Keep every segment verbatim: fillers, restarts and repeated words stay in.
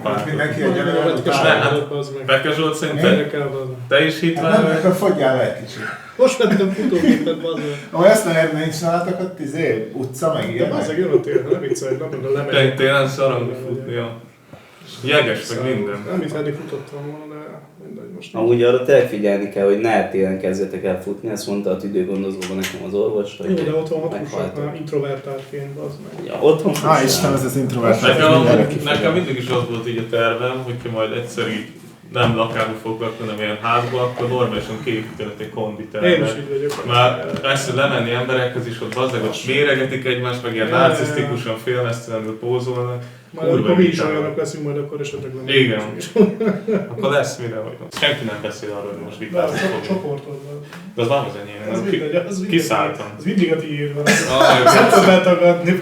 pártot. Mindenki egy olyan pártot. Pekka Zsolt szerintem te is itt hát nem, akkor fogyjál le egy kicsit. Most vettem futóképet, bazdmeg. Ó, ezt nem érne, nincs nálatok ott izé, utca meg ilyen. De bazdmeg jön a tél, nem viccelj, nem oda lemegyek. Télen szarangni futni, ja. Jeges meg minden. Nem mit eddig futottam volna, de mindegy most. Amúgy arra tényleg figyelni kell, hogy ne télen kezdjetek el futni, ezt mondta a tüdőgondozóban nekem az orvos. Jó, de otthon hatósaknál introvertáltként, az meg. Ja, otthon fussál. Á, Isten, ez az introvertált. Nekem, nekem mindig is az volt így a tervem, hogyha majd egyszer így nem lakásba fogok lakni, hanem ilyen házba, akkor normálisan kiépítenek egy konditermet. Én is így vagyok. Már persze lemenni emberekhez is, ott bazdeg, ott méregetik egymást, meg ilyen narcisztikusan, félmeztelenül pózolnak. Majd akkor mi is olyanok leszünk, majd akkor esetleg nem. Igen. Akkor lesz mire, hogy senki nem beszél arról, hogy most vitázni fogunk. Csoportodban. De az már az enyém, Az mindegy, az mindegy. Kiszálltam. Az mindig a tiéd van. Nem tudom betagadni.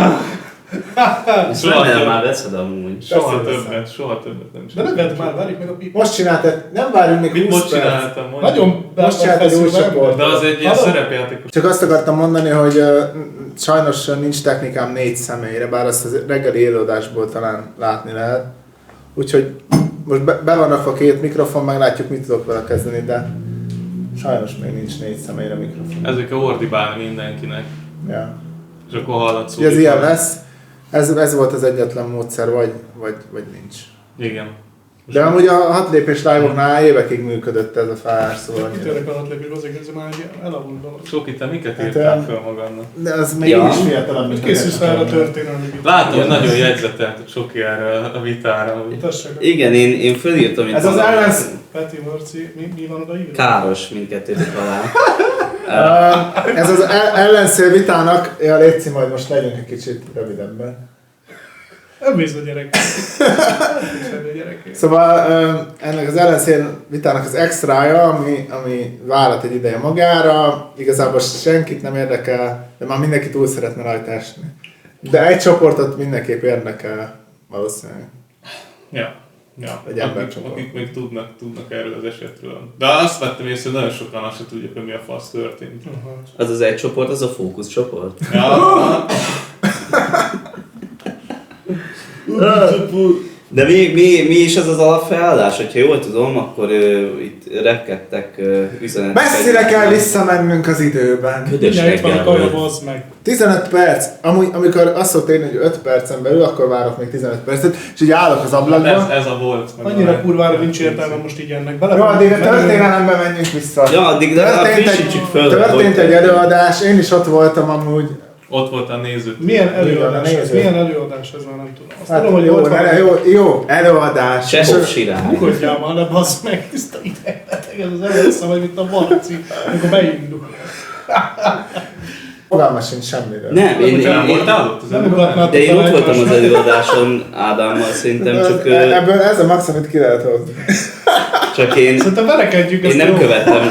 Soha nem már veszed amúgy. Soha többet, soha többet nem csináltam. De nem vedd már, várjuk meg a pipát. Most csináltad, nem várjunk még mit húsz perc. Mit csináltam? Nagyon most csináltad egy új csoport. De az egy ilyen szerepjátékos. Csak azt akartam mondani, hogy uh, sajnos nincs technikám négy személyre, bár azt a reggeli élőadásból talán látni lehet. Úgyhogy most be, be van rakva két mikrofon, meglátjuk mit tudok vele kezdeni, de sajnos még nincs négy személyre mikrofon. Ezek a ordibálni mindenkinek. Ja. És akkor hallatszó. Ez ilyen lesz. Ez, ez volt az egyetlen módszer, vagy, vagy, vagy nincs. Igen. De amúgy a hat lépés live-oknál évekig működött ez a felállás, szóval... Mit érek a hat lépés, azért ez már elavult valami. Soki, te miket írtál fel magadnak? De az még ja. Is fiatalabb, mint készülsz fel a történelmi. Látom, hogy nagyon jegyzetelt a Soki erre a vitára. Igen, én, én fölírtam, mint ez az ellensz... Peti, Marci, mi, mi van oda írva? Káros mindkettőtök alá. uh, ez az el- ellenszél vitának, ja létszi, majd most legyünk egy kicsit rövidebben. Nem bízz a gyerek. Szóval ennek az ellenszél vitának az extrája, ami, ami vállalt egy ideje magára, igazából senkit nem érdekel, de már mindenki túl szeretne rajta esni. De egy csoportot mindenképp érdekel valószínűleg. Ja. Ja, egy akik, akik még tudnak, tudnak erről az esetről. De azt vettem észre, hogy nagyon sokan azt se tudják, hogy mi a fasz történt. Uh-huh. Az az egy csoport, az a fókusz csoport. Ja. De mi, mi, mi is az az alapfelállás? Hogyha jól tudom, akkor uh, itt repkedtek uh, üzenetek. Messzire kell visszamennünk az időben. Ködös reggel volt. Meg. tizenöt perc. Amúgy, amikor azt szokta írni, hogy öt percen belül, akkor várok még tizenöt percet, és így állok az ablakba. Ez, ez a volt. Annyira kurvára nincs értelme most így ennek. Bele jó, addig a történelembe menjünk vissza. Ja, addig de történt egy, föl, történt egy előadás, én is ott voltam amúgy. Ott volt a néző. Milyen előadás ez? Milyen előadás ez van, nem tudom. Azt hát tudom, hogy jó, ott van. Jó, jó, előadás. Csehov sirály. Nyugodjál már, ne bassz meg, tiszta idegbeteg, ez az először, vagy mint a Marci, amikor beindul. Fogalmas sincs semmiről. Nem, én, én, nem voltál ott? De én ott voltam az előadáson Ádámmal, szerintem csak... Ebből ez a max, amit ki lehet hozni. Csak én... Szerintem verekedjük ezt. Én nem követtem.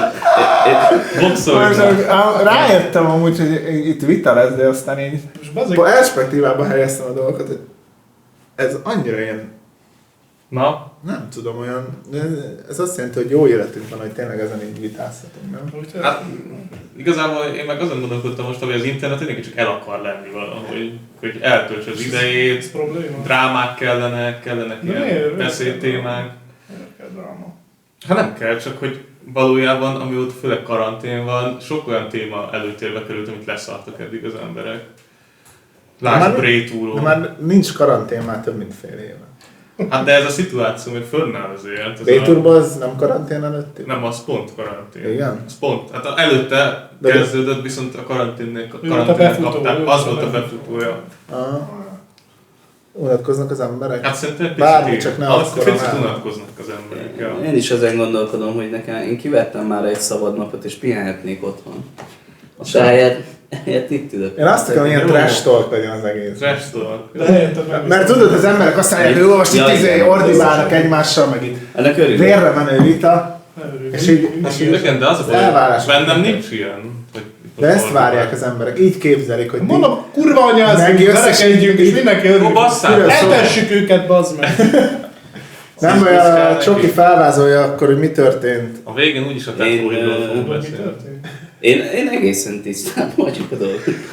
Rájöttem amúgy, hogy itt vita lesz, de aztán én perspektívába helyeztem a dolgokat, hogy ez annyira ilyen... Na? Nem tudom, olyan... Ez azt jelenti, hogy jó életünk van, hogy tényleg ezen így vitázhatunk, nem? Hát, igazából én meg azon gondolkodtam most, hogy az internet tényleg csak el akar lenni valahogy, hogy eltölts az idejét, drámák kellenek, kellenek ilyen beszédtémák. Miért kell dráma? Hát nem kell, csak hogy valójában, amióta főleg karantén van, sok olyan téma előtérbe került, amit leszartak eddig az emberek. Lásd Brétúról. De már nincs karantén már több mint fél éve. Hát de ez a szituáció még fönnáll azért. Brétúrban az nem karantén előtt? Nem, az pont karantén. Igen? Az pont. Hát előtte de kezdődött, viszont a karanténnek kapták. Az volt a befutója. Unatkoznak az emberek? Hát szerintem egy bármi, csak ne akkor picit unatkoznak az emberek. Ja. Én is ezen gondolkodom, hogy nekem, én kivettem már egy szabad napot és pihenhetnék otthon. És ehelyett, ehelyett itt ülök. Én azt akarom, ilyen trash talk legyen az egész. Trash talk. Mert tudod, az emberek azt mondják, hogy jó, most itt izé ordibálnak egymással, meg itt vérre menő vita. És így, és így igen, de az a baj, bennem nincs ilyen. De ezt várják az emberek, így képzelik, hogy... Mondom, kurva anyázzunk, verekedjünk, és mindenki örül. Eltessük őket, bazd meg! Nem olyan a Csoki felvázolja akkor, hogy mi történt. A végén úgyis a tetóidról fogunk beszélni. Én, én egészen tisztán vagyok a dolgok.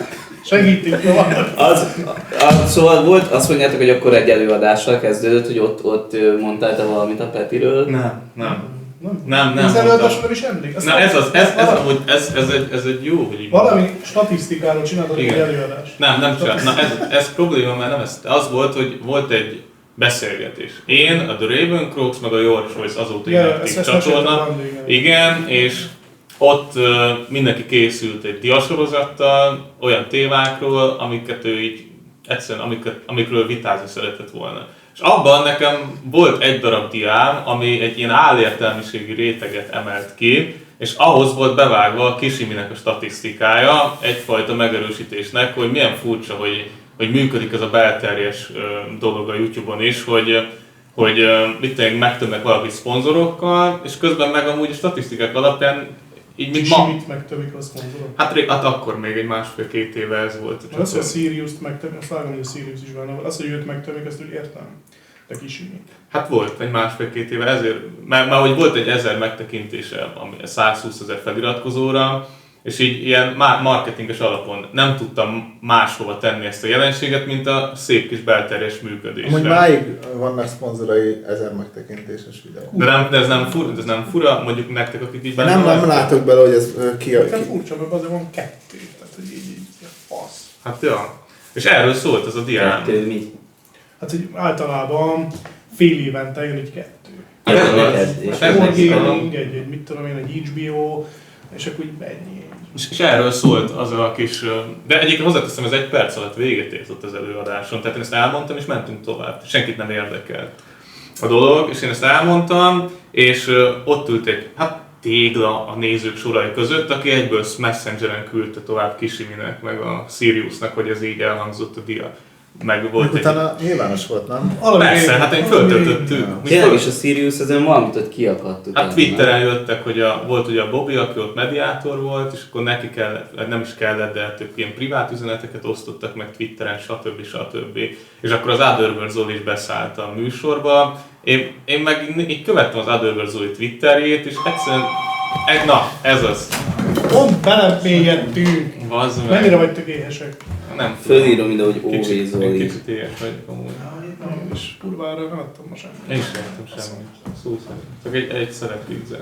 Segítik, jó? Az, az, szóval volt, azt mondjátok, hogy akkor egy előadással kezdődött, hogy ott, ott mondtál te valamit a Petiről. Nem, nem. Nem, nem, nem az előadáson nem is emlék. Na ez az, ez, ez, amúgy, ez, ez, egy, ez egy jó, hogy így valami statisztikáról csináltad egy előadást. Nem, nem csinál. Na ez, ez probléma, mert nem ez. Az volt, hogy volt egy beszélgetés. Én, a The Ravencrocs, meg a Your Choice azóta Ja, inaktív csatorna. Igen, és ott uh, mindenki készült egy diasorozattal, olyan témákról, amiket ő így egyszerűen, amiket, amikről vitázni szeretett volna. És abban nekem volt egy darab diám, ami egy ilyen álértelmiségi réteget emelt ki, és ahhoz volt bevágva a Kisiminek a statisztikája, egyfajta megerősítésnek, hogy milyen furcsa, hogy, hogy működik ez a belterjes dolog a YouTube-on is, hogy, hogy mit tenni, megtömnek valaki szponzorokkal, és közben meg amúgy a statisztikák alapján így mint ma... Kisimit megtömik a szponzorok? Hát, hát akkor még egy másfél-két éve ez volt. Az, hogy a Sirius-t megtömik, azt vágom, hogy a Sirius is benne volt. Az, hogy őt megtömik, azt úgy értem. De Kisimi. Hát volt egy másfél-két éve, ezért, mert, mert hogy volt egy ezer megtekintése, ami százhúszezer feliratkozóra, és így ilyen marketinges alapon nem tudtam máshova tenni ezt a jelenséget, mint a szép kis belterjes működésre. Amúgy máig vannak szponzorai ezer megtekintéses videó. De, nem, de ez, nem fura, ez nem fura, mondjuk nektek, akik így benne nem, nem látok bele, hogy ez ki a... Nekem furcsa, mert azért van kettő, tehát hogy így, így fasz. Hát ja. És erről szólt ez a diám. Kettő mi? Hát, hogy általában fél évente jön egy kettő. Hát ez az. Egy Wargaming, egy, egy mit tudom én, egy há bé o, és akkor így ennyi. És, és erről szólt az a kis... De egyébként hozzáteszem, ez egy perc alatt véget ért ott az előadáson. Tehát én ezt elmondtam, és mentünk tovább. Senkit nem érdekelt a dolog, és én ezt elmondtam, és ott ült egy hát, tégla a nézők sorai között, aki egyből Messengeren küldte tovább Kisiminek, meg a Siriusnak, hogy ez így elhangzott a dia. Meg volt egy... Utána nyilvános volt, nem? Persze, hát én föltöltöttük. Tényleg is a Sirius ezen valamit ott kiakadt utána. Hát Twitteren jöttek, hogy a, volt ugye a Bobby, aki ott mediátor volt, és akkor neki kellett, nem is kellett, de több ilyen privát üzeneteket osztottak meg Twitteren, stb. stb. És akkor az Otherworld Zoli is beszállt a műsorba. Én, én meg így követtem az Otherworld Zoli Twitterjét, és egyszerűen, egy, na, ez az. Pont belemélyedtünk. Mennyire vagytok éhesek? Nem fölírom ide, hogy ó vé Zoli. Kicsit éhes vagyok amúgy. Én is kurvára nem adtam ma semmit. Én sem adtam semmit. Szó szerint. Csak egy, egy szelet pizzát.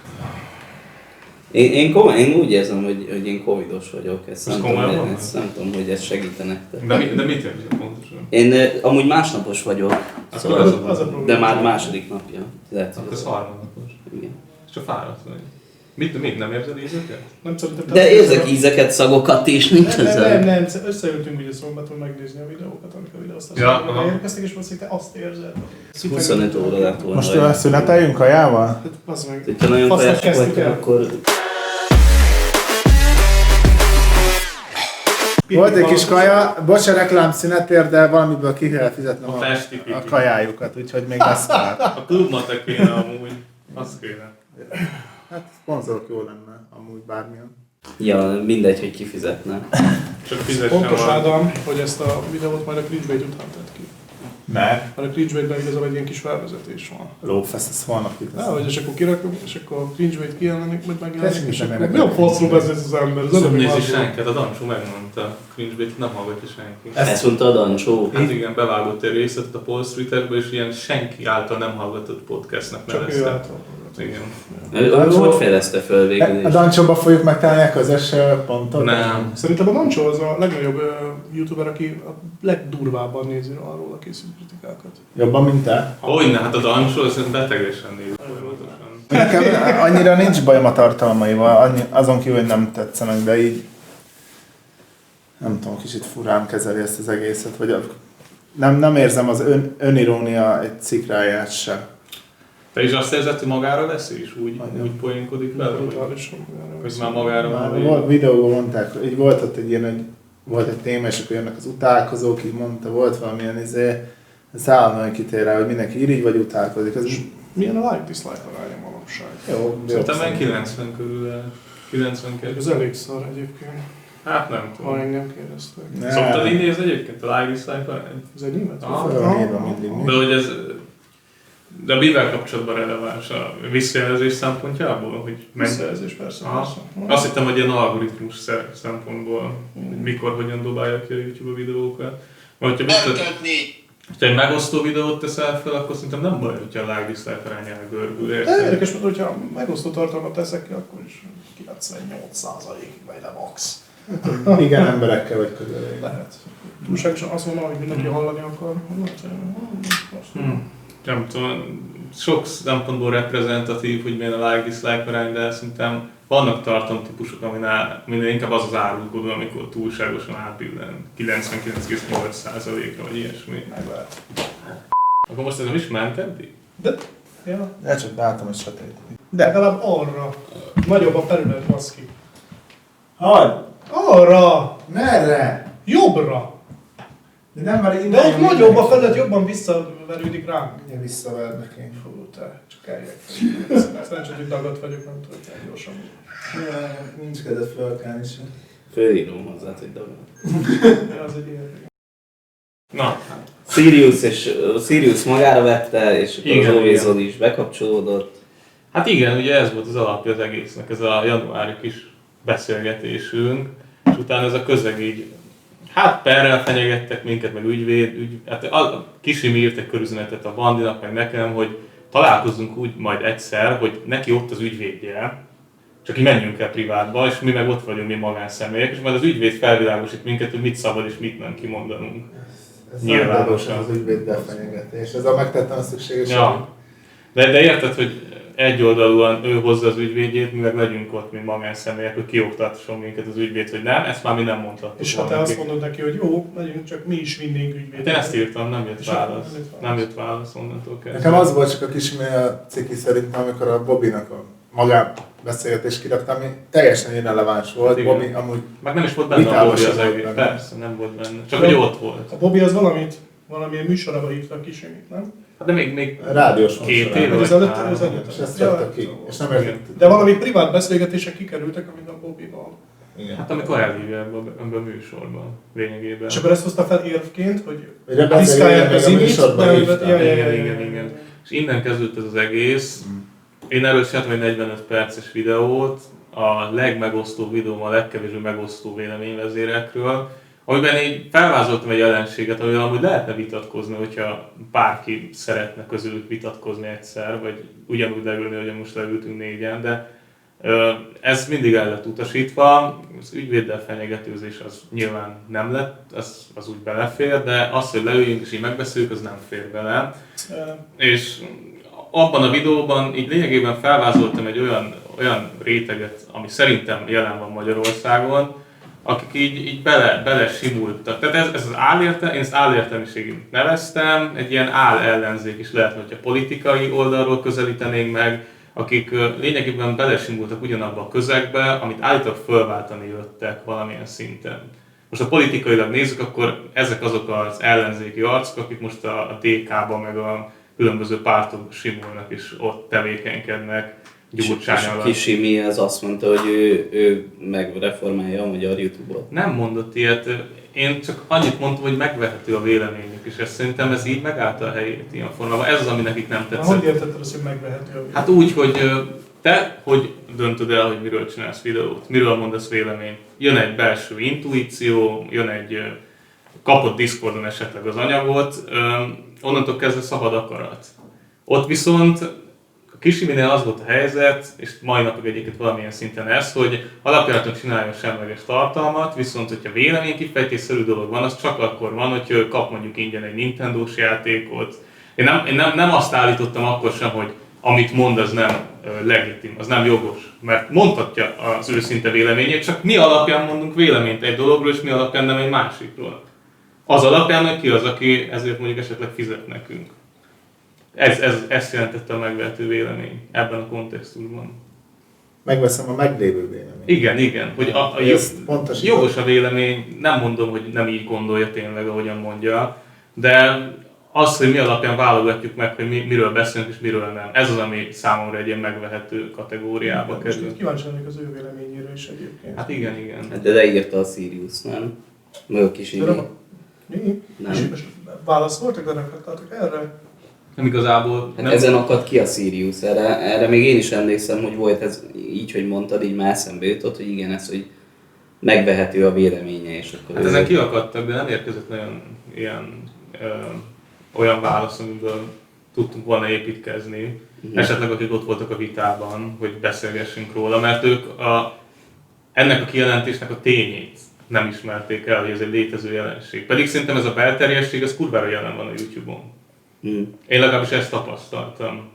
Én, én, kom- én úgy érzem, hogy, hogy én covidos vagyok. Ezt nem, tudom, komolyan ezt nem tudom, hogy ez segítenek. De, de mit jelent pontosan? Én uh, amúgy másnapos vagyok, szóval, az, az a probléma. de már második napja. Lehet, hogy Akkor ez harmadnapos. igen. És csak fáradt vagy. Mit, mit nem érzed ízeket? Nem szerintem... De érzek ízeket, szagokat is, nincs nem, ezzel. nem, nem, összeültünk ugye szombaton megnézni a videókat, amikor videóztatásra Ja, érkeztek, és valószínűleg te azt érzed. huszonöt óra lett volna. Most olyan szüneteljünk kajával? Hát, az meg. Ha nagyon Fasznak kajások kezdtük vagytok, el. akkor... Volt egy kis kaja, bocs a reklámszünetért, de valamiből ki kell fizetnem A a, festi a kajájukat, úgyhogy még lesz már. A klubmatek kéne amúgy. Azt kéne. Hát szponzorok jó lenne, amúgy bármilyen. Ja, mindegy, hogy kifizetne. Csak fizessen Pontos valami. Ádám, hogy ezt a videót majd a Clickbait után tett ki. Mert? Mert a Clickbaitben igazából egy ilyen kis felvezetés van. Lófesz, ez holnap Ja, kiteszem. hogy és akkor kirakjuk, és akkor a Clickbait kijelenik, majd megjelenik, Kezdjük és is akkor ennek mi a a- faszról beszélsz az ember? Az Nem előbb nézi már senki, hát a Dancsó megmondta. Cringe-bait nem hallgatja senki. Ezt mondta a Dancsó. Hát igen, bevágott egy részletet a Paul Streetekbe, és ilyen senki által nem hallgatott podcastnak csak ő nevezte. által. Igen. Ő hogy fejleszte föl végül A is? Dancsóba fogjuk megtalálni a közös ö, pontot? Nem. Szerintem a Dancsó az a legnagyobb uh, youtuber, aki a legdurvábban nézi arról a készült kritikákat. Jobban, mint te? Hogyne, hát a Dancsó az betegesen néz folyamatosan. Nekem annyira nincs bajom a tartalmaival, annyi, azon kívül, hogy nem tetszenek, de így nem tudom, kicsit furán kezeli ezt az egészet, vagy a, nem, nem érzem az ön, önirónia egy cikráját se. Te is azt érzed, hogy magára veszi, és úgy, Nagyon. úgy poénkodik vele? Hogy, Brutálisan. hogy már magára Már van. volt videóban mondták, így volt ott egy ilyen, egy, volt egy téma, és akkor jönnek az utálkozók, így mondta, volt valamilyen izé, ez állandóan kitér rá, hogy mindenki irigy vagy utálkozik. Ez Milyen a like-dislike aránya manapság? jó, Szerintem meg kilencven körül el. kilencvenkettő. Ez elég szar egyébként, Hát nem ha tudom. engem kérdeztek. Ne. Szoktad így nézni egyébként a like dislike arányt? Ez egy német? Aha. Föl van írva mindig. De hogy ez... De mivel kapcsolatban releváns a visszajelzés szempontjából? Hogy mennyi? Visszajelzés persze, Aha. persze. Azt hittem, hogy ilyen algoritmus szempontból, hogy mikor, hogyan dobálja ki a YouTube a videókat. Mert hogyha biztos, hogyha egy megosztó videót teszel fel, akkor szerintem nem baj, hogyha a like-dislike arány elgörbül. De érdekes, mert hogyha megosztó tartalmat teszek ki, akkor is kilencvennyolc százalékig megy le max. Igen, emberekkel vagy közel. Lehet. Túlságosan azt mondom, hogy mindenki hallani akar. Hmm. Nem tudom, sok szempontból reprezentatív, hogy milyen a like-dislike arány, de szerintem vannak tartalomtípusok, aminál, aminél inkább az az árulkodó, amikor túlságosan átbillen kilencvenkilenc egész nyolc százalékra vagy ilyesmi. Meg lehet. Akkor most ez nem is ment eddig? De... Ja. De csak látom, hogy sötét. De legalább arra. Nagyobb a felület, baszki. Hogy? Arra! Merre? Jobbra! De nem már innen. De ott nagyobb a felület, jobban visszaverődik ránk. Ugye visszavernek én. Fú, te, csak eljek. Szerencsét, hogy dagadt vagyok, nem tudok el gyorsan. Ja, nincs kedve fölkelni sem. Fölírom hozzá, hogy dagad. Ja, az egy ilyen. Na, Sirius, és uh, Sirius magára vette, és akkor Igen, az Ovézon igen. is bekapcsolódott. hát igen, ugye ez volt az alapja az egésznek, ez a januári kis beszélgetésünk, és utána ez a közeg így, hát perrel fenyegettek minket, meg ügyvéd, ügy, hát a Kisimi írt egy körüzenetet a Bandinak, meg nekem, hogy találkozzunk úgy majd egyszer, hogy neki ott az ügyvédje, csak így menjünk el privátba, és mi meg ott vagyunk, mi magánszemélyek, és majd az ügyvéd felvilágosít minket, hogy mit szabad és mit nem kimondanunk. Ez Nyilvánosan. az ügyvéddel fenyegetés. Ez a megtettem a szükséges. Ja. De, de érted, hogy egyoldalúan ő hozza az ügyvédjét, mi meg legyünk ott, mint magánszemélyek, hogy kioktasson minket az ügyvéd, hogy nem, ezt már mi nem mondhatjuk. És ha te azt mondod neki, hogy jó, megyünk, csak mi is vinnénk ügyvédet. Én ezt írtam, nem jött És válasz. nem jött válasz. Nem jött válasz onnantól kezdve. Nekem az volt csak a kis a ciki szerintem, amikor a Bobinak a magánbeszélgetést kiraktam, ami teljesen irreleváns volt. Igen. Bobby amúgy Meg nem is volt benne a vitában Bobby sem az volt egész. benne. Persze, nem volt benne. Csak hogy ott volt. A Bobby az valamit, valamilyen műsorába hívta ki semmit, nem? Hát de még, még rádiós két műsorában. év Vagy az vagy előtt, három. az előtt. És ezt Ja, rakta ki. És nem értett. De valami privát beszélgetések kikerültek, amit a Bobbyval. Igen. Hát amikor elhívja ebbe a, ebbe a műsorban, lényegében. És akkor ezt hozta fel érvként, hogy Hogy ebben piszkálják az a imit, műsorban de- hívtam. ja, ja, ja, Igen, ja, igen, ja, igen. ja. És innen kezdődött ez az egész. Én erről csináltam egy negyvenöt perces videót, a legmegosztóbb videóm a legkevésbé megosztó véleményvezérekről, amiben így felvázoltam egy jelenséget, amivel amúgy lehetne vitatkozni, hogyha bárki szeretne közülük vitatkozni egyszer, vagy ugyanúgy leülni, hogy most leültünk négyen, de ö, ez mindig el lett utasítva. Az ügyvéddel fenyegetőzés az nyilván nem lett, az, az úgy belefér, de az, hogy leüljünk és így megbeszéljük, az nem fér bele. Ja. És abban a videóban így lényegében felvázoltam egy olyan, olyan réteget, ami szerintem jelen van Magyarországon, akik így, így bele, bele simultak. Tehát ez, ez az álértelmiség, én ezt álértelmiségnek neveztem, egy ilyen áll ellenzék is lehetne, hogyha politikai oldalról közelítenénk meg, akik ö, lényegében belesimultak ugyanabba a közegbe, amit állítólag fölváltani jöttek valamilyen szinten. Most ha politikailag nézzük, akkor ezek azok az ellenzéki arcok, akik most a, a dé ká-ban meg a különböző pártok simulnak és ott tevékenykednek Gyurcsány És alatt. Kisimi az azt mondta, hogy ő, ő megreformálja a magyar YouTube-ot. Nem mondott ilyet, én csak annyit mondtam, hogy megvehető a véleményük, és ezt szerintem ez így megállta a helyét ilyen formában. Ez az, ami nekik nem Na, tetszett. hogy értetted azt, hogy megvehető a Hát úgy, hogy ö, te hogy döntöd el, hogy miről csinálsz videót, miről mondasz véleményt. Jön egy belső intuíció, jön egy ö, kapott Discordon esetleg az anyagot, ö, onnantól kezdve szabad akarat. Ott viszont a Kisiminél az volt a helyzet, és mai napig egyébként valamilyen szinten ez, hogy alapjáraton csinálja semleges tartalmat, viszont hogyha véleménykifejtésszerű dolog van, az csak akkor van, hogy ő kap mondjuk ingyen egy Nintendós játékot. Én nem, én nem, nem azt állítottam akkor sem, hogy amit mond, az nem ö, legitim, az nem jogos, mert mondhatja az őszinte véleményét, csak mi alapján mondunk véleményt egy dologról, és mi alapján nem egy másikról. Az alapján, hogy ki az, aki ezért mondjuk esetleg fizet nekünk. Ez, ez, ezt jelentette a megvehető vélemény ebben a kontextusban. Megveszem a meglévő véleményt. Igen, igen, hogy a, a Ezt pontosítom. jogos a vélemény, nem mondom, hogy nem így gondolja tényleg, ahogyan mondja, de az, hogy mi alapján válogatjuk meg, hogy mi, miről beszélünk és miről nem, ez az, ami számomra egy ilyen megvehető kategóriába Most kerül. itt kíváncsi lennék az ő véleményére is egyébként. Hát igen, igen. Hát de leírta a Sirius, nem? Meg a Kisimi. De nem- Mi? Nem. És most válaszoltak, de nem kaptátok erre? Nem igazából... Hát nem... ezen akadt ki a Sirius, erre, erre még én is emlékszem, hogy volt ez így, hogy mondtad, így már eszembe jutott, hogy igen, ez, hogy megvehető a véleménye, és akkor... Hát ő... ezen kiakadtak, de nem érkezett nagyon ilyen, ö, olyan válasz, amiből tudtunk volna építkezni. Uh-huh. Esetleg akik ott voltak a vitában, hogy beszélgessünk róla, mert ők a, ennek a kijelentésnek a tényét nem ismerték el, hogy ez egy létező jelenség. Pedig szerintem ez a belterjesség, ez kurvára jelen van a YouTube-on. Uh-huh. Én legalábbis ezt tapasztaltam.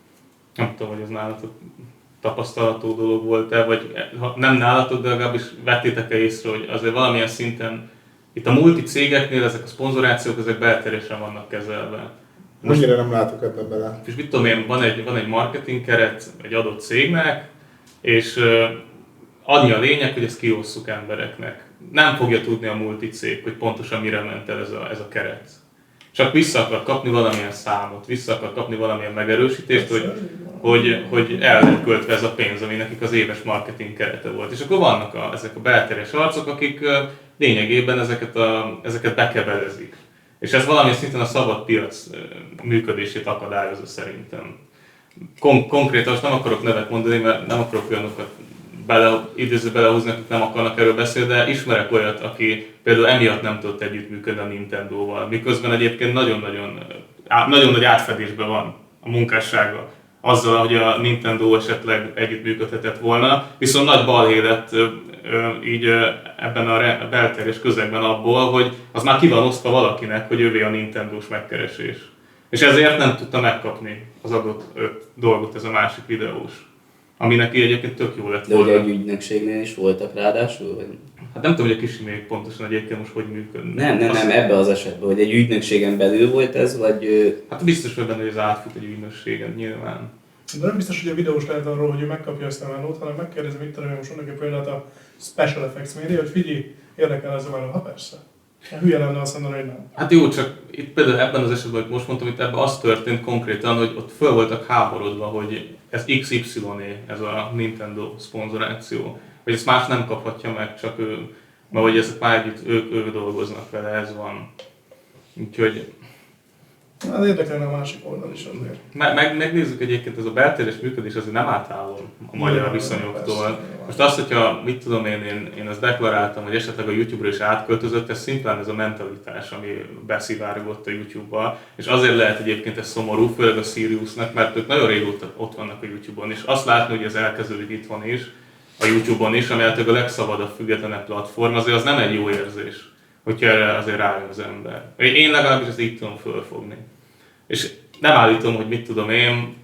Nem tudom, hogy ez nálatok tapasztalatú dolog volt-e, vagy ha nem nálatok, de legalábbis vettétek-e észre, hogy azért valamilyen szinten itt a multi cégeknél ezek a szponzorációk, ezek belterjesen vannak kezelve. Most annyira nem látok ebbe bele. És mit tudom én, van egy, van egy marketing keret egy adott cégnek, és uh, annyi a lényeg, hogy ezt kiosszuk embereknek. Nem fogja tudni a multi cég, hogy pontosan mire ment el ez a, ez a keret. Csak vissza akar kapni valamilyen számot, vissza akar kapni valamilyen megerősítést, hogy, hogy, hogy el lett költve ez a pénz, ami nekik az éves marketing kerete volt. És akkor vannak a, ezek a belterjes arcok, akik uh, lényegében ezeket, a, ezeket bekebelezik. És ez valamilyen szinten a szabad piac működését akadályozza szerintem. Kon- konkrétan most nem akarok nevet mondani, mert nem akarok olyanokat bele, idéző belehúzni, akik nem akarnak erről beszélni, de ismerek olyat, aki például emiatt nem tudott együttműködni a Nintendóval, miközben egyébként nagyon-nagyon nagyon nagy átfedésben van a munkássága azzal, hogy a Nintendo esetleg együttműködhetett volna, viszont nagy balhé lett így ebben a belterjes közegben abból, hogy az már ki van osztva valakinek, hogy ővé a Nintendós megkeresés. És ezért nem tudta megkapni az adott dolgot ez a másik videós. Ami neki egyébként tök jó lett De volna. ugye egy ügynökségnél is voltak ráadásul? Vagy? Hát nem tudom, hogy a kisimék pontosan egyébként most hogy működnek. Nem, nem, nem, ebben az esetben, hogy egy ügynökségen belül volt ez, vagy... Hát biztos vagy benne, hogy ez átfut egy ügynökségen nyilván. De nem biztos, hogy a videós lehet arról, hogy ő megkapja ezt a melót, hanem megkérdezi, mit tudom, most mondok egy példát a Special Effects Media, hogy figyelj, érdekel ez a meló? Ha persze. Hülye lenne azt mondani, hogy nem. Hát jó, csak itt például ebben az esetben, hogy most mondtam, itt ebben az történt konkrétan, hogy ott föl voltak háborodva, hogy ez iksz ipszilon-é, ez a Nintendo szponzoráció. Hogy ezt más nem kaphatja meg, csak ő, mert hogy ezek már együtt ők, ők dolgoznak vele, ez van. Úgyhogy... Hát érdekelne a másik oldal is azért. Meg, meg, megnézzük egyébként, ez a belterjes működés azért nem átálló a magyar viszonyoktól. Most azt, hogyha mit tudom én, én, én ezt deklaráltam, hogy esetleg a YouTube-ra is átköltözött, ez szimplán ez a mentalitás, ami beszivárgott a YouTube-ba. És azért lehet egyébként ez szomorú, főleg a Siriusnak, mert ők nagyon régóta ott vannak a YouTube-on, és azt látni, hogy ez elkezdődik itthon is, a YouTube-on is, ami a legszabadabb, függetlenebb platform, azért az nem egy jó érzés, hogyha erre azért rájön az ember. Én legalábbis ezt így tudom fölfogni. És nem állítom, hogy mit tudom én,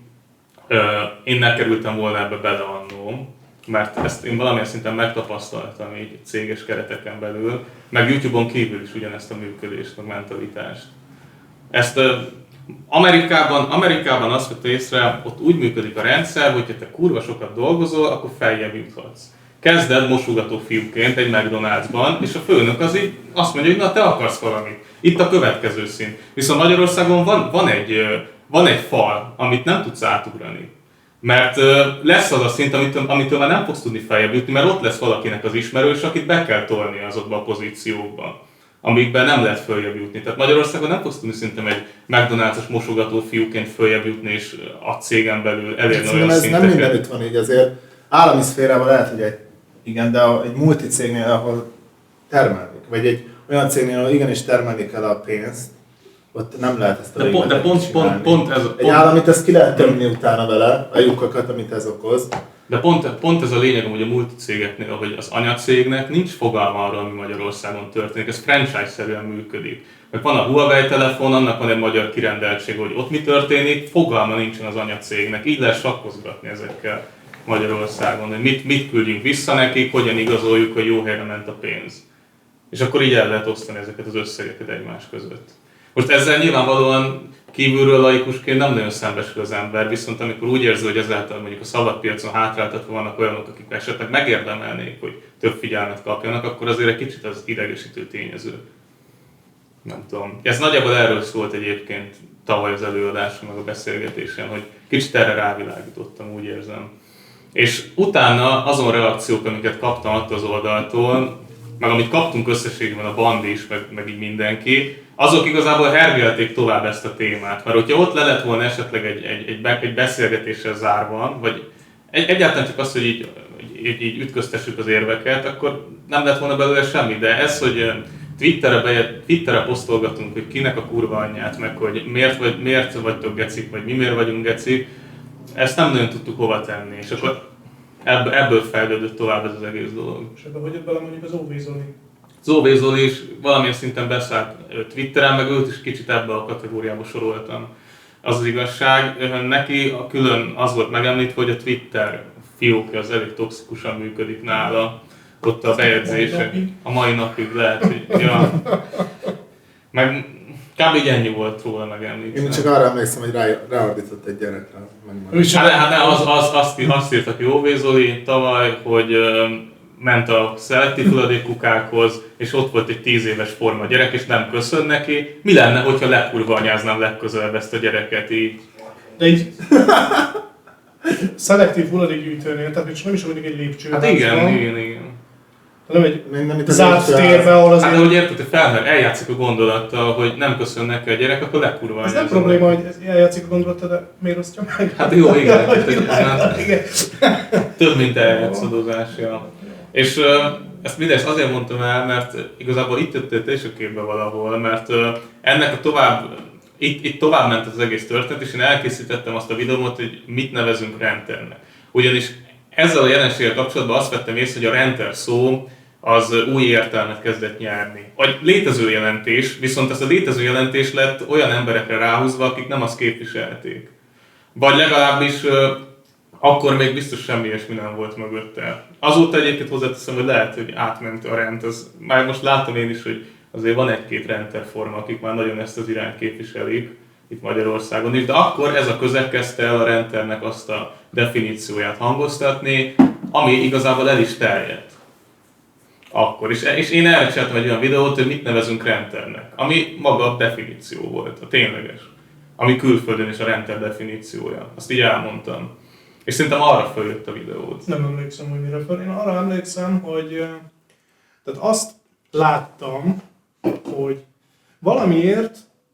én ne kerültem volna ebbe bele annó, mert ezt én valamilyen szinten megtapasztaltam így céges kereteken belül, meg YouTube-on kívül is ugyanezt a működést, meg mentalitást. Ezt Amerikában, Amerikában azt vett észre, ott úgy működik a rendszer, hogy ha te kurva sokat dolgozol, akkor feljebb juthatsz. Kezded mosogató fiúként egy McDonald'sban, és a főnök az így azt mondja, hogy na te akarsz valamit. Itt a következő szint. Viszont Magyarországon van, van, egy, van egy fal, amit nem tudsz átugrani. Mert lesz az a szint, amitől, amitől már nem fogsz tudni feljebb jutni, mert ott lesz valakinek az ismerős, akit be kell tolni azokba a pozíciókba, amikben nem lehet följebb jutni. Tehát Magyarországon nem fogsz tudni szerintem egy McDonald's-os mosogató fiúként följebb jutni, és a cégen belül elérni hát, olyan ez szinteket. nem mindenütt van így, azért állami szférában lehet, hogy egy, igen, de egy multicégnél, ahol termelnek, vagy egy olyan cégnél, ahol igenis termelni kell a pénzt, ott nem lehet ezt a De pont, de pont, pont, pont ez a... Egy államit ezt ki lehet tömni utána vele, a lyukakat, amit ez okoz. De pont, pont ez a lényeg, hogy a multicégeknél, hogy az anyacégnek nincs fogalma arról, ami Magyarországon történik, ez franchise-szerűen működik. Meg van a Huawei telefon, annak van egy magyar kirendeltség, hogy ott mi történik, fogalma nincsen az anyacégnek, így lehet sakkozgatni ezekkel Magyarországon, hogy mit, mit küldjünk vissza nekik, hogyan igazoljuk, hogy jó helyre ment a pénz. És akkor így el lehet osztani ezeket az összegeket egymás között. Most ezzel nyilvánvalóan kívülről laikusként nem nagyon szembesül az ember, viszont amikor úgy érzi, hogy ezáltal mondjuk a szabad piacon hátráltatva vannak olyanok, akik esetleg megérdemelnék, hogy több figyelmet kapjanak, akkor azért egy kicsit az idegesítő tényező. Nem tudom. Ez nagyjából erről szólt egyébként tavaly az előadáson, meg a beszélgetésen, hogy kicsit erre rávilágítottam, úgy érzem. És utána azon reakciók, amiket kaptam attól az oldaltól, meg amit kaptunk összességben a bandi is, meg, meg így mindenki, azok igazából hergelték tovább ezt a témát. Mert hogyha ott le lett volna esetleg egy, egy, egy, be, egy beszélgetéssel zárva, vagy egy, egyáltalán csak az, hogy így, így, így ütköztessük az érveket, akkor nem lett volna belőle semmi. De ez, hogy Twitterre, be, Twitterre posztolgatunk, hogy kinek a kurva anyját, meg hogy miért, vagy, miért vagytok gecik, vagy mi miért vagyunk gecik, ezt nem nagyon tudtuk hova tenni. És akkor ebből, ebből fejlődött tovább ez az egész dolog. És ebben hogy jött bele mondjuk az ó vé Zoli? Az ó vé Zoli is valamilyen szinten beszállt Twitteren, meg őt is kicsit ebbe a kategóriába soroltam. Az az igazság, neki a külön az volt megemlítve, hogy a Twitter fiókja az elég toxikusan működik nála. Ott a bejegyzések, a mai napig lehet, hogy ja. Meg kb. Így ennyi volt róla megemlítve. Én csak arra emlékszem, hogy rá, ráordított egy gyerekre. Hát, hát ne, az, az, azt, azt írta ki ó vé Zoli tavaly, hogy uh, ment a szelektív hulladékkukákhoz, és ott volt egy tíz éves forma gyerek, és nem köszön neki. Mi lenne, hogyha lekurva anyáznám legközelebb ezt a gyereket így? De így... szelektív hulladékgyűjtőnél, tehát most nem is mondjuk egy lépcső. Hát igen, igen, igen. Nem egy nem, nem zárt térbe, ahol azért... Hát ahogy érted, hogy felmer, eljátszik a gondolattal, hogy nem köszön neki a gyerek, akkor lekurva ez nem probléma, hogy ez eljátszik a gondolata, de miért osztja meg? Hát jó, igen. hát, igen. Több, mint eljátszadozás, ja. És uh, ezt mindezt azért mondtam el, mert igazából itt jöttél te is a képbe valahol, mert uh, ennek a tovább, itt, itt tovább ment az egész történet, és én elkészítettem azt a videómat, hogy mit nevezünk renternek. Ugyanis ezzel a jelenséggel kapcsolatban azt vettem észre, hogy a renter szó az új értelmet kezdett nyerni. A létező jelentés, viszont ez a létező jelentés lett olyan emberekre ráhúzva, akik nem azt képviselték. Vagy legalábbis uh, akkor még biztos semmi ilyesmi nem volt mögötte. Azóta egyébként hozzáteszem, hogy lehet, hogy átment a rend. Az, már most látom én is, hogy azért van egy-két renterforma, akik már nagyon ezt az irányt képviselik itt Magyarországon is, de akkor ez a közeg kezdte el a renternek azt a definícióját hangoztatni, ami igazából el is terjedt. Akkor is. És én erre csináltam egy olyan videót, hogy mit nevezünk renternek, ami maga a definíció volt, a tényleges. Ami külföldön is a renter definíciója. Azt így elmondtam. És szerintem arra följött a videót. Nem emlékszem, hogy mire föl. Én arra emlékszem, hogy tehát azt láttam, hogy valamiért,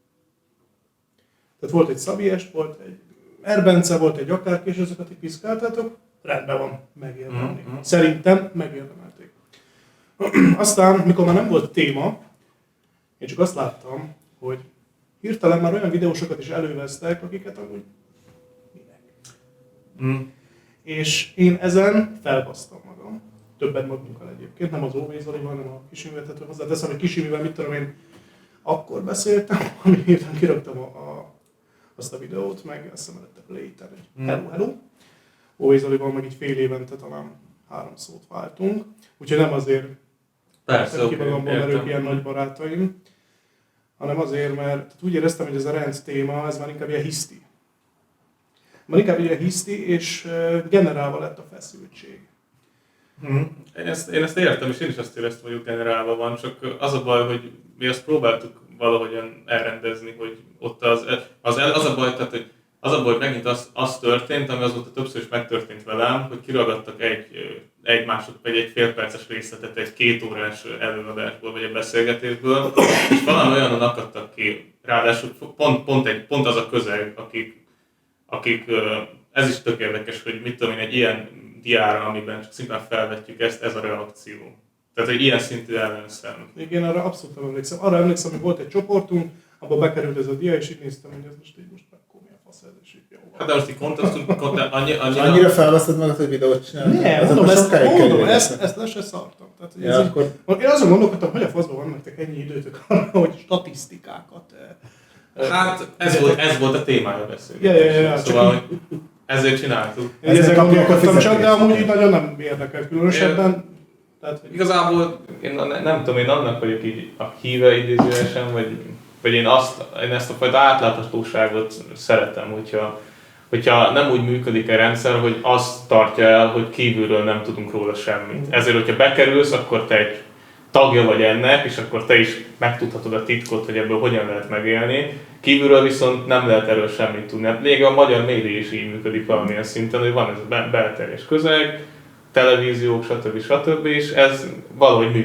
tehát volt egy Szabiest, volt egy Erbence, volt egy akárki, és ezeket így piszkáltátok, rendben van, megérdemelték. Mm-hmm. Szerintem megérdemelték. Aztán, mikor már nem volt téma, én csak azt láttam, hogy hirtelen már olyan videósokat is elővesztek, akiket amúgy minek. Mm. És én ezen felbasztam magam. Többet magunkkal egyébként, nem az ó vé Zolival, hanem a Kisimivel, tehát hozzáteszem, hogy Kisimivel, mit tudom én, akkor beszéltem, ami hirtelen kiraktam a, a, azt a videót, meg azt hiszem előtte Play-ten egy mm. hello, hello. ó vé Zolival meg így fél évente talán három szót váltunk, úgyhogy nem azért Persze, ki magamból, mert ők ilyen nagy barátaim, hanem azért, mert tehát úgy éreztem, hogy ez a rend téma, ez már inkább ilyen hiszti. Már inkább ilyen hiszti, és generálva lett a feszültség. Hmm. Én, ezt, én ezt értem, és én is azt éreztem, hogy generálva van, csak az a baj, hogy mi azt próbáltuk valahogyan elrendezni, hogy ott az, az, az a baj, tehát, hogy az a baj, hogy megint az, az történt, ami azóta többször is megtörtént velem, hogy kiragadtak egy, egy másod, vagy egy fél perces részletet egy két órás előadásból, vagy egy beszélgetésből, és valami olyanon akadtak ki. Ráadásul pont, pont, egy, pont az a közeg, akik, akik, ez is tök érdekes, hogy mit tudom én, egy ilyen diára, amiben csak szimplán felvetjük ezt, ez a reakció. Tehát egy ilyen szintű ellenszem. Igen, arra abszolút nem emlékszem. Arra emlékszem, hogy volt egy csoportunk, abban bekerült ez a dia, és így néztem, hogy ez most így most akkor milyen fasz ez, és így jó. Hát de most így kontextus, annyi, annyi, annyira felveszed magad, hogy videót csinálni? Nem, mondom, ezt, mondom ezt, ezt le se szartam. Tehát, ja, ez akkor... így, én azon gondolkodtam, hogy a faszban van nektek ennyi időtök arra, hogy statisztikákat. Hát ez volt, ez volt a témája a beszélgetésnek. Ja, ja, ja, szóval, hogy ezért csináltuk. Én ezzel gondolkodtam csak, de amúgy így nagyon nem érdekel különösebben. Tehát, hogy... Igazából én nem tudom, én annak vagyok így a híve idézőesen, vagy, vagy én, azt, én ezt a fajta átláthatóságot szeretem, hogyha, hogyha nem úgy működik a rendszer, hogy azt tartja el, hogy kívülről nem tudunk róla semmit. Ezért, hogyha bekerülsz, akkor te egy tagja vagy ennek, és akkor te is megtudhatod a titkot, hogy ebből hogyan lehet megélni. Kívülről viszont nem lehet erről semmit tudni. Még a magyar média is így működik valamilyen szinten, hogy van ez a belterjes közeg, televíziók, stb. stb. És ez valahogy működik.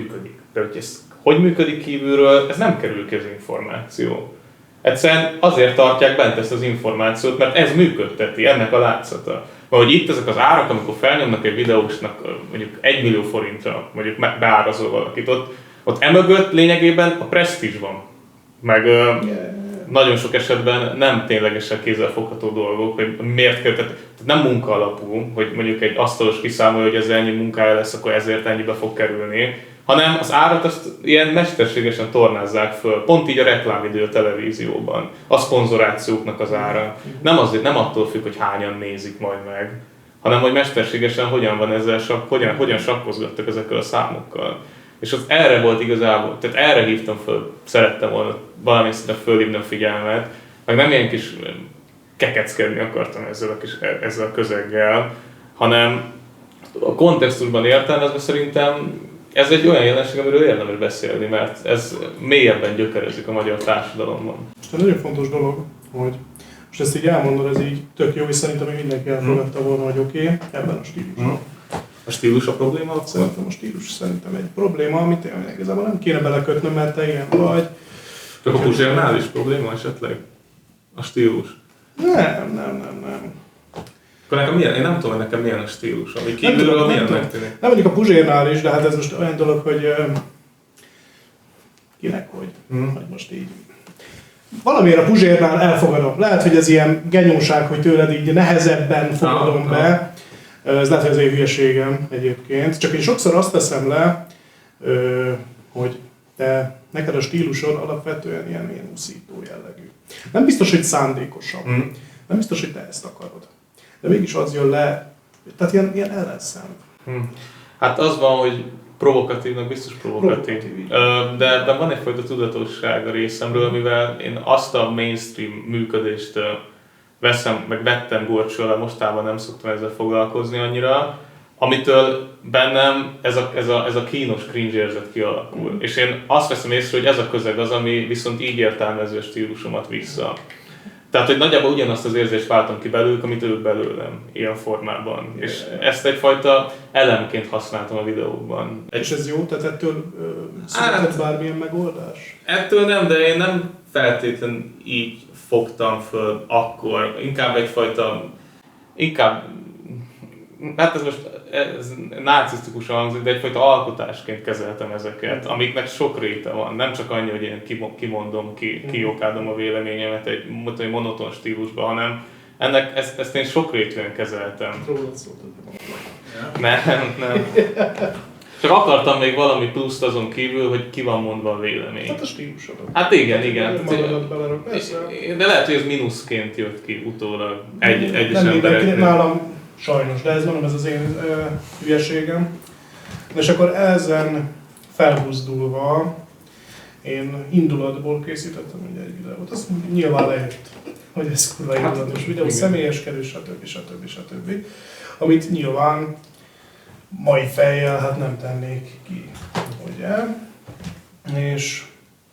De hogy ez hogy működik kívülről, ez nem kerül ki az információ. Egyszerűen azért tartják bent ezt az információt, mert ez működteti, ennek a látszata. Vagy hogy itt ezek az árak, amikor felnyomnak egy videósnak mondjuk egy millió forintra, mondjuk beárazol valakit, ott, ott emögött lényegében a presztízs van. Meg yeah. nagyon sok esetben nem ténylegesen kézzelfogható dolgok, hogy miért kell, tehát nem munka alapú, hogy mondjuk egy asztalos kiszámolja, hogy ez ennyi munkája lesz, akkor ezért ennyibe fog kerülni, hanem az árat azt ilyen mesterségesen tornázzák föl, pont így a reklámidő a televízióban, a szponzorációknak az ára. Nem, azért, nem attól függ, hogy hányan nézik majd meg, hanem hogy mesterségesen hogyan van ezzel, hogyan, hogyan sakkozgattak ezekkel a számokkal. És az erre volt igazából, tehát erre hívtam föl, szerettem volna valamilyen szinten fölhívni a figyelmet, meg nem ilyen kis kekeckedni akartam ezzel a, kis, ezzel a közeggel, hanem a kontextusban értelmezve szerintem ez egy olyan jelenség, amiről érdemes beszélni, mert ez mélyebben gyökerezik a magyar társadalomban. Ez nagyon fontos dolog, hogy most ezt így elmondod, ez így tök jó, és szerintem még mindenki elfogadta volna, hogy oké, okay, ebben a stílusban. Hmm. A stílus a probléma? Szerintem a stílus szerintem egy probléma, amit én igazából nem kéne belekötnöm, mert te ilyen vagy. Csak a Puzsérnál is probléma esetleg? A stílus? Nem, nem, nem, nem. Akkor nekem milyen, én nem tudom, hogy nekem milyen a stílus, ami kívülről milyen megtűnik. Nem mondjuk a Puzsérnál is, de hát ez most olyan dolog, hogy uh, kinek hogy, hmm. hogy most így. Valamiért a Puzsérnál elfogadom. Lehet, hogy ez ilyen genyóság, hogy tőled így nehezebben fogadom ah, be. Ah. Ez lehet, hogy ez egy hülyeségem egyébként. Csak én sokszor azt teszem le, hogy te, neked a stílusod alapvetően ilyen, ilyen úszító jellegű. Nem biztos, hogy szándékosan. Mm. Nem biztos, hogy te ezt akarod. De mégis az jön le, tehát ilyen, ilyen ellenszem. Mm. Hát az van, hogy provokatívnak biztos provokatív. provokatív de, de van egyfajta tudatosság a részemről, mivel én azt a mainstream működést veszem, meg vettem górcső alá, mostában nem szoktam ezzel foglalkozni annyira, amitől bennem ez a, ez a, ez a kínos cringe érzet kialakul. Mm. És én azt veszem észre, hogy ez a közeg az, ami viszont így értelmező a stílusomat vissza. Tehát, hogy nagyjából ugyanazt az érzést váltam ki belőlük, amit ők belőlem, ilyen formában. Yeah. És ezt egyfajta elemként használtam a videókban. És ez jó? Tehát ettől született bármilyen megoldás? Ettől nem, de én nem feltétlenül így fogtam föl akkor. Inkább egyfajta, inkább, hát ez most ez narcisztikusan hangzik, de egyfajta alkotásként kezeltem ezeket, amiknek sok réte van. Nem csak annyi, hogy én kimondom, ki, kiokádom a véleményemet egy, egy monoton stílusban, hanem ennek, ezt, ezt én sok rétűen kezeltem. Rólad szóltad. Nem, nem. Csak akartam még valami pluszt azon kívül, hogy ki van mondva a vélemény. Hát a stílusodat. Hát igen, igen. Belerok, de lehet, hogy ez mínuszként jött ki utólag egy, egyes embereknek. Nálam sajnos, de ez mondom, ez az én ö, hülyeségem. És akkor ezen felbuzdulva én indulatból készítettem ugye egy videót. Azt nyilván lejött, hogy ez kurva indulatos videó, személyeskedő, stb. stb. stb. Amit nyilván mai fejjel hát nem tennék ki, ugye? És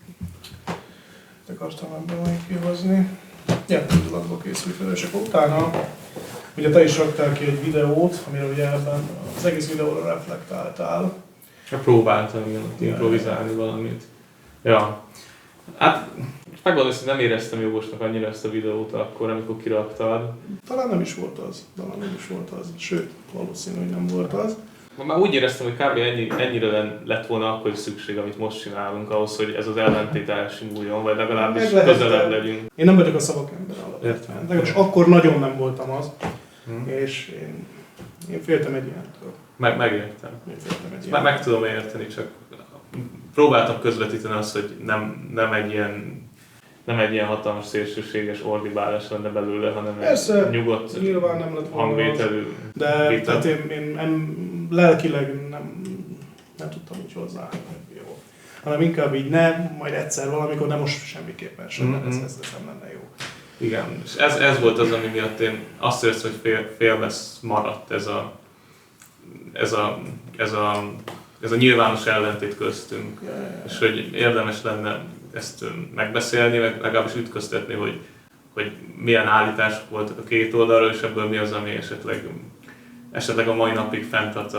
akartam ebből még kihozni. Ilyen indulatból készült videó, és akkor utána ugye te is raktál ki egy videót, amiről ugye ebben az egész videóra reflektáltál. Próbáltam igen, improvizálni valamit. Ja. Hát megmondom, hogy nem éreztem jogosnak annyira ezt a videót akkor, amikor kiraktad. Talán nem is volt az, talán nem is volt az, sőt, valószínű, hogy nem volt az. Már úgy éreztem, hogy kb. Ennyi, ennyire lett volna akkor is szükség, amit most csinálunk ahhoz, hogy ez az ellentét elsimuljon, vagy legalábbis közelebb legyünk. Én nem vagyok a szavak ember alapvetően. Legalábbis akkor nagyon nem voltam az, hmm. és én, én féltem egy ilyentől. Meg, megértem. Én féltem egy meg, meg tudom érteni, csak próbáltam közvetíteni azt, hogy nem, nem egy ilyen nem egy ilyen hatalmas szélsőséges ordibálás lenne belőle, hanem Persze, egy nyugodt nyilván nem lett hangvételű de vita. Tehát én, én nem, lelkileg nem, nem tudtam úgy hozzáállni, hogy jó. Hanem inkább így nem, majd egyszer valamikor, de most semmiképpen sem, mm-hmm. ez, ez, ez nem lenne jó. Igen, és ez, ez volt az, ami miatt én azt éreztem, hogy fél, félvesz maradt ez a, ez a, ez a, ez a nyilvános ellentét köztünk, ja, ja, ja. És hogy érdemes lenne ezt megbeszélni, meg legalábbis ütköztetni, hogy, hogy milyen állítások voltak a két oldalról, és ebből mi az, ami esetleg, esetleg a mai napig fenntart a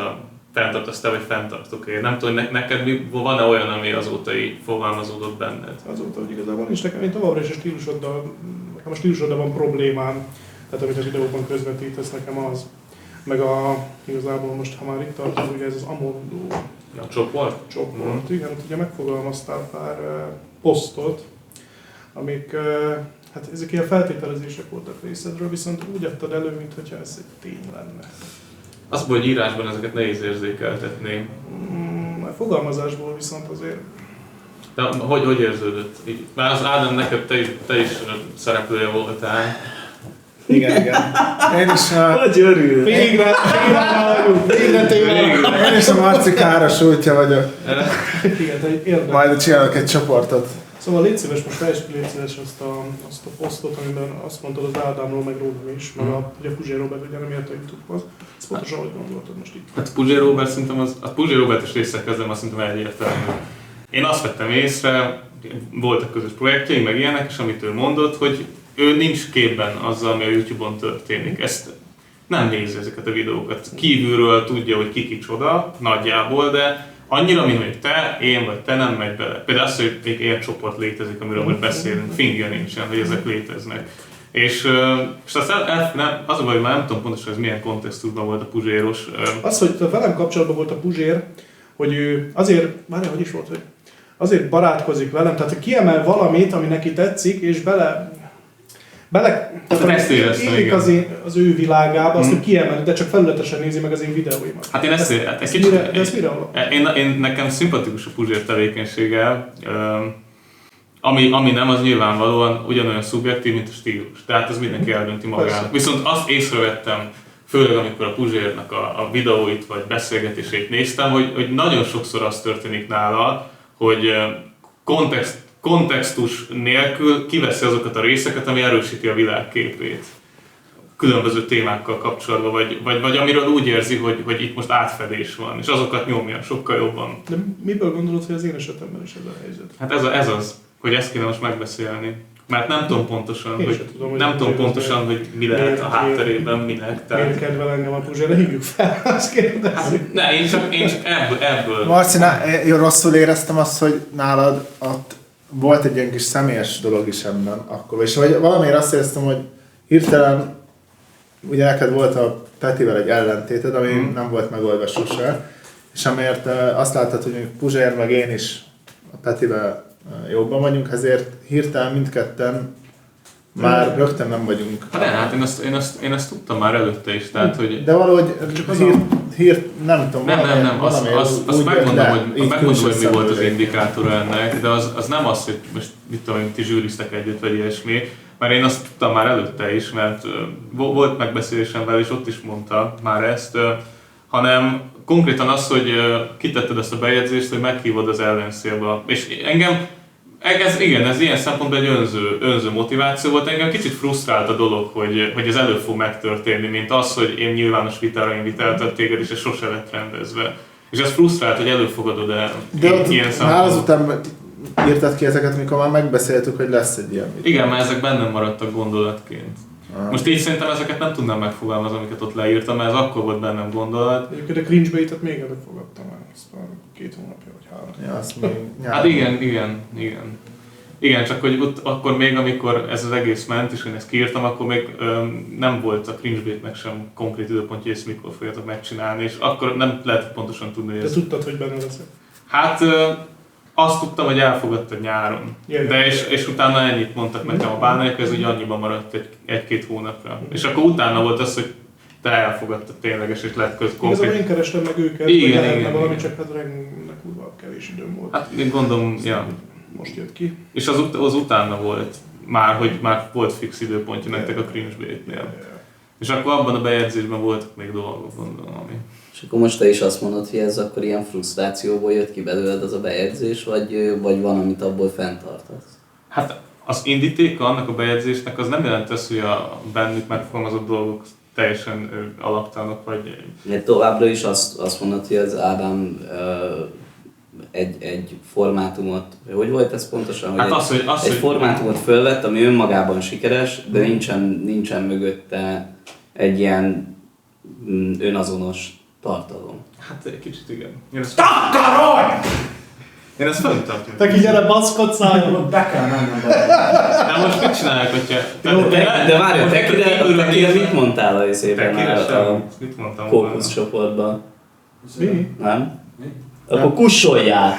fenntartasz-e, vagy fenntartok én. Nem tudom, hogy neked mi, van-e olyan, ami azóta így fogalmazódott benned? Azóta, hogy igazából nincs nekem, én továbbra is a stílusoddal, nekem a stílusoddal van problémám, tehát amit a videóban közvetítesz, nekem az. Meg a, igazából most, ha már itt tartunk, ugye ez az Amondo A csoport? csoport, mm. igen, ugye megfogalmaztál pár uh, posztot, amik, uh, hát ezek ilyen feltételezések voltak részedről, viszont úgy adtad elő, mintha ez egy tény lenne. Azt, hogy írásban ezeket nehéz érzékeltetni. Mm, a fogalmazásból viszont azért... De hogy, hogy érződött? Már az Ádám, neked te is, te is szereplője voltál. Igen, igen. Én is a... Hogy örül! Végre, végre, végre, Én is a Marci káros útja vagyok. igen, egy érdekes. Majd csinálok egy csoportot. Szóval légy szíves, most fejtsd ki, légy szíves azt a, azt a posztot, amiben azt mondtad az Ádámról, meg rólam is, meg a, ugye a Puzsé Robert ugye nem ért a YouTube-hoz. Ezt pontosan hogy gondoltad most itt? Hát Puzsé Robert szerintem az, a Puzsé Robert is részre kezdem, azt szerintem egyértelmű. Én azt vettem észre, voltak közös projektjeink, meg ilyenek, és amit ő mondott, hogy ő nincs képben azzal, ami a YouTube-on történik. Ezt nem nézi ezeket a videókat. Kívülről tudja, hogy ki kicsoda, nagyjából, de annyira, mint hogy te, én vagy te nem megy bele. Például az, hogy még ilyen csoport létezik, amiről most beszélünk, fingja nincsen, hogy ezek léteznek. És, és aztán el, nem, az a baj, hogy már nem tudom pontosan, hogy ez milyen kontextusban volt a Puzséros. Az, hogy velem kapcsolatban volt a Puzsér, hogy ő azért, várjál, hogy is volt, hogy azért barátkozik velem, tehát kiemel valamit, ami neki tetszik, és bele Bele, ezt éreztem, élik az, én, az ő világába, azt, hmm. hogy kiemeli, de csak felületesen nézi meg az én videóimat. Hát én ezt, ezt, ezt, ezt kicsit, mire, de ezt mire alap? Én, én, nekem szimpatikus a Puzsér tevékenysége, ami, ami nem, az nyilvánvalóan ugyanolyan szubjektív, mint a stílus. Tehát ez mindenki eldönti magának. Viszont azt észrevettem, főleg amikor a Puzsérnak a, a videóit vagy beszélgetéseit néztem, hogy, hogy nagyon sokszor az történik nála, hogy kontext, kontextus nélkül kiveszi azokat a részeket, ami erősíti a világképét. Különböző témákkal kapcsolatban, vagy, vagy, vagy amiről úgy érzi, hogy, hogy itt most átfedés van, és azokat nyomja sokkal jobban. De miből gondolod, hogy az én esetemben is ez a helyzet? Hát ez, a, ez az, hogy ezt kéne most megbeszélni. Mert nem tudom pontosan, én hogy, tudom, hogy nem tudom pontosan, hogy mi lehet a hátterében, minek. Tehát... Miért kedvel engem a Puzsérre, hívjuk fel, azt kérdezzük. Hát, ne, én csak, én csak ebből, ebből. Marci, én rosszul éreztem azt, hogy nálad ott volt egy ilyen kis személyes dolog is ebben akkor. És hogy valamiért azt éreztem, hogy hirtelen ugye neked volt a Petivel egy ellentéted, ami hmm. nem volt megoldva sose, és amiért azt láttad, hogy Puzsér meg én is a Petivel jobban vagyunk, ezért hirtelen mindketten már rögtön nem vagyunk. Hát, hát én, azt, én, azt, én ezt tudtam már előtte is, tehát hogy... De valahogy hír, hír, nem tudom, nem, nem, nem, azt az, az megmondom, hogy, megmondom, hogy mi volt az indikátora ennek, de az, az nem az, hogy most mit tudom, hogy ti zsűriztek együtt, vagy ilyesmi, mert én azt tudtam már előtte is, mert volt megbeszélésem vele, és ott is mondta már ezt, hanem konkrétan az, hogy kitetted ezt a bejegyzést, hogy meghívod az ellenszélbe. És engem, ez, igen, ez ilyen szempontból egy önző, önző motiváció volt. Engem kicsit frusztrált a dolog, hogy, hogy ez elő fog megtörténni, mint az, hogy én nyilvános vitára invitáltam téged, és ez sose lett rendezve. És ez frusztrált, hogy előfogadod el ilyen szempontból. Azután írtad ki ezeket, amikor már megbeszéltük, hogy lesz egy ilyen. Igen, mert ezek bennem maradtak gondolatként. Ah. Most így szerintem ezeket nem tudnám megfogalmazni, amiket ott leírtam, mert ez akkor volt bennem gondolat. Egyébként a cringe baitet még előbb fogadtam el, azt már két hónapja vagy három. Ja, azt még hát igen, igen, igen. Igen, csak hogy ott, akkor még, amikor ez az egész ment, és én ezt kiírtam, akkor még öm, nem volt a cringe baitnek sem konkrét időpontja, hogy ezt mikor fogjátok megcsinálni, és akkor nem lehet pontosan tudni, hogy ez... De tudtad, hogy benne leszek? Hát ö, azt tudtam, hogy elfogadtad nyáron, yeah, de és, yeah. és utána ennyit mondtak nekem a bálnáik, ez úgy annyiban maradt egy, egy-két hónapra. És akkor utána volt az, hogy te elfogadtad tényleges, és lett köz konkrét. Igazából én kerestem meg őket, igen, hogy igen, lehetne igen, valami, igen. csak hát rengeteg kurva kevés időm volt. Hát én gondolom, ja. Most jött ki. És az, ut- az utána volt már, hogy már volt fix időpontja nektek a cringe baitnél. Yeah, yeah. És akkor abban a bejegyzésben voltak még dolgok, gondolom, ami... És akkor most te is azt mondod, hogy ez akkor ilyen frusztrációból jött ki belőled az a bejegyzés, vagy, vagy van, amit abból fenntartasz? Hát az indítéka annak a bejegyzésnek az nem jelent az, hogy a bennük megfogalmazott dolgok teljesen alaptalanok, vagy... De továbbra is azt, azt mondod, hogy az Ádám uh, egy, egy formátumot, hogy volt ez pontosan? Hogy hát egy, az, hogy, az, egy hogy... formátumot fölvett, ami önmagában sikeres, de nincsen, nincsen mögötte egy ilyen önazonos tartalom. Hát egy kicsit igen. Én ezt, Takarodj! én ezt fenntartom. Te ki gyere baszkodsz álljon. Be kell mennem. De most mit csinálják, hogyha... De, de, de várj, te most kire, kívülről te kire nézve- mit mondtál a Te részében kire a, a sem? Mit mondtam volna? Kókusz csoportban? Mi? Nem? Akkor kussoljál!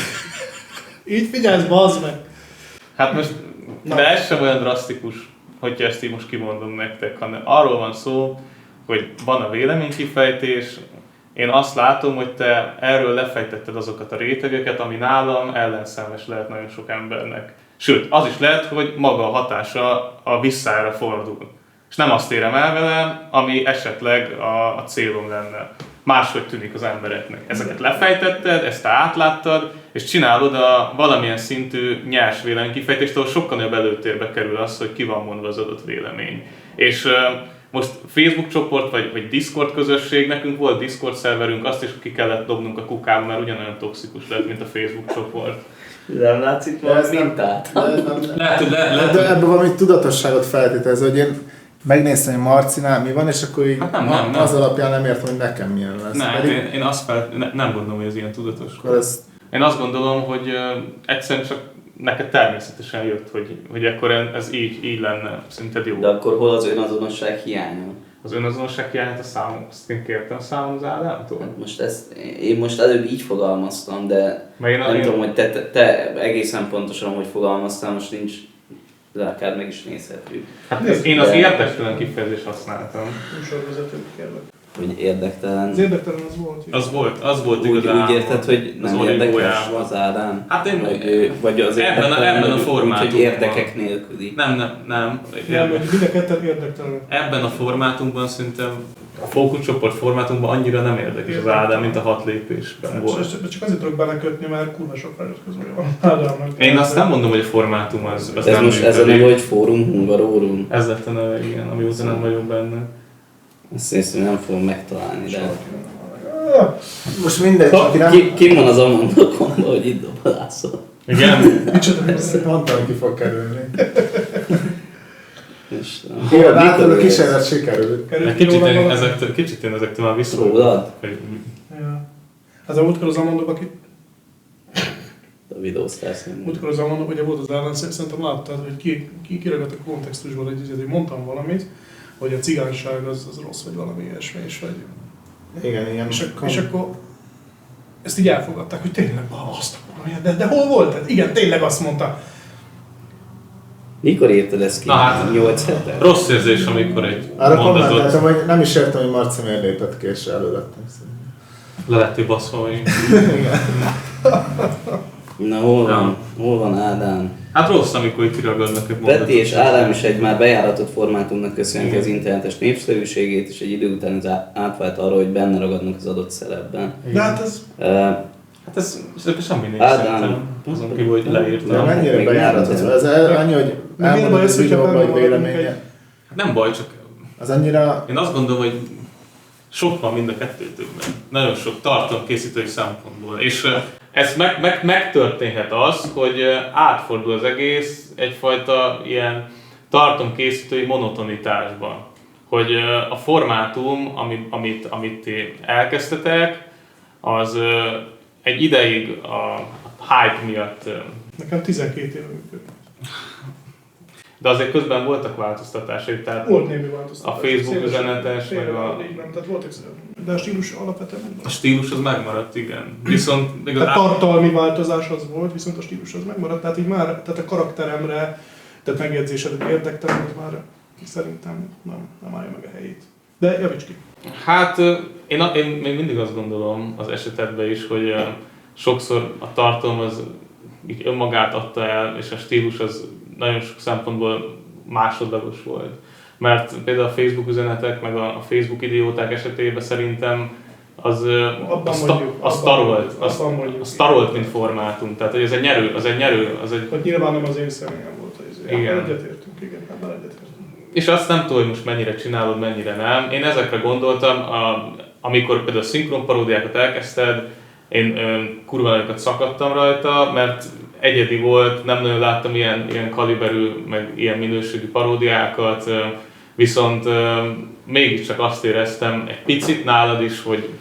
Így figyelsz, bazd meg! Hát most, de ez sem olyan drasztikus, hogyha ezt így most kimondom nektek, hanem arról van szó, hogy van a véleménykifejtés, én azt látom, hogy te erről lefejtetted azokat a rétegeket, ami nálam ellenszenves lehet nagyon sok embernek. Sőt, az is lehet, hogy maga a hatása a visszára fordul. És nem azt érem el vele, ami esetleg a, a célom lenne. Máshogy tűnik az embereknek. Ezeket lefejtetted, ezt te átláttad, és csinálod a valamilyen szintű nyers véleménykifejtést, ahol sokkal nagyobb előtérbe kerül az, hogy ki van mondva az adott vélemény. És uh, most Facebook csoport vagy, vagy Discord közösség, nekünk volt Discord szerverünk, azt is ki kellett dobnunk a kukába, mert ugyanolyan toxikus lett, mint a Facebook csoport. Nem látszik De ez valami nem- mintát? de ez nem- Lehet, hogy le, lehet, De hogy- ebből valami tudatosságot feltételez, hogy én megnéztem, hogy Marcinál mi van, és akkor így Hát nem, nem, nem. az alapján nem értem, hogy nekem milyen lesz. nem, Pedig én, én azt fel, ne, nem gondolom, hogy ez ilyen tudatos. akkor ez Én azt gondolom, hogy uh, egyszerűen csak neked természetesen jött, hogy, hogy akkor ez így, így lenne szerinted jó. De akkor hol az önazonosság hiánya? Az önazonosság hiányát a számom, azt én kértem számom az Ádámtól. Hát most ezt, én most előbb így fogalmaztam, de Mert én, nem én, tudom, hogy te, te, te egészen pontosan hogy fogalmaztál, most nincs, de akár meg is nézhetjük. hát ez, én az De- értektelen kifejezést használtam. Műsorvezető kérlek. Hogy érdektelen. Az érdektelen az volt. Az volt, az volt Úgy, igazából. úgy érted, hogy az nem érdekes origójában. az Ádám? Hát én- vagy, vagy az ebben a- érdektelen, ebben a úgy, formátumban. hogy érdekek nélküli. Nem, nem, nem. Nem, hogy mind a ketten érdektelenek. Ebben a formátumban szerintem a fókuszcsoport formátumban annyira nem érdekes az Ádám, mint a hat lépésben volt. Csak csak azért tudok belekötni, mert kurva sok feliratkozója van Ádámnak. Én azt nem mondom, hogy a formátum az, az Ez nem most ez a működik. neve, hogy Fórum Hungarorum. Ez lett a neve, igen, amióta nem vagyok benne. Ezt hiszem, nem fogom megtalálni, de... most mindegy, aki nem... Ki, ki van az Amondokon, hogy itt dobolászol? Igen? Micsoda Mondtam, hogy ki fog kerülni. Istenem. Jó, Mikor látod, a jössz? kísérlet sikerült. Egy kicsit én ezektől, kicsit én ezektől már vissza. Rólad? Ja. Hát a múltkor az Amondok, aki A videóztál szerintem. múltkor az Amondok, ugye volt az ellenszer, szerintem láttad, hogy ki, ki kiragadt a kontextusból egy hogy mondtam valamit, hogy a cigányság az, az rossz, vagy valami ilyesmi, és vagy... Igen, igen. És, ak- és akkor ezt így elfogadták, hogy tényleg, ah, azt mondom, de, de hol volt? Tehát igen, tényleg azt mondta. Mikor írtad ezt ki? Na hát, nyolc hete? Rossz érzés, amikor egy Arra mondatot kommenteltem, hogy nem is értem, hogy Marci miért lépett ki, és előlettem szerintem. le lettél baszva, vagy... Na hol Ja. van? Hol van Ádám? Hát rossz, amikor itt kiragadnak egy mondatot. Peti és Ádám is egy már bejáratott formátumnak köszönheti az internetes népszerűségét, és egy idő után ez á- átvált arra, hogy benne ragadnak az adott szerepben. De hát ez... Uh, Hát ez szerintem semmi nincs Ádám. szerintem. Azon kívül, hogy De leírtam. mennyire még bejáratott? nem. Ez el- annyi, hogy De miért baj elmondod az, egy hogyha videóban, benne hogy maradunk véleménye. egy- Hát nem baj, csak Az annyira... én azt gondolom, hogy sok van mind a kettőtökben. Nagyon sok tartalomkészítői szempontból. És eh, ez meg, meg, megtörténhet az, hogy eh, átfordul az egész egyfajta ilyen tartalomkészítői monotonitásba. Hogy eh, a formátum, amit, amit, amit ti elkezdtetek, az eh, egy ideig a hype miatt, eh, Nekem tizenkét éve működik. de azért közben voltak változtatásai, tehát Volt némi változtatás. A Facebook Szélesebb, üzenetes, félre, meg a- így nem, tehát voltak de a stílus alapvetően nem a volt. stílus az megmaradt, igen. Viszont Tehát igazán... tartalmi változás az volt, viszont a stílus az megmaradt, tehát így már, tehát a karakteremre, tehát megjegyzésedre érdektelen, az már szerintem nem, nem állja meg a helyét. De javíts ki. Hát én, a- én még mindig azt gondolom az esetedben is, hogy ö, sokszor a tartalom az így önmagát adta el, és a stílus az nagyon sok szempontból másodlagos volt. Mert például a Facebook üzenetek, meg a a Facebook idióták esetében szerintem az, ö, Abban az, mondjuk, az abban- starolt, az, abban mondjuk. az starolt, mint formátum. Tehát hogy ez egy nyerő, az egy nyerő, az egy... Hogy nyilván nem az én személyem volt az izé. Igen. Hát egyetértünk, igen, ebben egyetértünk. És azt nem tudom, hogy most mennyire csinálod, mennyire nem. Én ezekre gondoltam, a, amikor például a szinkronparódiákat elkezdted, én ö, kurva nagyokat szakadtam rajta, mert egyedi volt, nem nagyon láttam ilyen, ilyen kaliberű, meg ilyen minőségű paródiákat, ö, viszont ö, mégiscsak azt éreztem egy picit nálad is, hogy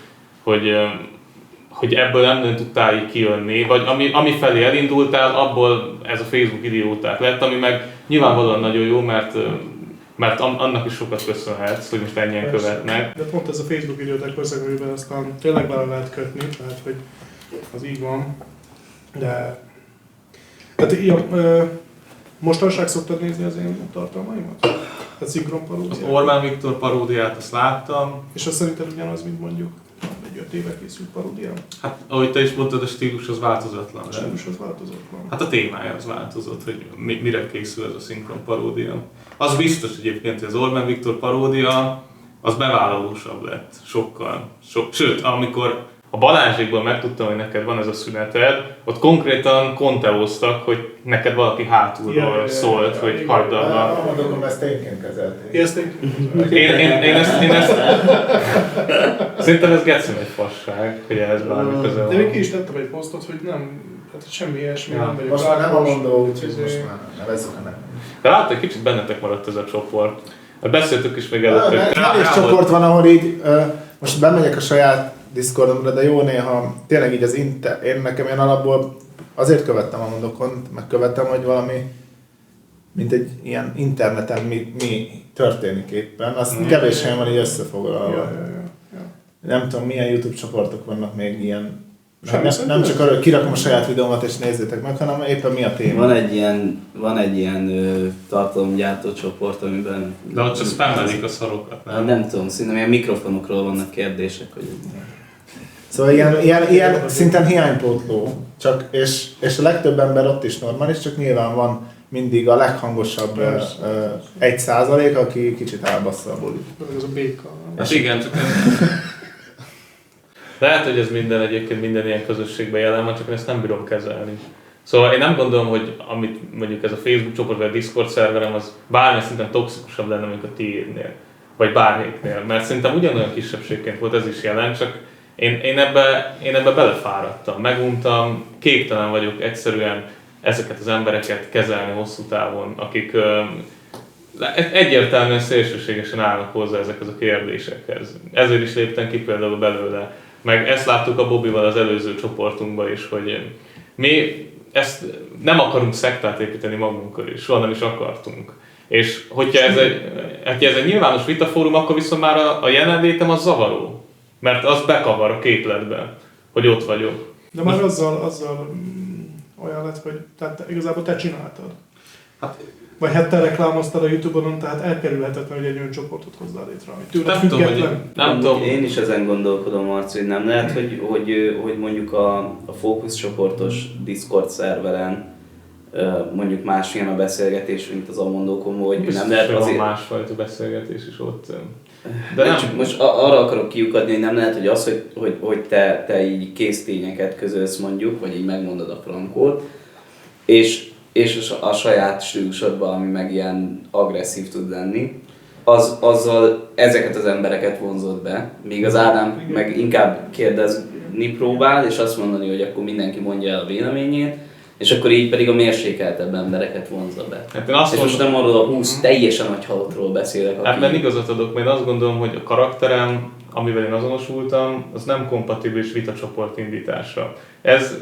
hogy, ö, hogy ebből nem nagyon tudtál így kijönni, vagy ami, ami felé elindultál, abból ez a Facebook idióták lett, ami meg nyilvánvalóan nagyon jó, mert, ö, mert annak is sokat köszönhetsz, hogy most ennyien Persze. követnek. De pont ez a Facebook idióták ország, amiben aztán tényleg bele lehet kötni, tehát hogy az így van. De... Tehát ilyen, ö, mostanság szoktad nézni az én tartalmaimat? Tehát szinkron Az paródiát? Orbán Viktor paródiát azt láttam. És azt szerinted ugyanaz, mint mondjuk egy öt éve készült paródia? Hát ahogy te is mondtad, a stílus az változatlan. A de- stílus az változatlan. Hát a témája az változott, hogy mi, mire készül ez a szinkron paródia. Az biztos egyébként, hogy az Orbán Viktor paródia az bevállalósabb lett, sokkal. Sok, sőt, amikor a Balázsékból megtudtam, hogy neked van ez a szüneted, ott konkrétan konteóztak, hogy neked valaki hátulról Ja, ja, ja, szólt, ja, hogy igen. hagyd abba. A mondokom, ezt tényként kezelték. Ezt én... Én, én, én, ezt, én ezt... Szerintem ez gecim egy fasság, hogy ehhez bármi köze De még van. ki is tettem egy posztot, hogy nem, hát semmi ilyesmi, Ja. nem vagyok Most már nem a rákos, mondó, úgyhogy izé, most már nevezzük a nevet. De látod, egy kicsit bennetek maradt ez a csoport. Beszéltük is még előtt, hogy Elég rá- csoport van, ahol így, ö, most bemegyek a saját Discordomra, de jó néha tényleg így az inter, én nekem ilyen alapból azért követtem a mondokont, meg követtem, hogy valami, mint egy ilyen interneten mi, mi történik éppen, azt Mm. kevés helyen van így Ja, összefoglalva. ja, ja, ja. Nem tudom, milyen YouTube csoportok vannak még ilyen. Semmi Nem, szerintem nem csak ez- arra, hogy kirakom a saját videómat és nézzétek meg, hanem éppen mi a téma. Van egy ilyen, van egy ilyen ö, tartalomgyártó csoport, amiben... De ott csak spammelik a szarokat, Nem, nem? nem tudom, szerintem ilyen mikrofonokról vannak kérdések, hogy... Szóval ilyen, ilyen, ilyen szinten hiánypótló, csak, és, és a legtöbb ember ott is normális, csak nyilván van mindig a leghangosabb ö, Persze. ö, egy százalék, aki kicsit elbassza a bulit. Meg az a béka. Hát igen, csak ez... Lehet, hogy ez minden egyébként minden ilyen közösségben jelen van, csak én ezt nem bírom kezelni. Szóval én nem gondolom, hogy amit mondjuk ez a Facebook csoport vagy a Discord szerverem, az bármilyen szinten toxikusabb lenne, mint a tiédnél. Vagy bármelyiknél. Mert szerintem ugyanolyan kisebbségként volt ez is jelen, csak én, én, ebbe, én ebbe belefáradtam, meguntam, képtelen vagyok egyszerűen ezeket az embereket kezelni hosszú távon, akik ö, egyértelműen szélsőségesen állnak hozzá ezekhez a kérdésekhez. Ezért is léptem ki például belőle. Meg ezt láttuk a Bobival az előző csoportunkban is, hogy mi ezt nem akarunk szektát építeni magunkról is, soha nem is akartunk. És hogyha ez egy, hogyha ez egy nyilvános vitafórum, akkor viszont már a, a jelenlétem az zavaró. Mert az bekavar a képletbe, hogy ott vagyok. De már azzal, azzal mm, olyan lett, hogy tehát te, igazából te csináltad. Hát, Vagy hát te reklámoztad a YouTube-on, tehát elkerülhetetlen, hogy egy olyan csoportot hozzá létre, ami tőle nem tudom, hogy, független. nem tudom. Én is ezen gondolkodom, Marci, hogy nem lehet, hogy, hogy, hogy mondjuk a, a fókuszcsoportos Discord szerveren ö, mondjuk másmilyen a beszélgetés, mint az Amondókon, hogy Biztos, nem lehet hogy van azért... másfajta beszélgetés is ott. De nem. Csak most a- arra akarok kiukadni, hogy nem lehet, hogy az, hogy, hogy, hogy te, te így késztényeket közölsz mondjuk, vagy így megmondod a frankót, és, és a saját stílusodban, ami meg ilyen agresszív tud lenni, az, azzal ezeket az embereket vonzod be, míg az Ádám Igen. meg inkább kérdezni próbál, és azt mondani, hogy akkor mindenki mondja el a véleményét, és akkor így pedig a mérsékeltebb embereket vonzza be. Hát én azt És most mondom, nem arról a húsz teljesen nagy halottról beszélek, aki... ebben igazat adok, mert én azt gondolom, hogy a karakterem, amivel én azonosultam, az nem kompatibilis vitacsoport indításra. Ez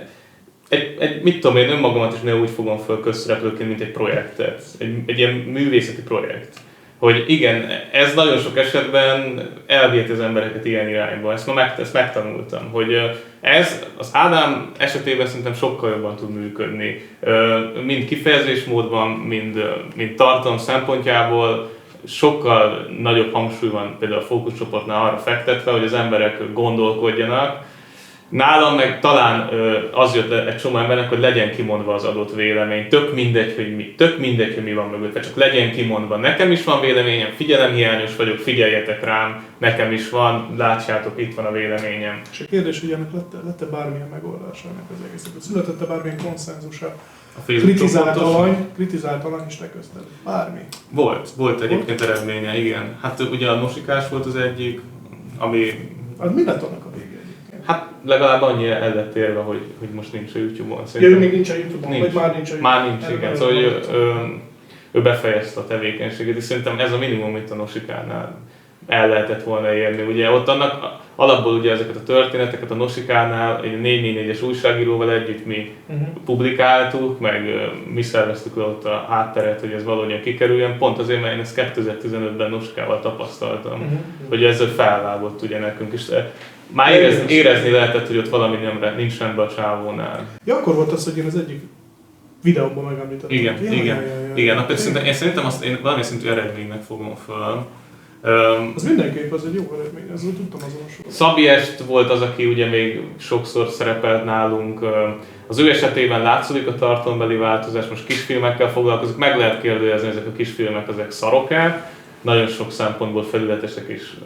egy, egy, mit tudom én, önmagamat is ne úgy fogom föl közszereplőként, mint egy projektet. Egy, egy ilyen művészeti projekt. Hogy igen, ez nagyon sok esetben elviheti az embereket ilyen irányba. Ezt, ma meg, ezt megtanultam, hogy ez az Ádám esetében szerintem sokkal jobban tud működni. Mind kifejezésmódban, mind, mind tartalom szempontjából sokkal nagyobb hangsúly van például a fókuszcsoportnál arra fektetve, hogy az emberek gondolkodjanak. Nálam meg talán az jött egy csomó embernek, hogy legyen kimondva az adott vélemény. Tök mindegy, hogy mi, tök mindegy, hogy mi van mögötte, csak legyen kimondva. Nekem is van véleményem, figyelemhiányos vagyok, figyeljetek rám, nekem is van, látjátok, itt van a véleményem. És a kérdés, hogy ennek lett, lett-e bármilyen megoldása ennek az egésznek? Született-e bármilyen konszenzusa? A Facebook Kritizált csoportos- alany, kritizált alany is te közted. Bármi. Volt, volt egyébként eredménye, igen. Hát ugye a Nosikás volt az egyik, ami Hát mi lett annak a vége egyébként? hát legalább annyi el lett érve, hogy, hogy most nincs a YouTube-on. Ja, ő még nincs a YouTube-on, Nincs. vagy már nincs a YouTube-on? Már nincs, Erről igen. már Szóval, hogy nem ő, ő, ő befejezte a tevékenységét, és szerintem ez a minimum itt a Nosikánál. el lehetett volna érni. Ugye ott annak alapból ugye ezeket a történeteket a Nosikánál egy négy négy négyes újságíróval együtt mi uh-huh. publikáltuk, meg mi szerveztük le ott a hátteret, hogy ez valahogyan kikerüljön, pont azért, mert én ezt kétezer-tizenötben Nosikával tapasztaltam, uh-huh. hogy ezzel felvágott ugye nekünk is. Már érezni, érezni lehetett, hogy ott valami nem, nincs rendben a csávónál. Ja, akkor volt az, hogy én az egyik videóban megemlítettem. Igen, ja, igen, ja, ja, ja, igen. ja, igen. Szerintem, én szerintem azt én valami szintű eredménynek fogom föl. Um, az mindenképp az egy jó eredmény, ezzel tudtam azonosulni. Szabi Est volt az, aki ugye még sokszor szerepelt nálunk. Az ő esetében látszik a tartalmbeli változás, most kisfilmekkel foglalkozik, meg lehet kérdőjezni, ezek a kisfilmek ezek szarok-e, nagyon sok szempontból felületesek és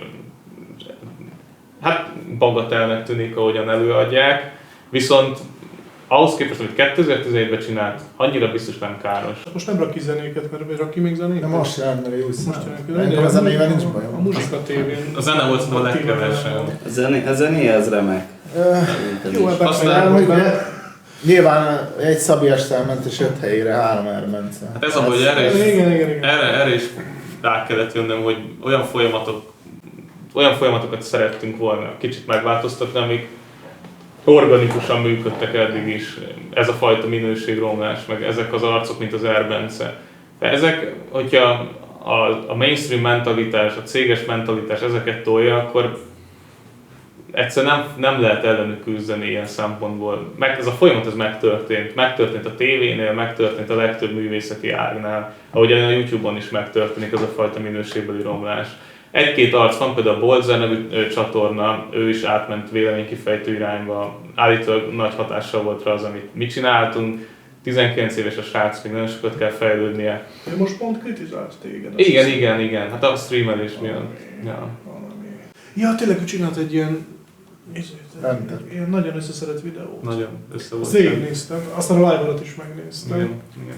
hát bagatelnek tűnik, ahogyan előadják, viszont ahhoz képest, amit kétezer-tizenegyben csinált, annyira biztos nem káros. Most nem rak ki zenéket, mert rak ki még zenéket? De most jön, mert jó Most jön. A zenével nincs bajom. A muzsika tévén. A zene volt a legkevesebb. A zené, a zené az remek. Jó, ebben aztán nyilván egy Szabi Est elment és öt helyére, három erre ment. Hát ez a, hogy erre is, igen, igen, igen. Erre, erre is rá kellett jönnöm, hogy olyan folyamatok, olyan folyamatokat szerettünk volna kicsit megváltoztatni, amik organikusan működtek eddig is. Ez a fajta minőségromlás, meg ezek az arcok, mint az Erbence. Ezek, hogyha a, a mainstream mentalitás, a céges mentalitás ezeket tolja, akkor egyszerűen nem, nem lehet ellenük küzdeni ilyen szempontból. Meg, ez a folyamat ez megtörtént. Megtörtént a tévénél, megtörtént a legtöbb művészeti ágnál, ahogyan a YouTube-on is megtörténik ez a fajta minőségbeli romlás. Egy-két arc van, például a Bolzer nevű csatorna, ő is átment véleménykifejtő irányba, állítólag nagy hatással volt rá az, amit mi csináltunk. tizenkilenc éves a srác, még nagyon sokat kell fejlődnie. Ő most pont kritizált téged. Igen, igen, igen, igen, hát a streamelés miatt. Ja. Ja, tényleg ő csinált egy ilyen, Enter. ilyen nagyon összeszedett videót. Nagyon össze volt. Azt végignéztem, aztán a live-ot is megnéztem. Igen, igen.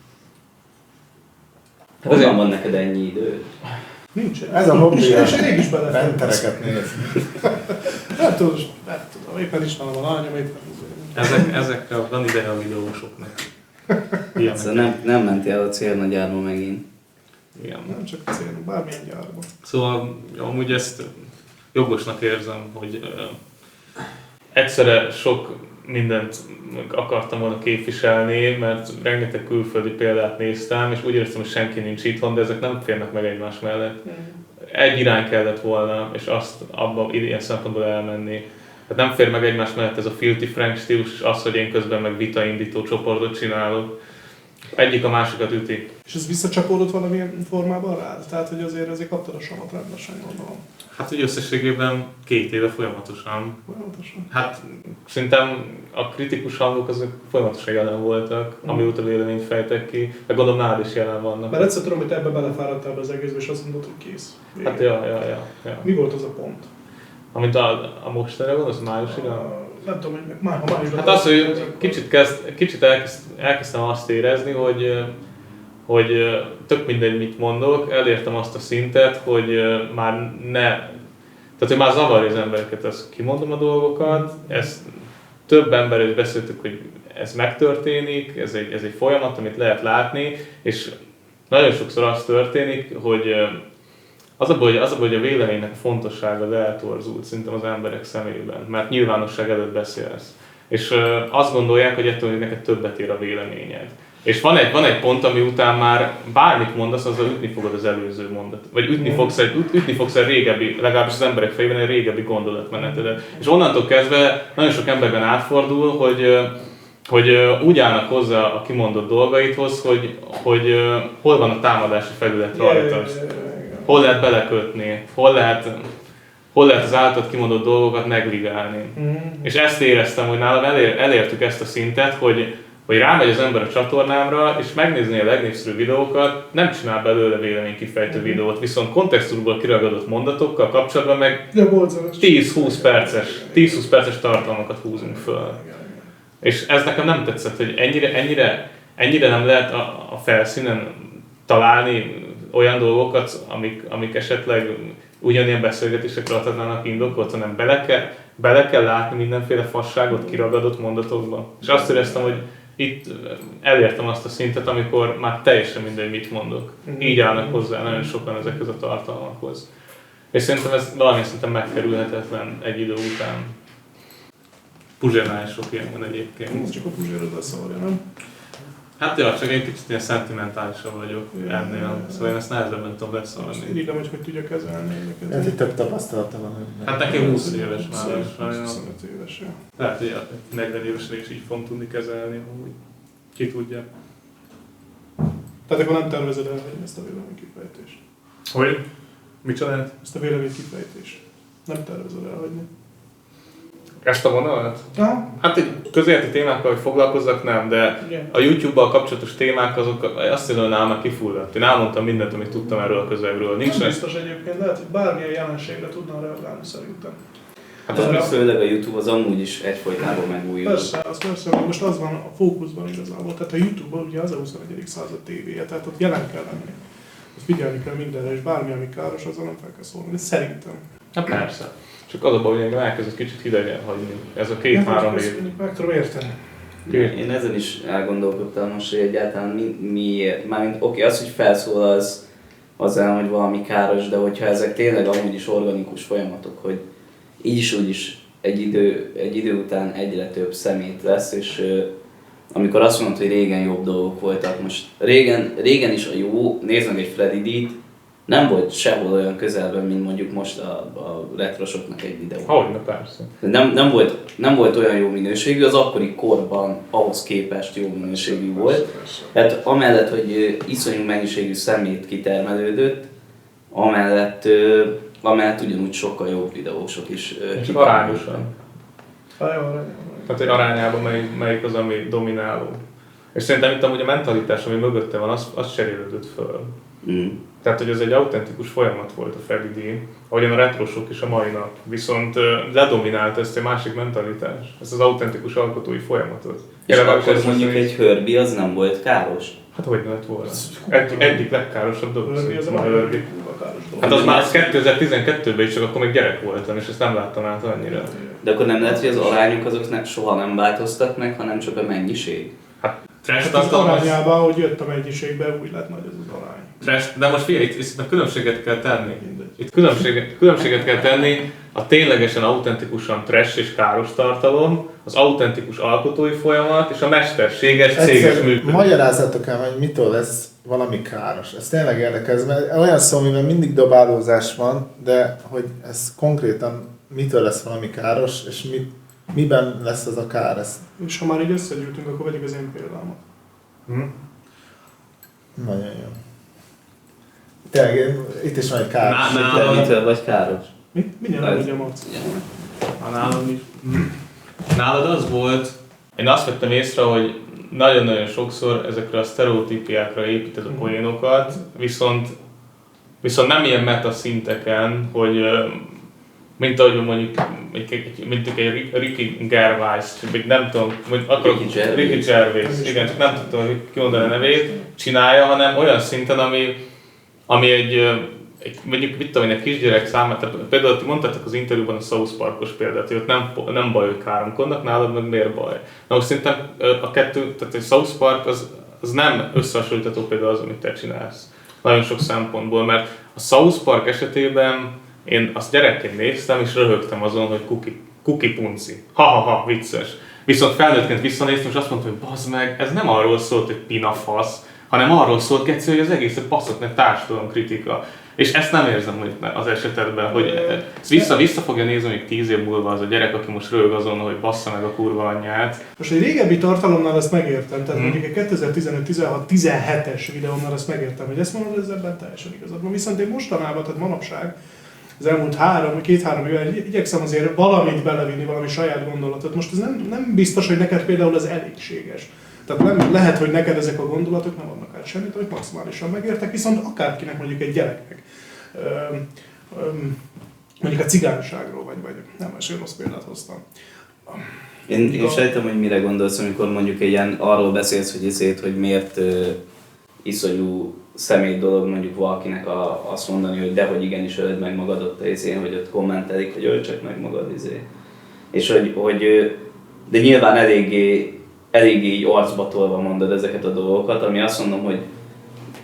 Honnan van neked ennyi idő? Nincs. Ez a hobbi, és én is belefértem. rentereket néz. Nem tudom, nem tudom, éppen ismerem a lányom, éppen Ezek, ezekre van ideje a videósoknak. Ilyenek. Szóval nem, nem mentél el a célnagyárba megint. Igen. nem csak a cél, bármilyen gyárban. Szóval amúgy ezt jogosnak érzem, hogy uh, egyszerre sok mindent akartam volna képviselni, mert rengeteg külföldi példát néztem, és úgy éreztem, hogy senki nincs itthon, de ezek nem férnek meg egymás mellett. Egy irány kellett volna, és azt abban ilyen szempontból elmenni. Tehát nem fér meg egymás mellett ez a Filthy Frank stílus, és az, hogy én közben meg vitaindító csoportot csinálok. Egyik a másikat üti. És ez visszacsapódott valamilyen formában rád? Tehát, hogy azért ezért kaptad a savat rendesen, gondolom. Hát, hogy összességében két éve folyamatosan. Folyamatosan. Hát szerintem a kritikus hangok azok folyamatosan jelen voltak, mm. amióta véleményt fejtek ki, meg gondolom nálad is jelen vannak. Mert egyszer tudom, hogy te ebbe belefáradtál be az egészbe, és azt mondod, hogy kész. Vége. Hát ja, ja, ja, ja. Mi volt az a pont? Amit a, a mostanra van, az májusra? Nem tudom, hogy már, ha májusra... Hát az, hogy kicsit, kezd, kicsit elkezd, elkezdtem azt érezni, hogy, hogy tök mindegy mit mondok, elértem azt a szintet, hogy már ne... Tehát, hogy már zavarja az embereket, ezt kimondom a dolgokat, ezt több emberrel is beszéltük, hogy ez megtörténik, ez egy, ez egy folyamat, amit lehet látni, és nagyon sokszor az történik, hogy az a baj, az a, baj, hogy a véleménynek a fontossága eltorzult szerintem az emberek szemében, mert nyilvánosság előtt beszélsz. És azt gondolják, hogy ettől neked többet ér a véleményed. És van egy, van egy pont, ami után már bármit mondasz, azzal ütni fogod az előző mondat. Vagy ütni fogsz egy, üt, ütni fogsz egy régebbi, legalábbis az emberek fejében egy régebbi gondolatmenetedet. És onnantól kezdve nagyon sok emberben átfordul, hogy, hogy úgy állnak hozzá a kimondott dolgaithoz, hogy, hogy hol van a támadási felület rajtad. Hol lehet belekötni, hol lehet, hol lehet az általad kimondott dolgokat negligálni. Mm. És ezt éreztem, hogy nálam elér, elértük ezt a szintet, hogy, hogy rámegy az ember a csatornámra, és megnézni a legnépszerűbb videókat, nem csinál belőle véleménykifejtő mm. videót, viszont kontextusból kiragadott mondatokkal kapcsolatban meg tíz-húsz perces, tíz-húsz perces tartalmakat húzunk föl. És ez nekem nem tetszett, hogy ennyire, ennyire, ennyire nem lehet a, a felszínen találni olyan dolgokat, amik, amik esetleg ugyanilyen beszélgetésekre adhatnának indokolt, hanem bele kell, bele kell látni mindenféle fasságot kiragadott mondatokba. És azt éreztem, hogy itt elértem azt a szintet, amikor már teljesen mindegy, mit mondok. Így állnak hozzá nagyon sokan ezekhez a tartalmakhoz. És szerintem ez valamilyen szinten megkerülhetetlen egy idő után. Puzsérnál is sok ilyen van egyébként. Ez csak a Puzsérod a szarja, nem? Hát ja, csak egy kicsit ilyen szentimentálisabb vagyok ennél, szóval én ezt nehezebben tudom leszólni. Irigyem, hogy hogy tudja kezelni Ez ezeket. itt több tapasztalata van. hogy- Hát nekem húsz éves már is sajnos. huszonöt éves, ja. Lehet, hogy a negyven évesre is így fogom tudni kezelni, hogy ki tudja. Tehát akkor nem tervezed elhagyni ezt a véleménykifejtést? Hogy? Micsoda? Ezt a véleménykifejtést. Nem tervezed elhagyni? Ezt a vonalat? Aha. Hát egy közéleti témákkal, hogy foglalkozzak, nem, de Igen. a YouTube-bal kapcsolatos témák azok azt hiszem, hogy nálam már kifulladt. Én elmondtam mindent, amit tudtam erről a közegről. Nincs Nem meg. biztos egyébként, lehet, hogy bármilyen jelenségre tudna reagálni szerintem. Hát Hát az az főleg a YouTube az amúgy is egyfolytában megújul. Persze, az persze, hogy most az van a fókuszban igazából. Tehát a YouTube-ban ugye az a huszonegyedik század tévéje, tehát ott jelen kell lenni. Ott figyelni kell mindenre, és bármi, ami káros, azzal nem fel kell szólni. De szerintem. Hát persze. Csak az a baj, hogy engem elkezdett kicsit hidegen hagyni. Ez a két-három ezt év. mondjuk meg tudom érteni. Én ezen is elgondolkodtam most, hogy egyáltalán mi, miért. Mármint oké, okay, az, hogy felszólalsz azzal, hogy valami káros, de hogyha ezek tényleg amúgy is organikus folyamatok, hogy így is úgy is egy idő, egy idő után egyre több szemét lesz, és uh, amikor azt mondod, hogy régen jobb dolgok voltak, most régen, régen is a jó, nézd meg egy Freddy D-t, nem volt sehol olyan közelben, mint mondjuk most a, a retrosoknak egy videó. Hogyne, persze. Nem, nem, volt, nem volt olyan jó minőségű, az akkori korban ahhoz képest jó minőségű volt. Tehát amellett, hogy iszonyú mennyiségű szemét kitermelődött, amellett, amellett ugyanúgy sokkal jobb videósok is Csak arányosan. Arányban, Tehát egy arányában melyik, melyik az, ami domináló. És szerintem itt amúgy a mentalitás, ami mögötte van, az, az cserélődött föl. Mm. Tehát, hogy ez egy autentikus folyamat volt a Freddy D, ahogyan a retrosok is a mai nap. Viszont uh, ledominált ezt egy másik mentalitás, ezt az autentikus alkotói folyamatot. És Jelenleg akkor ez mondjuk egy- egy Herbie az nem volt káros? Hát hogy lett volna? Egy, egyik legkárosabb dolog. Herbie az a szerintem a mai Herbie. kurva káros dolog. Hát az már kétezer-tizenkettőben is, csak akkor még gyerek voltam, és ezt nem láttam át annyira. De akkor nem lehet, hogy az arányok azoknak soha nem változtak meg, hanem csak a mennyiség? Trash Hát az tartalmaz, arányában, hogy jött a mennyiségbe, úgy lett nagy ez az arány. trash, de most figyelj, itt, itt különbséget kell tenni. Mindegy. Itt különbséget, különbséget kell tenni a ténylegesen autentikusan trash és káros tartalom, az autentikus alkotói folyamat és a mesterséges céges Egyszer működés. magyarázzatok el, hogy mitől lesz valami káros. Ez tényleg érdekes, mert olyan szó, amiben mindig dobálózás van, de hogy ez konkrétan mitől lesz valami káros, és mit, miben lesz az a kár. Ez És ha már így összegyűltünk, akkor vegyük az én példámat. Hm? nagyon jó. Tényleg, itt is van egy káros. Na, na. De Nálam- mitől vagy káros? Mi? Mindjárt Ez- mondja Max. A nálam is. Nálad az volt, én azt vettem észre, hogy nagyon-nagyon sokszor ezekre a sztereotípiákra építed a poénokat, viszont, viszont nem ilyen meta szinteken, hogy ö, mint ahogy mondjuk egy, egy, mint egy Ricky Gervais, vagy nem tudom, hogy akarok, Ricky Gervais. Ricky Gervais, igen, csak nem tudtam, hogy kimondani a nevét, csinálja, hanem olyan szinten, ami, ami egy, ö, egy, mondjuk mit tudom én, egy kisgyerek számára, tehát például ti mondtátok az interjúban a South Parkos példát, hogy ott nem, nem baj, hogy káromkodnak, nálad meg miért baj. Na most szerintem ö, a kettő, tehát a South Park az, az nem összehasonlítható például az, amit te csinálsz. Nagyon sok szempontból, mert a South Park esetében én azt gyerekként néztem, és röhögtem azon, hogy kuki, kuki punci. Ha-ha-ha, vicces. Viszont felnőttként visszanéztem, és azt mondtam, hogy bazd meg, ez nem arról szólt, hogy pinafasz, hanem arról szólt, Geci, hogy az egészet baszott meg társadalomkritika. És ezt nem érzem hogy az esetedben, hogy ezt vissza, vissza fogja nézni még tíz év múlva az a gyerek, aki most röhög azon, hogy bassza meg a kurva anyját. Most egy régebbi tartalomnál ezt megértem, tehát Hmm. mondjuk egy kétezer-tizenöt tizenhat tizenhetes videómnál ezt megértem, hogy ezt mondod, ez ebben teljesen igazad van. Viszont én mostanában, tehát manapság, az elmúlt három, két-három évvel igyekszem azért valamit belevinni, valami saját gondolatot. Most ez nem, nem biztos, hogy neked például ez elégséges. Tehát nem, lehet, hogy neked ezek a gondolatok nem adnak át semmit, hogy maximálisan megértek, viszont akárkinek mondjuk egy gyereknek, öm, öm, mondjuk a cigányságról, vagy, vagy nem, most rossz példát hoztam. Én, én sejtem, hogy mire gondolsz, amikor mondjuk egy ilyen arról beszélsz, hogy ezért, hogy miért uh, iszonyú személy dolog mondjuk valakinek a, azt mondani, hogy dehogy igenis öld meg magad ott a izén, hogy ott kommentelik, hogy öld csak meg magad izé. És hogy, hogy ö, de nyilván eléggé, eléggé így arcba tolva mondod ezeket a dolgokat, ami azt mondom, hogy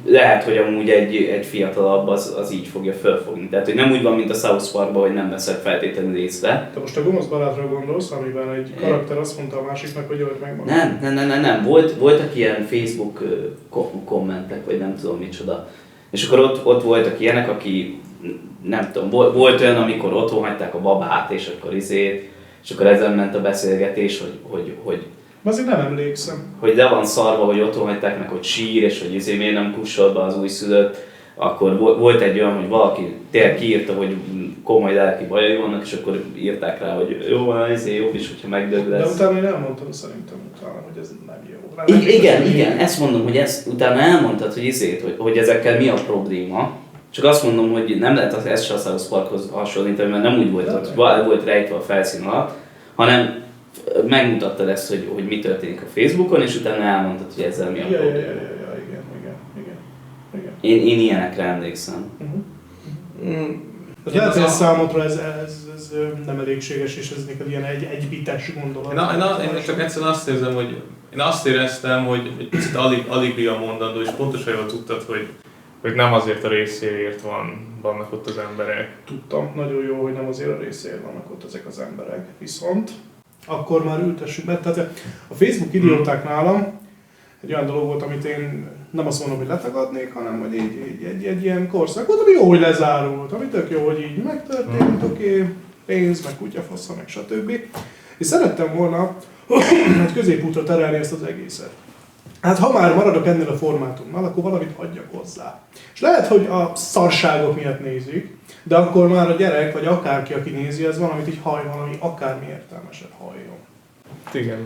lehet, hogy amúgy egy, egy fiatalabb az, az így fogja fölfogni. Tehát, hogy nem úgy van, mint a South Parkban, hogy nem veszek feltétlenül észre. Te most a gonosz barátra gondolsz, amiben egy karakter azt mondta a másiknak, hogy öld meg magad? Nem, nem, nem, nem, nem. Volt, voltak ilyen Facebook ko- kommentek, vagy nem tudom micsoda. És akkor ott, ott voltak ilyenek, aki nem tudom, volt olyan, amikor otthon hagyták a babát, és akkor izét, és akkor ezen ment a beszélgetés, hogy, hogy, hogy Azért nem emlékszem. hogy le van szarva, hogy otthon hagyták meg, hogy sír, és hogy izé miért nem kussol be az újszülött. Akkor volt egy olyan, hogy valaki tényleg kiírta, hogy komoly lelki bajai vannak, és akkor írták rá, hogy jó van, izé jobb is, hogyha megdög lesz. De utána én elmondtam szerintem utána, hogy ez nem jó. I- igen, igen, igen, ezt mondom, hogy ezt utána elmondtad, hogy izét, hogy, hogy ezekkel mi a probléma. Csak azt mondom, hogy nem lehet ezt se a South Parkhoz hasonlítani, mert nem úgy volt, hogy volt rejtve a felszín alatt, hanem megmutattad ezt, hogy, hogy mi történik a Facebookon, és utána elmondtad, hogy ezzel mi a ja, probléma. ja, ja, ja, igen, igen, igen, igen. Én, én ilyenekre emlékszem. Uh-huh. Mm. Lehet, hogy számodra ez, ez, ez nem elégséges, és ez neked ilyen egy, egy bites gondolat. Na, na, én csak egyszerűen azt érzem, hogy én azt éreztem, hogy egy picit alig, alig a mondandó, és pontosan jól tudtad, hogy, hogy nem azért a részéért van, vannak ott az emberek. Tudtam, nagyon jó, hogy nem azért a részéért vannak ott ezek az emberek. Viszont akkor már ültessük be. Tehát a Facebook idióták nálam egy olyan dolog volt, amit én nem azt mondom, hogy letagadnék, hanem hogy így, így egy, egy ilyen korszak volt, ami jó, hogy lezárult, ami tök jó, hogy így megtörtént, oké, okay, pénz, meg kutyafasza, meg stb. És szerettem volna egy középútra terelni ezt az egészet. Hát ha már maradok ennél a formátumnál, akkor valamit adjak hozzá. És lehet, hogy a szarságok miatt nézik, de akkor már a gyerek, vagy akárki, aki nézi, ez valamit így hall, valami akármi értelmeset halljon. Igen.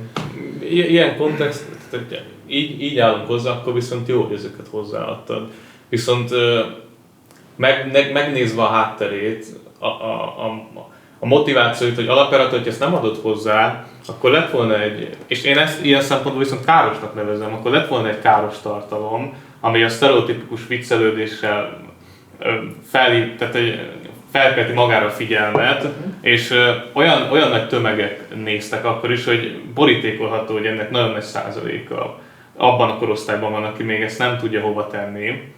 I- ilyen kontext, tehát így, így állunk hozzá, akkor viszont jó, hogy ezeket hozzáadtad. Viszont meg, meg, megnézve a hátterét, a, a, a, a motivációt, hogy alapjáratot, hogy ezt nem adott hozzá, akkor lett volna egy, és én ezt ilyen szempontból viszont károsnak nevezem, akkor lett volna egy káros tartalom, ami a sztereotipikus viccelődéssel fel, tehát felkelti magára a figyelmet, uh-huh. és ö, olyan, olyan nagy tömegek néztek akkor is, hogy borítékolható, hogy ennek nagyon nagy százaléka abban a korosztályban van, aki még ezt nem tudja hova tenni.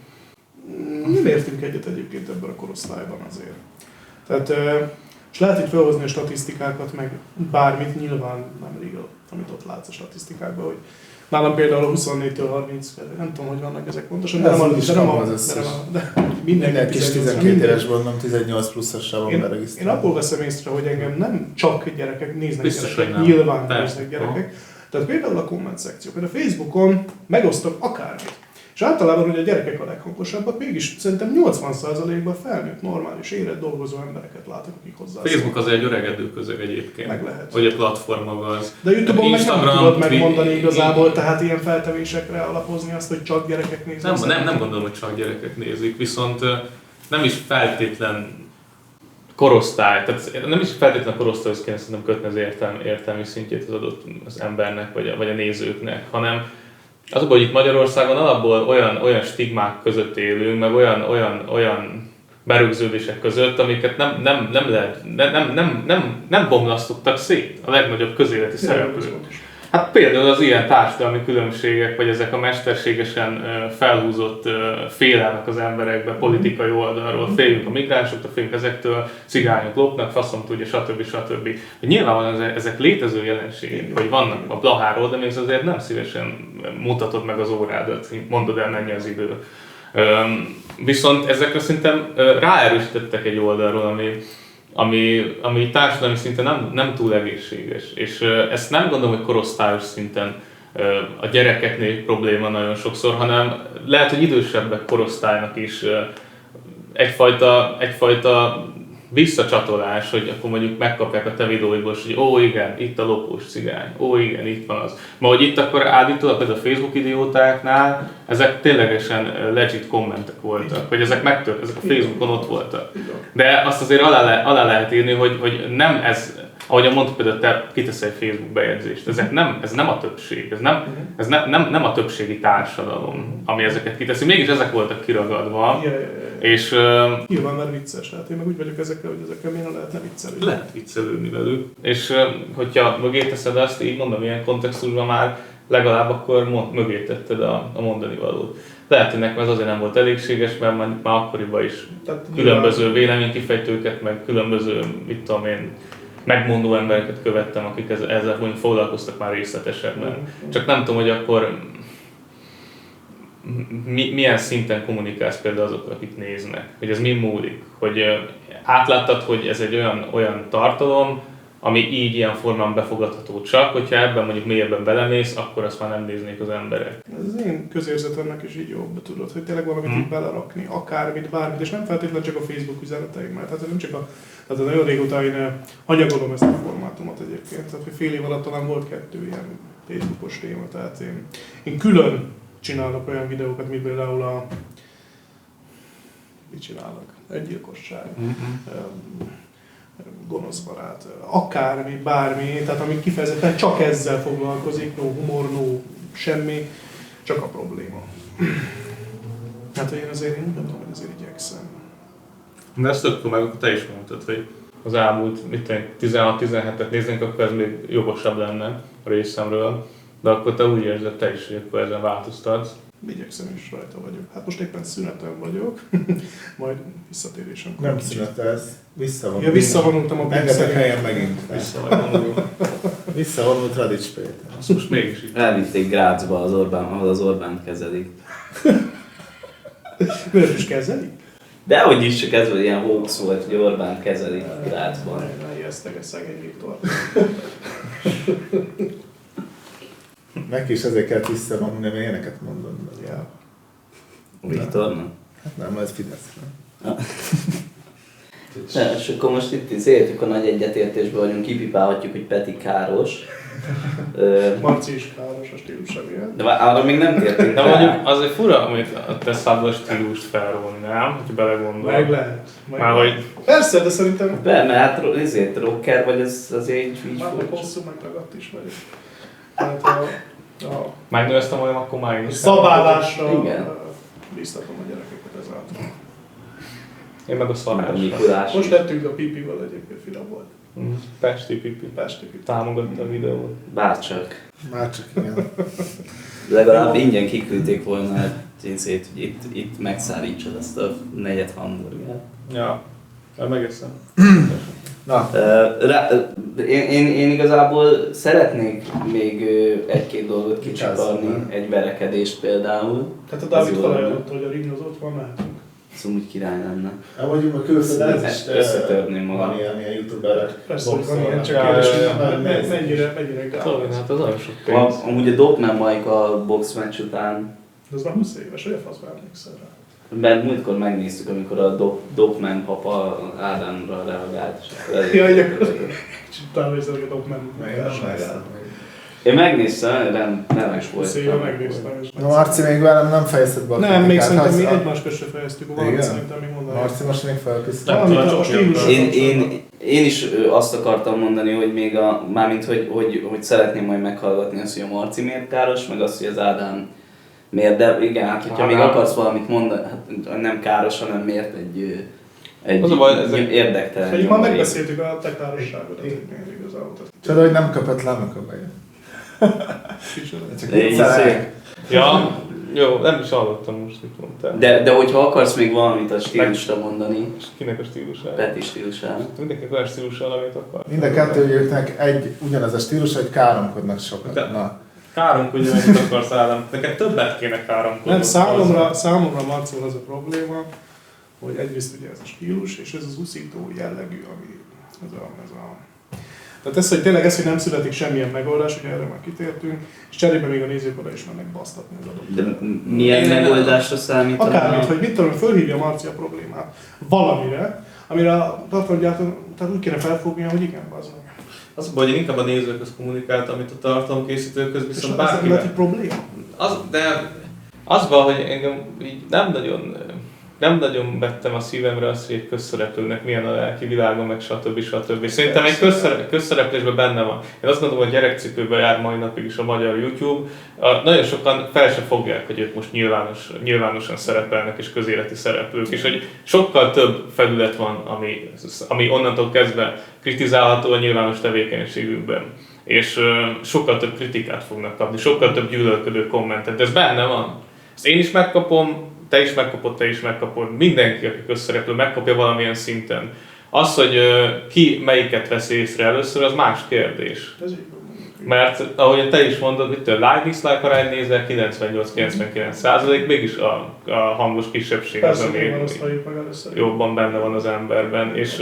Nem értünk egyet egyébként ebben a korosztályban azért. Tehát, ö, és lehet itt felhozni a statisztikákat, meg bármit, nyilván nem real, amit ott látsz a statisztikákban, hogy nálam például a huszonnégytől harminc, nem tudom, hogy vannak ezek pontosan, de nem a, de nem a, de nem a, de minden kis tizenkét éves gondolom, tizennyolc pluszosra van én, beregisztrálva. én abból veszem észre, hogy engem nem csak gyerekek néznek, biztos, gyerekek, nem. nyilván Persze. néznek gyerekek. Tehát például a komment szekció, például a Facebookon megosztok akármit. És általában, hogy a gyerekek a leghangosabbak, mégis szerintem nyolcvan százalékban felnőtt, normális, érett, dolgozó embereket látok, akik hozzá. Facebook az egy öregedő közeg egyébként. Meg lehet. Hogy a platform maga az. De YouTube-on meg nem tudod megmondani Twi- igazából, tehát ilyen feltevésekre alapozni azt, hogy csak gyerekek néznek. Nem, nem, nem gondolom, hogy csak gyerekek nézik, viszont nem is feltétlen korosztály, tehát nem is feltétlen korosztályhoz kéne szerintem kötni az értelmi, értelmi szintjét az adott az embernek, vagy a, vagy a nézőknek, hanem az, hogy itt Magyarországon alapból olyan, olyan stigmák között élünk, meg olyan, olyan, olyan berögződések között, amiket nem, nem, nem, lehet, nem, nem, nem, nem, nem bomlasztottak szét a legnagyobb közéleti szereplők. Hát például az ilyen társadalmi különbségek, vagy ezek a mesterségesen felhúzott félelmek az emberekbe politikai oldalról, félünk a migránsoktól, félünk ezektől, cigányok lopnak, faszom tudja, stb. stb. Nyilvánvalóan ezek létező jelenségek, hogy vannak a blaháról, de még azért nem szívesen mutatod meg az órádat, mondod el, mennyi az idő. Viszont ezekre szerintem ráerősítettek egy oldalról, ami ami, ami társadalmi szinten nem, nem túl egészséges. És uh, ezt nem gondolom, hogy korosztályos szinten uh, a gyerekeknél probléma nagyon sokszor, hanem lehet, hogy idősebbek korosztálynak is uh, egyfajta, egyfajta visszacsatolás, hogy akkor mondjuk megkapják a te videóidból, hogy ó igen, itt a lopós cigány, ó igen, itt van az. Ma hogy itt akkor állítólag például a Facebook idiótáknál, ezek ténylegesen legit kommentek voltak, hogy ezek megtört, ezek a Facebookon ott voltak. De azt azért alá, le, alá lehet írni, hogy, hogy nem ez, ahogyan mondtad, például te kiteszel egy Facebook bejegyzést, ezek nem, ez nem a többség, ez nem, ez ne, nem, nem a többségi társadalom, ami ezeket kiteszi, mégis ezek voltak kiragadva. Yeah, yeah, yeah. És, uh, nyilván már vicces, hát én meg úgy vagyok ezekkel, hogy ezekkel miért ne lehetne viccelődni. Lehet viccelődni velük. És uh, hogyha mögé teszed azt, így mondom, ilyen kontextusban már legalább akkor mo- mögé tetted a, a mondani valót. Lehet, hogy nekem ez azért nem volt elégséges, mert már, már akkoriban is Tehát különböző véleménykifejtőket, meg különböző, mit tudom én, megmondó embereket követtem, akik ezzel, ezzel foglalkoztak már részletesebben. Csak nem tudom, hogy akkor mi, milyen szinten kommunikálsz például azok, akik néznek, hogy ez mi múlik, hogy átláttad, hogy ez egy olyan, olyan tartalom, ami így ilyen formán befogadható csak, hogyha ebben mondjuk mélyebben belemész, akkor azt már nem néznék az emberek. Ez az én közérzetemnek is így jobb, tudod, hogy tényleg valamit hmm. így belerakni, akármit, bármit, és nem feltétlenül csak a Facebook üzeneteimmel. Tehát nem csak a, tehát nagyon régóta én hanyagolom ezt a formátumot egyébként, tehát hogy fél év alatt talán volt kettő ilyen Facebookos téma, tehát én, én külön csinálok olyan videókat, mint például a... Mit csinálok? Egy gyilkosság. Mm-hmm. Gonosz barát, akármi, bármi, tehát ami kifejezetten csak ezzel foglalkozik, no humor, no semmi, csak a probléma. Hát én azért, én nem tudom, hogy azért igyekszem. De ezt akkor meg akkor te is mondtad, hogy az elmúlt tizenhat-tizenhetet néznénk, akkor ez még jogosabb lenne a részemről, de akkor te úgy érzed te is, hogy akkor ezen változtatsz. Igyekszem is rajta vagyok. Hát most éppen szüneten vagyok, majd visszatérésem. Nem szünetelsz, visszavonult. Ja, visszavonultam a Engedek helyen megint. Visszavonult. Visszavonult Radics Péter. Azt most mégis így. Elvitték Grazba, az Orbán, ahol az Orbánt kezelik. Miért is kezelik? Dehogy is, csak ez volt ilyen hoax volt, hogy Orbánt kezelik Grazban. Ne ijesztek egy szegény Viktor. Neki is ezért kell visszavonulni, mert ilyeneket mondod. Ja. Viktornak? Hát nem, ez Fidesz. Ne, és akkor most itt széltük a nagy egyetértésben vagyunk, kipipálhatjuk, hogy Peti káros. Marci is káros a stílusa miatt. De arra még nem tértünk De rá. mondjuk azért fura, amit a te szabad stílust felrólni, nem? Hogyha belegondol. Meg lehet. Meg Már lehet. hogy... Persze, de szerintem... Be, mert hát ezért rocker vagy, az azért így, így Már meg furcsa. hosszú megragadt is vagyok. Tehát a... a Megnőztem olyan, akkor már én is. szabálásra Igen. bíztatom a gyerekeket ezáltal. Én meg a Meg a szarásra. Mikulás. Most lettünk a pipival egyébként, finom volt. Mm, Pesti pipi. Pesti pipi. Támogatta a videót. Bárcsak. Már csak igen. Legalább ingyen kiküldték volna a pénzét, hogy itt, itt megszállítsad azt a negyed hamburgert. Ja, el megeszem. Na, Uh, rá, uh, én, én, én igazából szeretnék még uh, egy-két dolgot kicsikarni, egy verekedést például. Tehát a Az Dávid jó felajánlott, hogy a ring az ott van, mehetünk. Ez úgy király lenne. el vagyunk a külföldön, ez is Összetörném magam. van ilyen, ilyen youtuberek. Persze, hogy van ilyen, csak Ja, kérdés, ja, ja. hogy me- mennyire, mennyire Tudom, gáz. hát az nagyon sok pénz. A, amúgy a Dogman Mike a boxmatch után, De az már húsz éves, hogy a faszba emlékszel rá. mert múltkor megnéztük, amikor a Dog, Dogman papa Ádámra reagált. És akkor elég- Jaj, akkor kicsit távolízol, hogy a Dogman Meg nem látom. Én megnéztem, nem, nem is volt. húsz éve megnéztem. és No, Marci, még velem nem fejezted be a Nem, még kritikát, szerintem mi az- egymás közre fejeztük, valamit Igen? szerintem még mondani. Marci most még felkészült. Nem Valamit tudom, a csak stílusra Én, kapcsolatban. én, én is ö, azt akartam mondani, hogy még a, mármint, hogy, hogy, hogy szeretném majd meghallgatni azt, hogy a Marci miért káros, meg azt, hogy az Ádám miért, de igen, hát hogyha még Ádám. akarsz valamit mondani, hát nem káros, hanem miért egy, ö, egy Az a baj, ezek- érdektelen. Pedig már nyomori. megbeszéltük a te károsságodat, hogy miért igazából. tehát Csoda, hogy nem köpött le a bajt. kicsoda. Csak Így viccelek. szép. Ja, jó, nem is hallottam most, mit mondtál. De, de hogyha akarsz még valamit a stílusra mondani, És kinek a stílusára? Peti stílusára. Mindenkinek olyan stílusára, amit akar. Mind a kettőjüknek egy ugyanaz a stílus, hogy káromkodnak sokat. De- Na, Káromkodj, amit akarsz, Ádám. Neked többet kéne káromkodni. Nem, számomra, számomra Marcon az a probléma, hogy egyrészt ugye ez a stílus, és ez az uszító jellegű, ami ez a, ez a... Tehát ez, hogy tényleg ez, hogy nem születik semmilyen megoldás, ugye erre már kitértünk, és cserébe még a nézők oda is mennek basztatni az adott. De m- milyen Én- megoldásra számítanak? Akármit, hogy mit tudom, fölhívja Marci a problémát valamire, amire a tartalomgyártó, tehát úgy kéne felfognia, hogy igen, az meg. Az a baj, hogy én inkább a nézőkhöz kommunikáltam, amit a tartalomkészítőkhöz, És viszont az nem lehet, hogy bárkivel. probléma. Az, de az van, hogy engem így nem nagyon, nem nagyon vettem a szívemre azt, hogy egy közszereplőnek milyen a lelki világa, meg stb. stb. Szerintem egy közszere, közszereplésben benne van. Én azt gondolom, hogy gyerekcipőben jár mai napig is a magyar YouTube. A, nagyon sokan fel se fogják, hogy ők most nyilvános, nyilvánosan szerepelnek és közéleti szereplők, és hogy sokkal több felület van, ami, ami onnantól kezdve kritizálható a nyilvános tevékenységükben. És uh, sokkal több kritikát fognak kapni, sokkal több gyűlölködő kommentet, de ez benne van. Ezt én is megkapom, te is megkapod, te is megkapod, mindenki, aki közszereplő, megkapja valamilyen szinten. Az, hogy ki melyiket vesz észre először, az más kérdés. Mert ahogy te is mondod, itt a like-dislike arány nézel, kilencvennyolc-kilencvenkilenc százalék, mégis a, a hangos kisebbség az, ami jobban benne van az emberben. És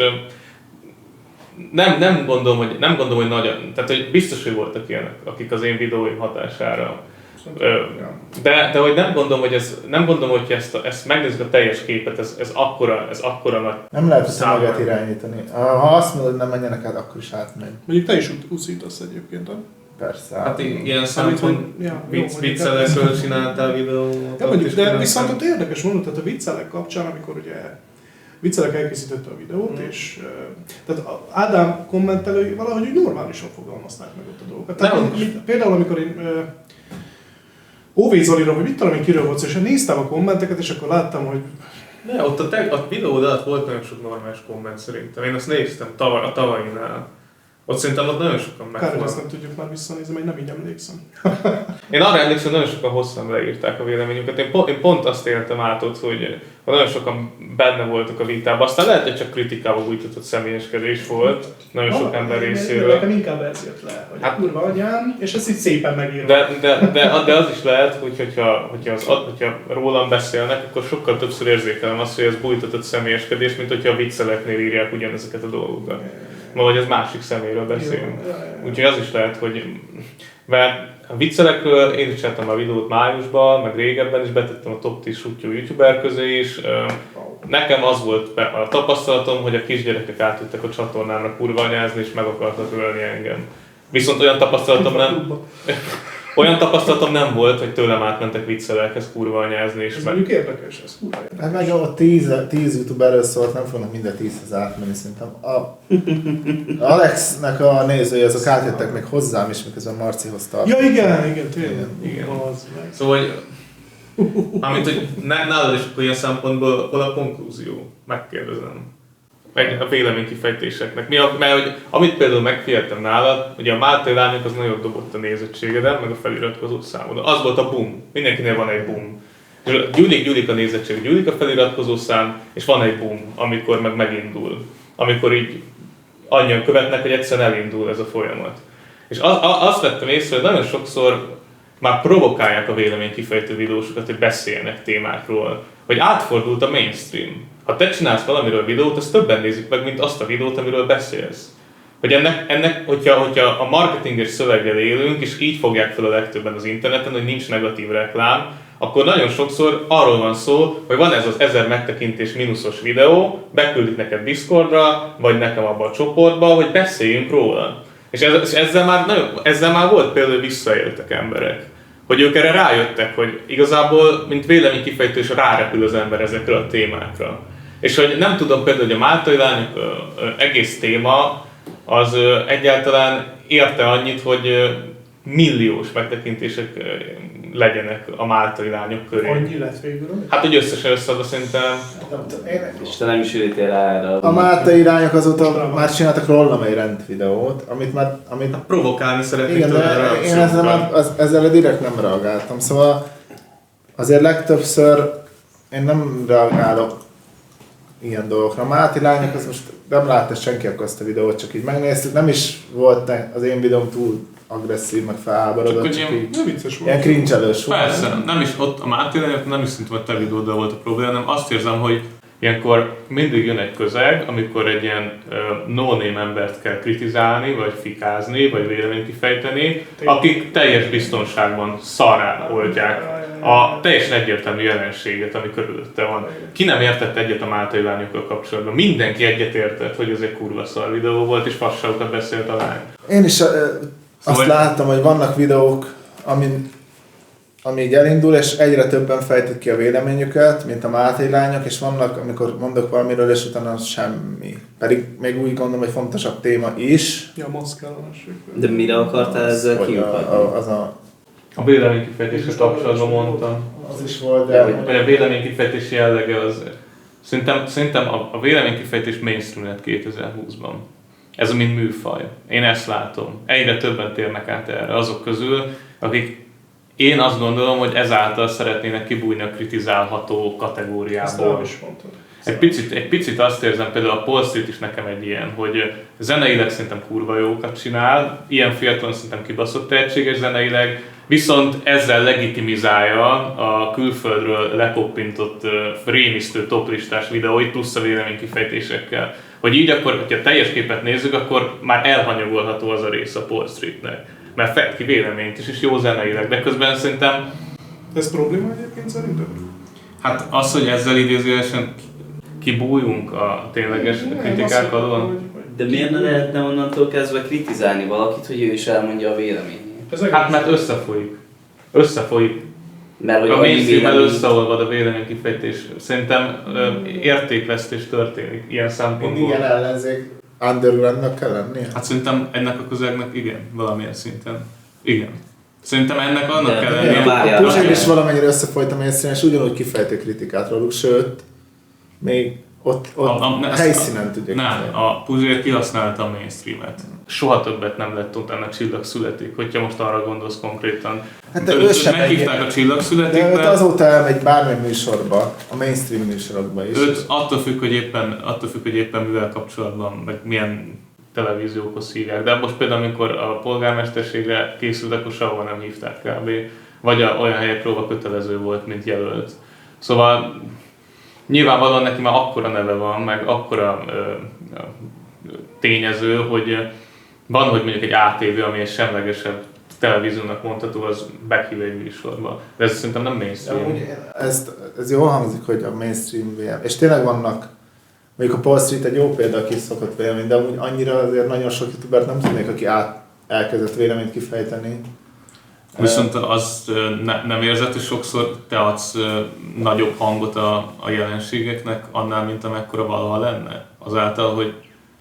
nem, nem gondolom, hogy, nem gondolom, hogy nagy, tehát hogy biztos, hogy voltak ilyenek, akik az én videóim hatására. De, de hogy nem gondolom, hogy ez, nem gondolom, hogy ezt, ezt megnézzük a teljes képet, ez, ez akkora, ez akkora nagy. Nem lehet ezt magát irányítani. Ha azt mondod, hogy nem menjenek át, akkor is átmegy. Mondjuk te is úszítasz egyébként, nem? Persze. Hát ilyen szempont viccelekről csináltál videót. Ja, mondjuk, de viszont ott érdekes mondod, tehát a viccelek kapcsán, amikor ugye viccelek elkészítette a videót, mm. és uh, tehát Ádám kommentelői valahogy úgy normálisan fogalmazták meg ott a dolgokat. Tehát amikor, például amikor én uh, Óvé Zoliról, vagy mit tudom én kiről volt, és néztem a kommenteket, és akkor láttam, hogy... Ne, ott a, te, a videód alatt volt nagyon sok normális komment szerintem. Én azt néztem tavaly, a tavainál. Ott szerintem ott nagyon sokan megfognak. Kár, hogy ezt nem tudjuk már visszanézni, mert nem így emlékszem. Én arra emlékszem, nagyon sokan hosszan leírták a véleményünket. Én pont, én pont azt éltem át ott, hogy nagyon sokan benne voltak a vitában. Aztán lehet, hogy csak kritikával bújtatott személyeskedés volt nagyon sok ember részéről. Nekem inkább ez jött le, hogy hát, kurva agyám, és ezt így szépen megírom. De, de, de, de az is lehet, hogy hogyha, hogyha, az, hogyha rólam beszélnek, akkor sokkal többször érzékelem azt, hogy ez bújtatott személyeskedés, mint hogyha a vicceleknél írják ugyanezeket a dolgokat. Ma vagy az másik személyről beszélünk. Úgyhogy az is lehet, hogy... Mert a viccelekről én is csináltam a videót májusban, meg régebben is betettem a top tíz sutyó youtuber közé is. Nekem az volt a tapasztalatom, hogy a kisgyerekek átjöttek a csatornámra kurvanyázni és meg akartak ölni engem. Viszont olyan tapasztalatom nem... Olyan tapasztalatom nem volt, hogy tőlem átmentek viccelekhez kurvanyázni és ez meg... mondjuk érdekes, ez kurva. Hát meg a tíz, tíz youtuberről szólt, nem fognak minden tízhez átmenni szerintem. A Alexnek a nézői azok átjöttek még hozzám is, miközben Marcihoz tartott. Ja igen, igen, tényleg. Igen. igen. Szóval, hogy amit, hogy nálad is akkor ilyen szempontból hol a konklúzió? Megkérdezem. Meg a véleménykifejtéseknek. Mi a, mert hogy, amit például megfigyeltem nálad, ugye a Máté lányok az nagyon dobott a nézettségeden, meg a feliratkozó számodon. Az volt a boom. Mindenkinél van egy boom. Gyűlik, gyűlik a nézettség, gyűlik a feliratkozó szám, és van egy boom, amikor meg megindul. Amikor így annyian követnek, hogy egyszerűen elindul ez a folyamat. És az, azt vettem észre, hogy nagyon sokszor már provokálják a véleménykifejtő videósokat, hogy beszéljenek témákról, hogy átfordult a mainstream. Ha te csinálsz valamiről videót, azt többen nézik meg, mint azt a videót, amiről beszélsz. Hogy ennek, ennek hogyha, hogyha a marketinges szöveggel élünk, és így fogják fel a legtöbben az interneten, hogy nincs negatív reklám, akkor nagyon sokszor arról van szó, hogy van ez az ezer megtekintés mínuszos videó, beküldik neked Discordra, vagy nekem abba a csoportba, hogy beszéljünk róla. És ez, ezzel, már nagyon, ezzel már volt például visszaéltek emberek. Hogy ők erre rájöttek, hogy igazából, mint véleménykifejtő, is rárepül az ember ezekre a témákra. És hogy nem tudom például, hogy a Máltai lányok egész téma az egyáltalán érte annyit, hogy milliós megtekintések legyenek a Máltai lányok köré. Annyi lett végül? Hát, hogy összesen összeadva szerintem... És te nem is ültél rá erre. A Máltai lányok azóta már csináltak rólam egy rend videót, amit már... Amit... Hát provokálni szeretnék igen, tőle a én ezzel, már, az, ezzel direkt nem reagáltam, szóval azért legtöbbször én nem reagálok ilyen dolgokra. A Máté lányok, az most nem látta senki akkor azt a videót, csak így megnéztük, nem is volt az én videóm túl agresszív, meg felháborodott, csak, csak így ilyen cringe-elős volt. Persze, nem is ott a Máté lányok, nem is szerintem a te videóddal volt a probléma, hanem azt érzem, hogy ilyenkor mindig jön egy közeg, amikor egy ilyen uh, no-name embert kell kritizálni, vagy fikázni, vagy véleményt kifejteni, akik teljes biztonságban szarrá oldják a teljesen egyértelmű jelenséget, ami körülötte van. Ki nem értett egyet a Máltai lányokkal kapcsolatban? Mindenki egyet értett, hogy ez egy kurva szar videó volt, és fasságokat beszélt a lány. Én is uh, azt szóval láttam, hogy vannak videók, amin ami így elindul, és egyre többen fejtik ki a véleményüket, mint a Máté lányok, és vannak, amikor mondok valamiről, és utána semmi. Pedig még úgy gondolom, hogy fontosabb téma is. Ja, maszkállanások. De mire akartál ezzel kiukadni? A, az a... A véleménykifejtésre kapcsolatban mondtam. Az is volt, de... Hogy a véleménykifejtés jellege az... Szerintem, szerintem a, a véleménykifejtés mainstream lett kétezer-húszban. Ez a mint műfaj. Én ezt látom. Egyre többen térnek át erre azok közül, akik én azt gondolom, hogy ezáltal szeretnének kibújni a kritizálható kategóriából. Ezt is mondtad. Egy picit, egy picit azt érzem, például a Paul Street is nekem egy ilyen, hogy zeneileg szerintem kurva jókat csinál, ilyen fiatalon szerintem kibaszott tehetséges zeneileg, viszont ezzel legitimizálja a külföldről lekoppintott rémisztő toplistás videóit plusz a véleménykifejtésekkel. Hogy így akkor, hogyha teljes képet nézzük, akkor már elhanyagolható az a rész a Paul Streetnek. Mert fekt ki véleményt is, és jó zeneileg, de közben szerintem... Ez probléma egyébként szerinted? Hát az, hogy ezzel idézőjelesen kibújunk a tényleges kritikák alól. De miért ne lehetne onnantól kezdve kritizálni valakit, hogy ő is elmondja a véleményét? Hát mert összefolyik. Összefolyik. Mert hogy a mainstream-el vélemény... összeolvad a véleménykifejtés. Szerintem ö, értékvesztés történik ilyen szempontból. Ilyen ellenzék undergroundnak kell lennie? Hát szerintem ennek a közegnek igen, valamilyen szinten. Igen. Szerintem ennek annak de, kell de, lennie. A Puzsér is valamennyire összefolyt a mainstream, és ugyanúgy kifejti kritikát róluk, sőt, még ott, ott a, a, a helyszínen tudják. Nem, a Puzsér kihasználta a mainstreamet. Soha többet nem lett utána Csillag születik, hogyha most arra gondolsz konkrétan. Hát de ő, ő sem meghívták a Csillag születik, de őt azóta elmegy bármely műsorba, a mainstream műsorokba is. Őt attól függ, hogy éppen, attól függ, hogy éppen mivel kapcsolatban, meg milyen televíziókhoz hívják. De most például, amikor a polgármesterségre készült, akkor sehova nem hívták kb. Vagy a, olyan helyekről, ahol kötelező volt, mint jelölt. Szóval nyilvánvalóan neki már akkora neve van, meg akkora ö, ö, tényező, hogy van, hogy mondjuk egy á té vé, ami egy semlegesebb televíziónak mondható, az meghív egy műsorba. De ez szerintem nem mainstream. Ezt, ez jól hangzik, hogy a mainstream vé em. És tényleg vannak, mondjuk a Paul Street egy jó példa, aki szokott vélemény, de amúgy annyira azért nagyon sok youtubert nem tudnék, aki át, elkezdett véleményt kifejteni. Viszont az ne, nem érzed, hogy sokszor te adsz nagyobb hangot a, a jelenségeknek annál, mint amekkora valaha lenne? Azáltal, hogy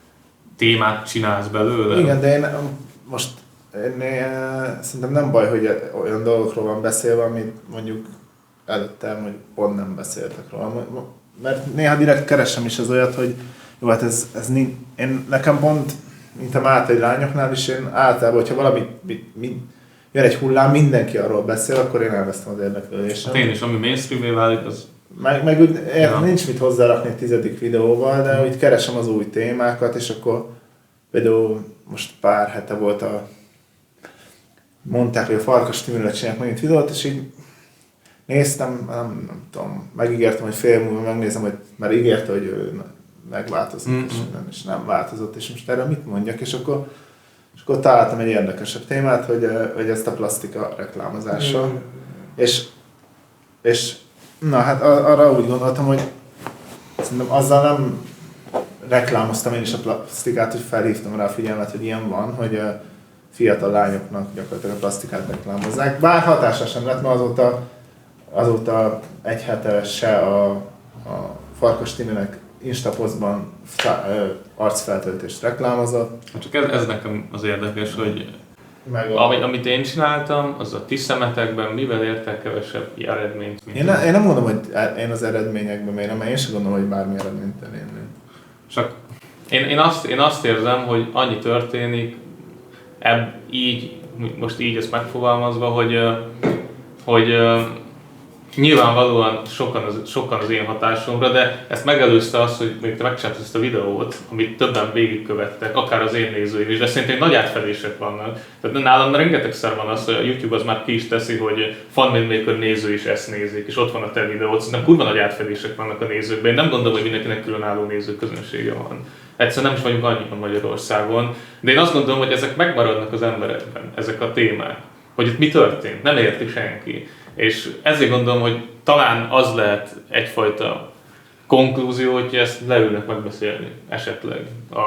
témát csinálsz belőle? Igen, de én most én, én, szerintem nem baj, hogy olyan dolgokról van beszélve, amit mondjuk előttem, hogy pont nem beszéltek róla. Mert néha direkt keresem is az olyat, hogy jó, hát ez, ez nincs, én nekem pont, mint a Máté lányoknál is, én általában, hogyha valami mit, mit, jön egy hullám, mindenki arról beszél, akkor én elvesztem az érdeklődésem. Hát én is, ami mainstream-é válik, az... Meg, meg úgy, ja. Nincs mit hozzárakni a tizedik videóval, de úgy keresem az új témákat, és akkor például most pár hete volt a... Mondták, hogy a Farkas Timőre csinálják megint videót, és így néztem, nem, nem tudom, megígértem, hogy fél múlva megnézem, hogy már ígérte, hogy ő megváltozott, mm-hmm. és, nem, és nem változott, és most erre mit mondjak, és akkor És akkor találtam egy érdekesebb témát, hogy, hogy ezt a plastika reklámozással. Mm. És, és na hát arra úgy gondoltam, hogy szerintem azzal nem reklámoztam én is a plastikát, hogy felhívtam rá a figyelmet, hogy ilyen van, hogy fiatal lányoknak gyakorlatilag a plastikát reklámozzák. Bár hatása sem lett, mert azóta, azóta egy hete se a, a Farkas Timinek Instapostban arcfeltöltést reklámozott. Csak ez, ez nekem az érdekes, hogy a... amit, amit én csináltam, az a ti szemetekben mivel értek kevesebb eredményt, mint én, ne, én nem mondom, hogy én az eredményekben mérem, mert én sem gondolom, hogy bármi eredményt elérni. Csak én, én, azt, én azt érzem, hogy annyi történik, ebb, így, most így ezt megfogalmazva, hogy, hogy nyilvánvalóan sokan az, sokan az én hatásomra, de ezt megelőzte az, hogy még te megcsináltad ezt a videót, amit többen végigkövettek, akár az én nézőim is, de szerintem nagy átfedések vannak. Tehát nálam rengetegszer van az, hogy a YouTube az már ki is teszi, hogy Funmaker néző is ezt nézik, és ott van a te videót, szerintem kurva nagy átfedések vannak a nézőkben. Én nem gondolom, hogy mindenkinek különálló nézőközönsége van. Egyszerűen nem is vagyunk annyian Magyarországon, de én azt gondolom, hogy ezek megmaradnak az emberekben, ezek a témák. Hogy itt mi történt, nem érti senki. És ezért gondolom, hogy talán az lehet egyfajta konklúzió, hogy ezt leülnek megbeszélni esetleg a,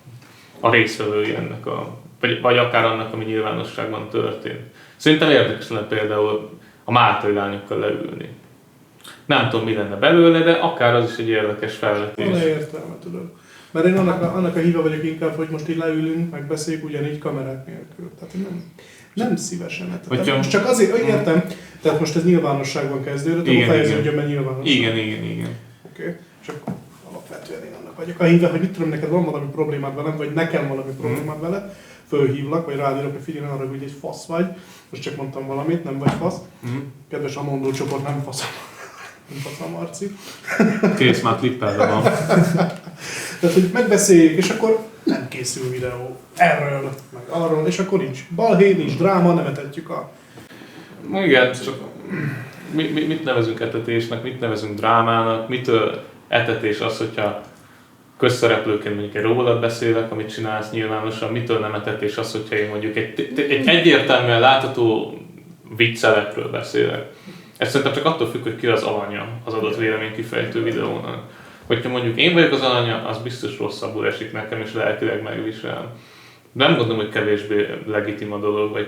a résztvevői ennek a, vagy, vagy akár annak, ami nyilvánosságban történt. Szerintem érdekes lenne például a Máltai lányokkal leülni. Nem tudom, mi lenne belőle, de akár az is egy érdekes felvetés. Van értelme, tudod. Mert én annak a, annak a híve vagyok inkább, hogy most így leülünk, megbeszéljük ugyanígy kamerák nélkül. Tehát nem, nem szívesen. Tehát most csak azért, hogy értem, tehát most ez nyilvánosságban kezdődött, akkor fejezni, hogy ebben nyilvánosság. Igen, igen, igen. Oké, okay. Csak alapvetően én annak vagy akár hívja, hogy mit tudom, neked van valami problémád velem, vagy nekem valami problémád veled, fölhívlak, vagy rádirok, hogy figyelj arra, hogy egy fasz vagy, most csak mondtam valamit, nem vagy fasz. Mm. Kedves Amondó csoport, nem faszom. Nem faszom, Marci. Kész, már klippelve van. Tehát, hogy megbeszéljük, és akkor nem készül videó erről, meg arról, és akkor nincs balhé, nincs dráma, nem etetjük a... Igen, csak mi, mi, mit nevezünk etetésnek, mit nevezünk drámának, mitől etetés az, hogyha közszereplőként mondjuk egy rólat beszélek, amit csinálsz nyilvánosan, mitől nem etetés az, hogyha én mondjuk egy, egy egyértelműen látható viccelekről beszélek. Ez szerintem csak attól függ, hogy ki az alanya az adott véleménykifejtő videónak. Hogyha mondjuk én vagyok az alanya, az biztos rosszabbul esik nekem, és lelkileg megvisel. Nem gondolom, hogy kevésbé legitim a dolog, vagy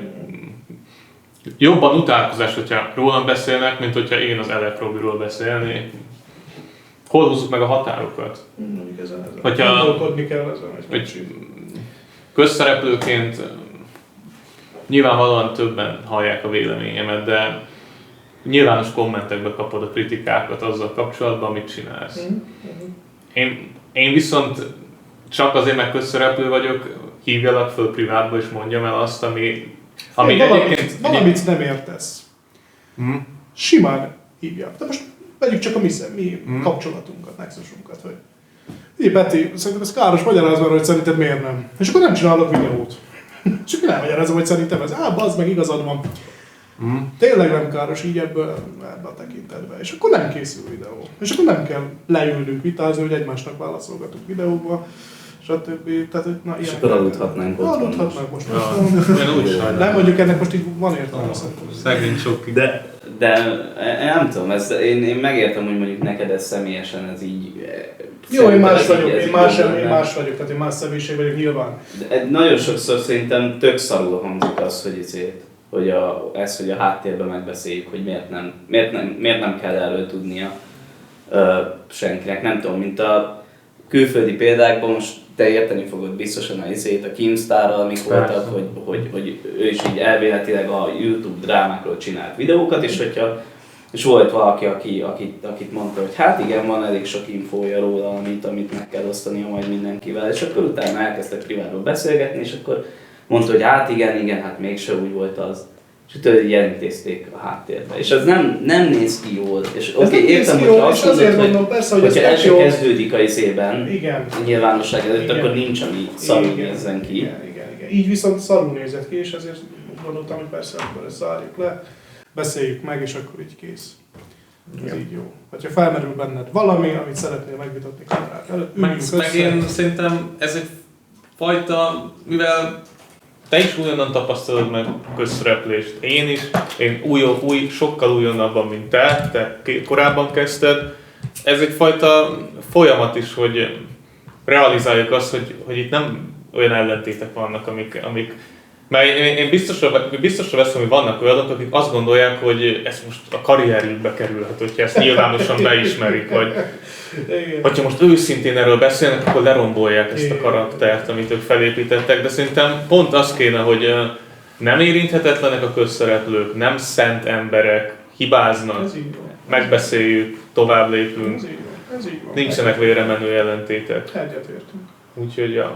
jobban utálkozás, hogyha rólam beszélnek, mint hogyha én az Elek Robiról beszélnék. Hol húzzuk meg a határokat? Mondjuk ezen, ezen. Hogyha, Gondolkodni kell ezen. hogy közszereplőként nyilvánvalóan többen hallják a véleményemet, de nyilvános kommentekbe kapod a kritikákat azzal kapcsolatban, amit csinálsz. Mm-hmm. Én, én viszont csak azért, mert közszereplő vagyok, hívjalak föl privátba és mondjam el azt, ami, ami én egyébként... Valamit, valamit nem értesz. Mm. Simán hívjak. De most vegyük csak a mi, mi mm. kapcsolatunkat, nexusunkat, hogy így Peti, szerintem ez káros, magyarázz már, hogy szerinted miért nem. És akkor nem csinálok videót. És akkor nem magyarázom, hogy szerintem ez, á, bazd meg, igazad van. Mm. Tényleg nem káros így ebből, ebbe a tekintetben. És akkor nem készül videó. És akkor nem kell leülnünk vitázni, hogy egymásnak válaszolgatunk videóba, stb. Tehát, na, és akkor aludhatnánk ott. Aludhatnánk most. Ja, úgy nem mondjuk ennek most így van értelme. Szegény sok. De, de nem tudom, ez, én, én megértem, hogy mondjuk neked ez személyesen ez így... Jó, én más vagyok, én más, én más vagyok, tehát én más személyiség vagyok nyilván. De nagyon sokszor szerintem tök szarul hangzik az, hogy ezért. Hogy a, ez, hogy a háttérben megbeszéljük, hogy miért nem, miért nem, miért nem kell erről tudnia ö, senkinek. Nem tudom, mint a külföldi példákban, most te érteni fogod biztosan a izét, a Keemstarral, amik voltak, hogy, hogy, hogy ő is így elvéletileg a YouTube drámákról csinált videókat, és hogyha és volt valaki, aki, akit, akit mondta, hogy hát igen, van elég sok infója róla, amit, amit meg kell osztania majd mindenkivel, és akkor utána elkezdtek privátról beszélgetni, és akkor mondta, hogy hát igen, igen, hát mégse úgy volt az. És utána így elintézték a háttérbe. És ez nem, nem néz ki jól. És oké, okay, értem, hogy azt mondod, hogy, mondom, persze, hogy hogyha el sem kezdődik a izében, a nyilvánosság előtt, igen, akkor nincs, ami szarul nézzen ki. Igen, igen, igen. Így viszont szarul nézett ki, és ezért gondoltam, hogy persze, akkor ezt zárjuk le, beszéljük meg, és akkor így kész. Ez igen. Így jó. Ha felmerül benned valami, amit szeretnél megvitatni kamerák előtt, üljünk össze. Meg én szerintem ez egy fajta, mivel te is újonnan tapasztalod meg közszereplést, én is, én új, új, sokkal újonnabban, mint te, te korábban kezdted. Ez egyfajta folyamat is, hogy realizáljuk azt, hogy, hogy itt nem olyan ellentétek vannak, amik, amik mert én, én biztosra, biztosra veszem, hogy vannak olyanok, akik azt gondolják, hogy ez most a karrierjükbe kerülhet, hogyha ezt nyilvánosan beismerik, vagy hogyha most őszintén erről beszélnek, akkor lerombolják ezt a karaktert, amit ők felépítettek, de szerintem pont az kéne, hogy nem érinthetetlenek a közszereplők, nem szent emberek, hibáznak, megbeszéljük, tovább lépünk, ez így van. Ez így van. Nincsenek véremenő ellentétek. Egyetértünk. Úgyhogy ja.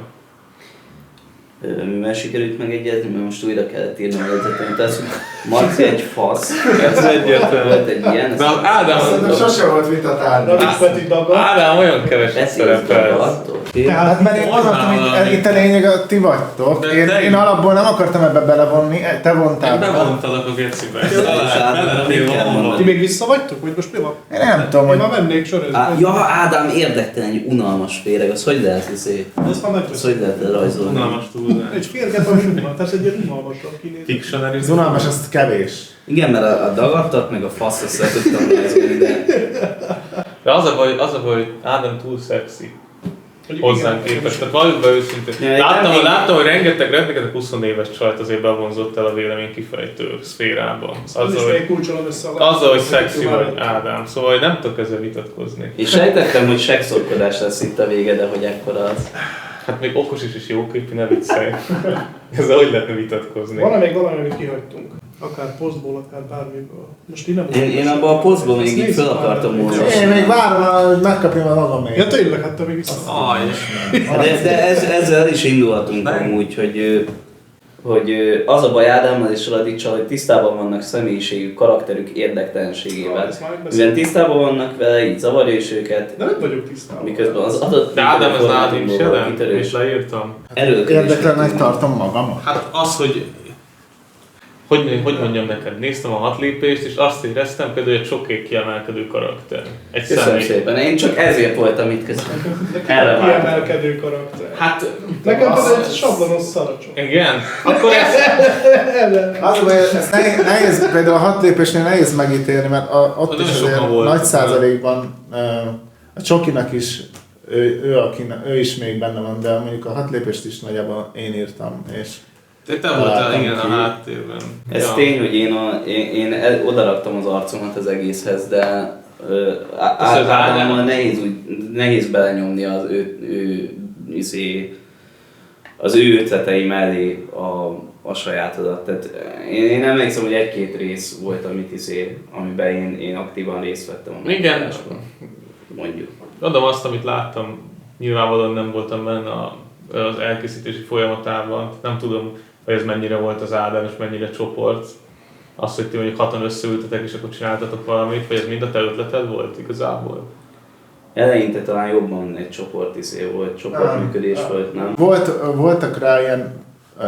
Mivel sikerült megegyezni, mert most újra kellett írni a jegyzetemet, az Marci egy fasz. Ez egyetlen. Volt egy ilyen. De Ádám... Szerintem sose volt vitat Ádám. Ádám olyan keveset szerepel. Hát mert én gondoltam, hogy itt a lényeg, a ti vagytok. Én, én alapból nem akartam ebbe belevonni, te vontál. Én bevontalak a gecibe. Ti még vissza vagytok? Vagy most mi van? Én nem tudom, hogy... Én már mennék sörözni. Ja, Ádám érdektelen, egy unalmas féreg, az hogy lehet izé? Ezt már Az hogy lehet rajzolni? Unalmas túlzás. Egy férget, ami unalmas, tehát egy ilyen unalmasabb kinézet. Fictionary. az unalmas, az kevés. Igen, mert a, a dagadtat meg a fasz, azt el tudtam rajzolni, de... De az a baj, az a baj, hogy Ádám túl szexi. Hozzánk képest. Tehát valljuk be őszintén. Ja, láttam, én... láttam, hogy rengeteg, rengeteg húsz éves csajt azért bevonzott el a véleménykifejtő szférában. Az is még kulcsolom össze a... Azzal, hogy szexi vagy Ádám. Szóval nem tudok ezzel vitatkozni. És sejtettem, hogy sekszorkodás lesz itt a vége, de hogy ekkora az. Hát még okos is és jóképű, ne viccelj. Ezzel hogy lehetne vitatkozni? Van-e még valami, amit kihagytunk? Akár posztból, akár bármiből. Most én nem Én, én abban a posztból még így fel akartam olvasni. Én még várom, hogy megkapjam a magam még. Ja tényleg, hát te még vissza. Aj, De, de ez, ezzel is indulhatunk amúgy, hogy, hogy az a baj Ádámmal és Radicsal, hogy tisztában vannak személyiségük, karakterük érdektelenségével. Mivel tisztában vannak vele, így zavarja is őket. De nem vagyok tisztában. Miközben az adott de Ádám ez nálad is jelen, és leírtam. Érdeklenek tartom magamat. Hát az, hogy hogy, hogy mondjam neked, néztem a hat lépést, és azt éreztem például, hogy sokék kiemelkedő karakter. Egy Köszönöm személy. szépen, én csak ezért voltam itt közben. Erre Nekem vártam. kiemelkedő karakter. Hát, Nekem az egy sablonos szaracsok. igen, akkor ez... Az a baj, ez nehéz, nehéz, például a hat lépésnél nehéz megítélni, mert a, ott Nagyon is sokan azért voltak. nagy százalékban ö, a Csokinak is, ő, ő, akinek, ő is még benne van, de mondjuk a hat lépést is nagyjából én írtam, és Te, te voltál, találtam igen, a ki. háttérben. Ez Ja. tény, hogy én, a, én, én el, odaraktam az arcomat az egészhez, de ö, á- Az az általában Ádám. nehéz, úgy, nehéz belenyomni az ő, ő, izé, az ő ötletei mellé a, a sajátodat. Tehát én, én emlékszem, hogy egy-két rész volt, amit izé, amiben én, én aktívan részt vettem a Igen. megoldásban. Mondjuk. Adom azt, amit láttam, nyilvánvalóan nem voltam benne a, az elkészítési folyamatában. Nem tudom, hogy ez mennyire volt az Ádám és mennyire csoport. Az, hogy ti mondjuk hatan összeültetek és akkor csináltatok valamit, vagy ez mind a te ötleted volt igazából? Eleinte talán jobban egy csoport izé volt, csoportműködés Nem. volt, nem? Volt, voltak rá ilyen, ö,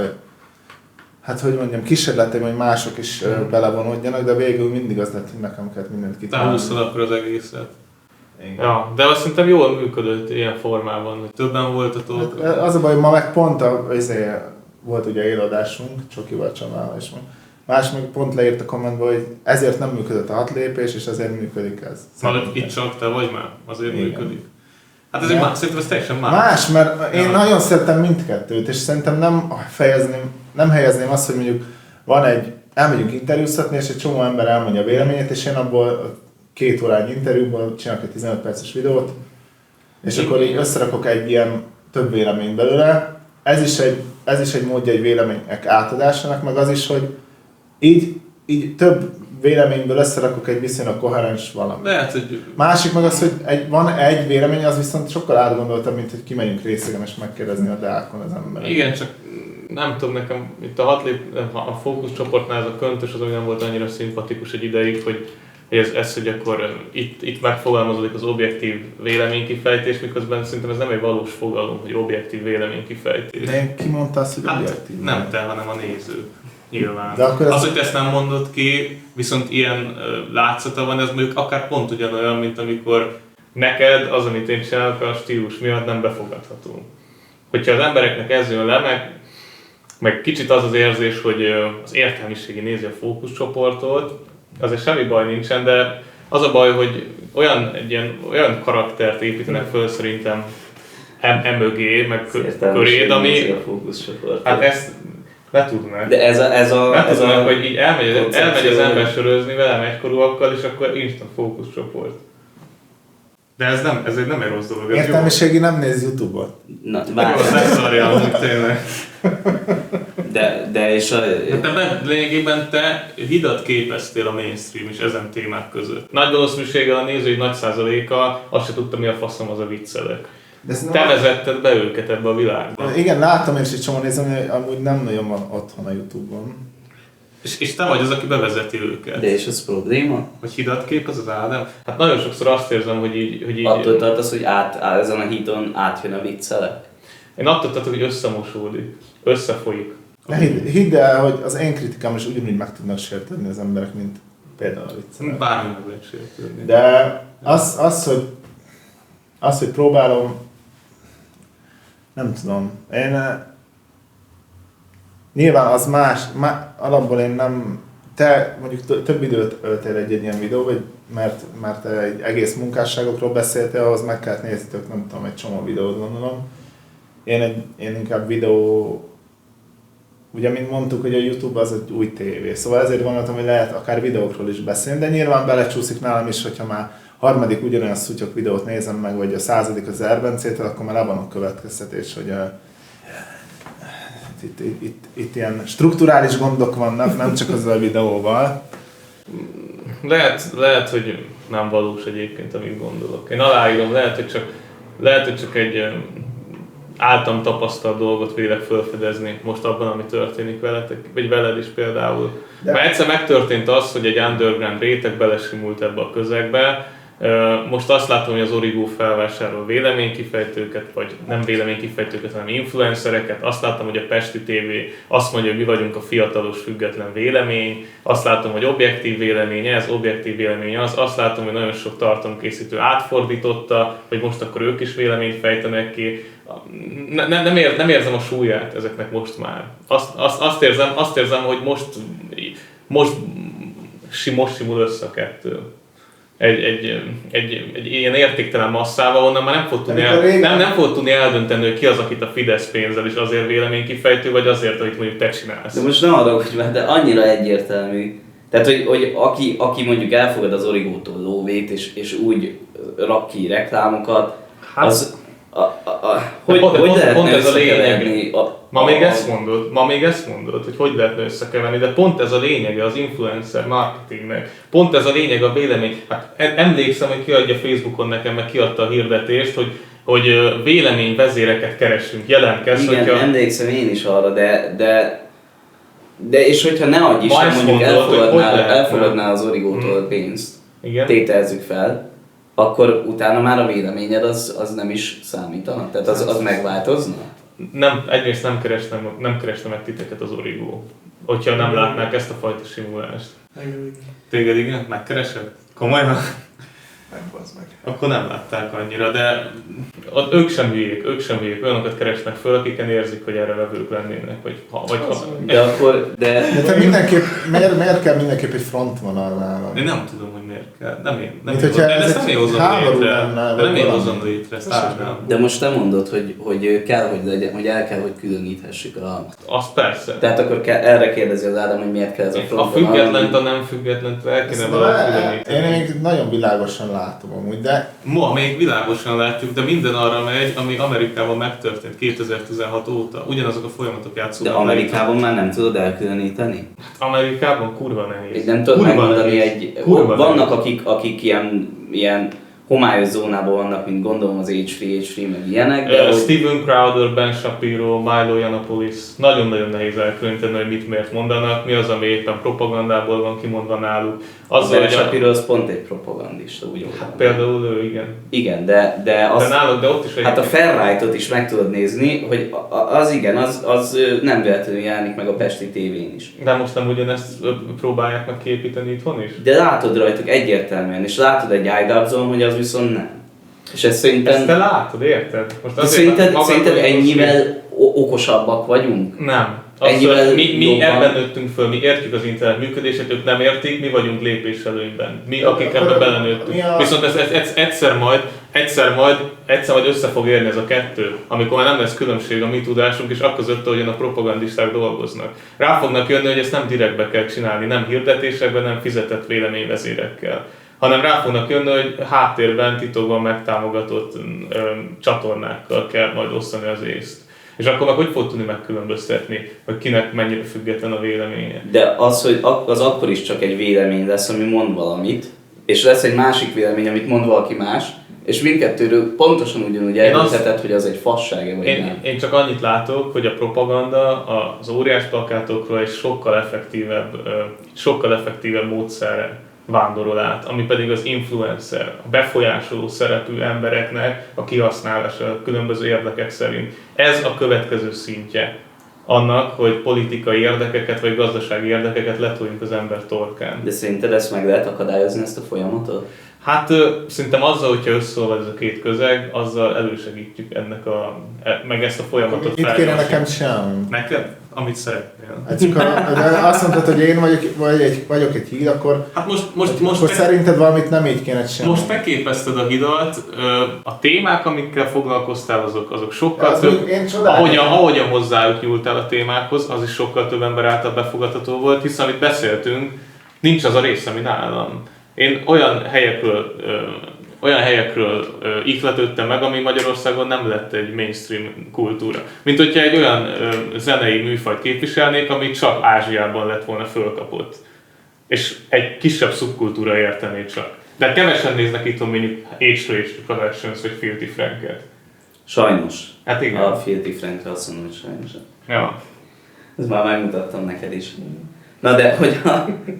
hát hogy mondjam, kísérletek, hogy mások is ö, belevonódjanak, de végül mindig az lett, hogy nekem kellett mindent Te kitalálni. húztad akkor az egészet. Igen. Ja, de azt szerintem jól működött ilyen formában, hogy többen voltatok. Hát, az a baj, ma meg pont a, azért volt ugye élőadásunk, Csokival, Csabával és más meg pont leírt a kommentbe, hogy ezért nem működött a hat lépés, és ezért működik ez. Valahogy itt csak te vagy már, azért Igen. működik. Hát ez egy Igen. más, szerintem ez teljesen más. Más, mert én Ja. nagyon szeretem mindkettőt, és szerintem nem fejezném, nem helyezném azt, hogy mondjuk van egy, elmegyünk interjúztatni, és egy csomó ember elmondja a véleményét, és én abból a két órányi interjúból csinálok egy tizenöt perces videót, és Igen. akkor így összerakok egy ilyen több vélemény belőle. Ez is egy, ez is egy módja egy vélemények átadásának, meg az is, hogy így, így több véleményből összerakok egy viszonylag koherens valamit. Lehet, hogy Másik meg az, hogy egy, van egy vélemény, az viszont sokkal átgondoltabb, mint hogy kimegyünk részegen és megkérdezni a deákon az emberek. igen, csak nem tudom, nekem itt a hat lép, a fókuszcsoportnál ez a köntös az olyan volt annyira szimpatikus egy ideig, hogy hogy ez, ez, hogy akkor itt, itt megfogalmazódik az objektív véleménykifejtés, miközben szerintem ez nem egy valós fogalom, hogy objektív véleménykifejtés. De ki mondta azt, hogy Hát objektív? nem te, hanem a néző. Nyilván. De akkor ez- Az, hogy te ezt nem mondod ki, viszont ilyen ö, látszata van, ez mondjuk akár pont ugyanolyan, mint amikor neked az, amit én csinálok, a stílus miatt nem befogadható. Hogyha az embereknek ez jön le, meg, meg kicsit az az érzés, hogy ö, az értelmiségi nézi a fókuszcsoportot, azért semmi baj nincsen, de az a baj, hogy olyan, egy ilyen, olyan karaktert építenek föl szerintem em, emögé, meg kö- köréd, ami... a fókuszcsoport. Hát ezt ne tudnak. De ez a, ez a, Nem ez tudnak, a hogy így elmegy, koncepció, elmegy az ember hogy- sörözni velem egykorúakkal, és akkor instant fókuszcsoport. De ez nem, ez egy nem egy rossz dolog, ez jó. Értelmiségi nem néz YouTube-ot. Na, Jó, várj. az ne szarja amúgy tényleg. De, de és a, De te be- lényegében te hidat képeztél a mainstream és ezen témák között. Nagy valószínűséggel a nézői nagy százaléka azt se tudta, mi a faszom az a viccelek. De ez Te nem- vezetted be őket ebbe a világba. Igen, láttam én is egy csomó nézem, hogy amúgy nem nagyon van otthon a YouTube-on. És, és te vagy az, aki bevezeti őket. de és az probléma? Hogy hidat képez az Ádám? Hát nagyon sokszor azt érzem, hogy így... Hogy így Attól tartasz, hogy át, át, ezen a hídon átjön a viccelek? én attól tartok, hogy összemosódik. Összefolyik. Ne hidd, hidd el, hogy az én kritikám is ugyanúgy meg tudnak sértődni az emberek, mint például a viccelek. Bármi meg lehet sértődni. De az, az, hogy, az, hogy próbálom, nem tudom, én eh, nyilván az más, má, alapból én nem, te mondjuk t- több időt öltél egy, egy ilyen videó, vagy mert, mert te egy egész munkásságokról beszéltél, ahhoz meg kellett nézni tök, nem tudom, egy csomó videót gondolom. Én, egy, én inkább videó, ugye mint mondtuk, hogy a YouTube az egy új tévé, szóval ezért gondoltam, hogy lehet akár videókról is beszélni, de nyilván belecsúszik nálam is, hogyha már harmadik ugyanolyan szutyok videót nézem meg, vagy a századik az Erbencétől, akkor már abban a következtetés, hogy uh, itt, itt, itt, itt ilyen strukturális gondok vannak, nem csak az a videóval. Lehet, lehet, hogy nem valós egyébként, amit gondolok. Én aláírom, lehet, hogy csak, lehet, hogy csak egy általam tapasztalt dolgot vélek felfedezni most abban, ami történik veletek, vagy veled is például. De. Mert egyszer megtörtént az, hogy egy underground réteg belesimult ebbe a közegbe. Most azt látom, hogy az Origo felvásárol véleménykifejtőket, vagy nem véleménykifejtőket, hanem influencereket. Azt látom, hogy a Pesti té vé azt mondja, hogy mi vagyunk a fiatalos független vélemény. Azt látom, hogy objektív vélemény ez, objektív vélemény az. Azt látom, hogy nagyon sok tartalomkészítő átfordította, hogy most akkor ők is véleményt fejtenek ki. Ne, ne, nem, ér, nem érzem a súlyát ezeknek most már. Azt, azt, azt, érzem, azt érzem, hogy most, most, most simul össze a kettő. Egy, egy, egy, egy ilyen értéktelen masszával, onnan már nem fog tudni, el, nem, nem fog tudni eldönteni, hogy ki az, akit a Fidesz pénzzel is azért véleménykifejtő, vagy azért, hogy mondjuk te csinálsz. De most nem adok, hogy de annyira egyértelmű. Tehát, hogy, hogy aki, aki mondjuk elfogad az Origótól lóvét, és, és úgy rak ki reklámokat, hát, az... A, a, a, hogy pont, hogy pont, lehetne pont ez a lényeg. A, ma, a, még ezt mondod, ma még ezt mondod, hogy hogy lehetne összekeverni, de pont ez a lényege az influencer marketingnek. Pont ez a lényeg a vélemény. Hát emlékszem, hogy kiadja Facebookon nekem, meg kiadta a hirdetést, hogy hogy véleményvezéreket keresünk, jelentkezz. Igen, hogyha... emlékszem én is arra, de, de, de és hogyha ne adj Isten, mondjuk mondod, elfogadnál, elfogadnál az Origótól hmm. pénzt, igen. tételezzük fel, akkor utána már a véleményed az, az nem is számítana? Tehát az, az megváltozna? Nem, egyrészt nem kerestem, nem kerestem meg titeket az Origo, hogyha nem látnák ezt a fajta simulást. Téged igen? Megkeresed? Komolyan? Megbasz meg. Akkor nem látták annyira, de ők sem hülyék, ők sem hülyék, olyanokat keresnek föl, akiken érzik, hogy erre vevők lennének, vagy ha, vagy ha. De akkor, de... de te mindenképp, miért, miért kell mindenképp egy frontvonal nálad? Én nem tudom, hogy miért kell, nem én. Nem Mint hogyha ez nem én hozom létre, de nem én hozom létre, ezt árnám. De most te mondod, hogy, hogy kell, hogy legyen, hogy el kell, hogy különíthessük a... Azt persze. Tehát akkor kell, erre kérdezi az Ádám, hogy miért kell ez a frontvonal. A függetlent, a nem függetlent el kéne valahogy különíteni. Én még nagyon világosan látom amúgy, de... Ma még világosan látjuk, de minden arra megy, ami Amerikában megtörtént kétezer-tizenhat óta. Ugyanazok a folyamatok játszódnak. De Amerikában már nem tudod elkülöníteni? Amerikában kurva nehéz. Én nem tudod megmondani egy... Kurva vannak akik, akik ilyen, ilyen homályos zónában vannak, mint gondolom az há három, há három meg ilyenek. De uh, hogy... Steven Crowder, Ben Shapiro, Milo Yiannopoulos. Nagyon-nagyon nehéz elkülöníteni, hogy mit miért mondanak, mi az, ami éppen propagandából van kimondva náluk. Azzal, Ben Shapiro az pont egy propagandista, úgy hát például ő, igen. Igen, de, de, az, de, náluk, de ott is egy... Hát a Ferrite-ot is meg tudod nézni, hogy az igen, az, az nem véletlenül jelenik meg a Pesti tévén is. De most nem ugyanezt próbálják meg kiépíteni itthon is? De látod rajtuk egyértelműen, és látod egy iDubbbzon, hogy az viszont nem. És ezt szerintem... Ezt te látod, érted? Most azért szerinted, szerinted ennyivel okosabbak vagyunk? Nem. Azt, mi mi ebben nőttünk föl, mi értjük az internet működését, ők nem értik, mi vagyunk lépéselőnyben. Mi, akik ebben belenőttünk. Viszont ez, ez egyszer majd, egyszer majd, egyszer majd össze fog érni ez a kettő, amikor már nem lesz különbség a mi tudásunk, és akközött, ahogyan a propagandisták dolgoznak. Rá fognak jönni, hogy ezt nem direktbe kell csinálni, nem hirdetésekben, nem fizetett véleményvezérekkel, hanem rá fognak jönni, hogy háttérben, titokban megtámogatott ö, csatornákkal kell majd osztani az észt. És akkor meg hogy fog tudni megkülönböztetni, hogy kinek mennyire független a véleménye? De az, hogy az akkor is csak egy vélemény lesz, ami mond valamit, és lesz egy másik vélemény, amit mond valaki más, és mindkettőről pontosan ugyanúgy eldöntheted, hogy az egy fasság vagy én, nem. Én csak annyit látok, hogy a propaganda az óriás plakátokról egy sokkal effektívebb, sokkal effektívebb módszerre vándorol át, ami pedig az influencer, a befolyásoló szerepű embereknek a kihasználása a különböző érdekek szerint. Ez a következő szintje annak, hogy politikai érdekeket vagy gazdasági érdekeket letoljunk az ember torkán. De szerinted ezt meg lehet akadályozni, ezt a folyamatot? Hát szerintem azzal, hogyha összeolvad ez a két közeg, azzal elősegítjük ennek a, meg ezt a folyamatot. Itt kéne nekem sem. Neked? Amit szeretnél. Hát csak a, de azt mondtad, hogy én vagyok, vagy egy, vagyok egy híd, akkor, hát most, most, most akkor pe... szerinted valamit nem így kéne sem. Most beképezted a hidat, a témák, amikkel foglalkoztál, azok, azok sokkal több, ahogyan, ahogyan hozzájuk nyúltál a témákhoz, az is sokkal több ember által befogadható volt, hiszen amit beszéltünk, nincs az a rész, ami nálam. Én olyan helyekről olyan helyekről ö, ihletődtem meg, ami Magyarországon nem lett egy mainstream kultúra. Mint hogyha egy olyan ö, zenei műfajt képviselnék, ami csak Ázsiában lett volna fölkapott. És egy kisebb szubkultúra értené csak. De kevesen néznek itt, mondjuk H-Rage Productions vagy Filthy Franket. Sajnos. Hát igen. A Filthy Frankre azt mondom, hogy sajnos. Ja. Ezt már megmutattam neked is. Na de, hogy a...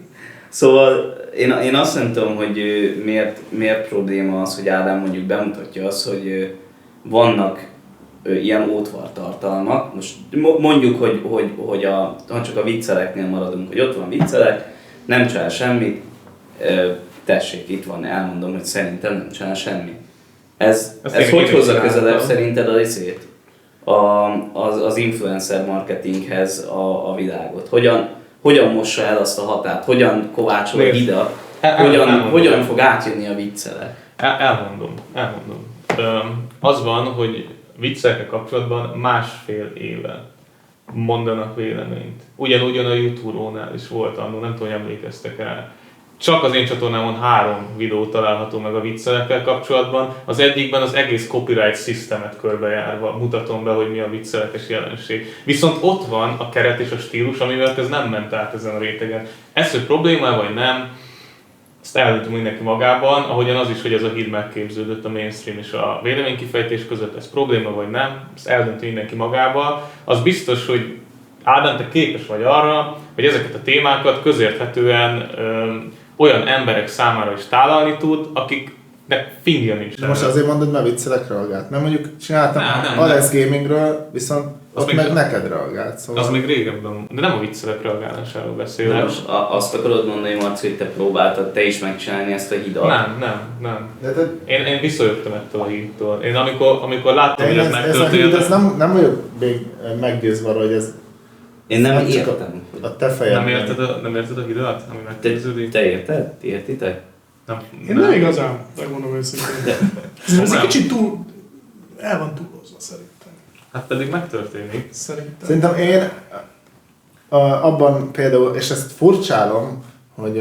Szóval én, én azt nem tudom, hogy miért, miért probléma az, hogy Ádám mondjuk bemutatja azt, hogy vannak ilyen ótvartartalmak. Most mondjuk, hogy, hogy, hogy a, ha csak a vicceleknél maradunk, hogy ott van viccelek, nem csinál semmit, tessék, itt van, elmondom, hogy szerintem nem csinál semmit. Ez, ez hogy hozza közelebb szerinted a részét? A, az, az influencer marketinghez a, a világot? Hogyan, hogyan mossa el azt a határt? Hogyan kovácsol a hidat? Hogyan, el, hogyan fog átjönni a viccelek? El, elmondom, elmondom. Öm, az van, hogy viccelekkel kapcsolatban másfél éve mondanak véleményt. Ugyanúgyan a YouTube-nál is volt annól, nem tudom, hogy emlékeztek el. Csak az én csatornámon három videó található meg a viccelekkel kapcsolatban. Az egyikben az egész copyright systemet körbejárva mutatom be, hogy mi a viccelekes jelenség. Viszont ott van a keret és a stílus, amivel ez nem ment át ezen a rétegen. Ez, hogy probléma vagy nem, ezt eldöntöm mindenki magában, ahogyan az is, hogy ez a híd megképződött a mainstream és a véleménykifejtés között, ez probléma vagy nem, ezt eldönti mindenki magában. Az biztos, hogy Ádám, te képes vagy arra, hogy ezeket a témákat közérthetően ö, olyan emberek számára is tálalni tud, akiknek fingja nincs. De most azért mondod, mert viccelek reagált. Nem mondjuk csináltam nem, Alex Gamingről, viszont az ott meg a... neked reagált. Szóval... Az még régebben, de nem a viccelek reagálásáról beszélek. Most azt akarod mondani, Marci, hogy te próbáltad te is megcsinálni ezt a hidat? Nem, nem, nem. De te... Én, én visszajöttem ettől a hídtól. Én amikor, amikor láttam, hogy ez, ez megtörtént... Ez, ez nem, nem vagyok még meggyőzve arra, hogy ez... Én nem, nem értem. A, a te fejed. Nem érted a, nem érted a hidat, ami megképződik? Te, te érted? Ti értitek? Nem. Én nem, nem igazán, megmondom őszintén. Ez egy kicsit túl... el van túlozva szerintem. Hát pedig megtörténik. Szerintem. Szerintem én a, abban például, és ezt furcsálom, hogy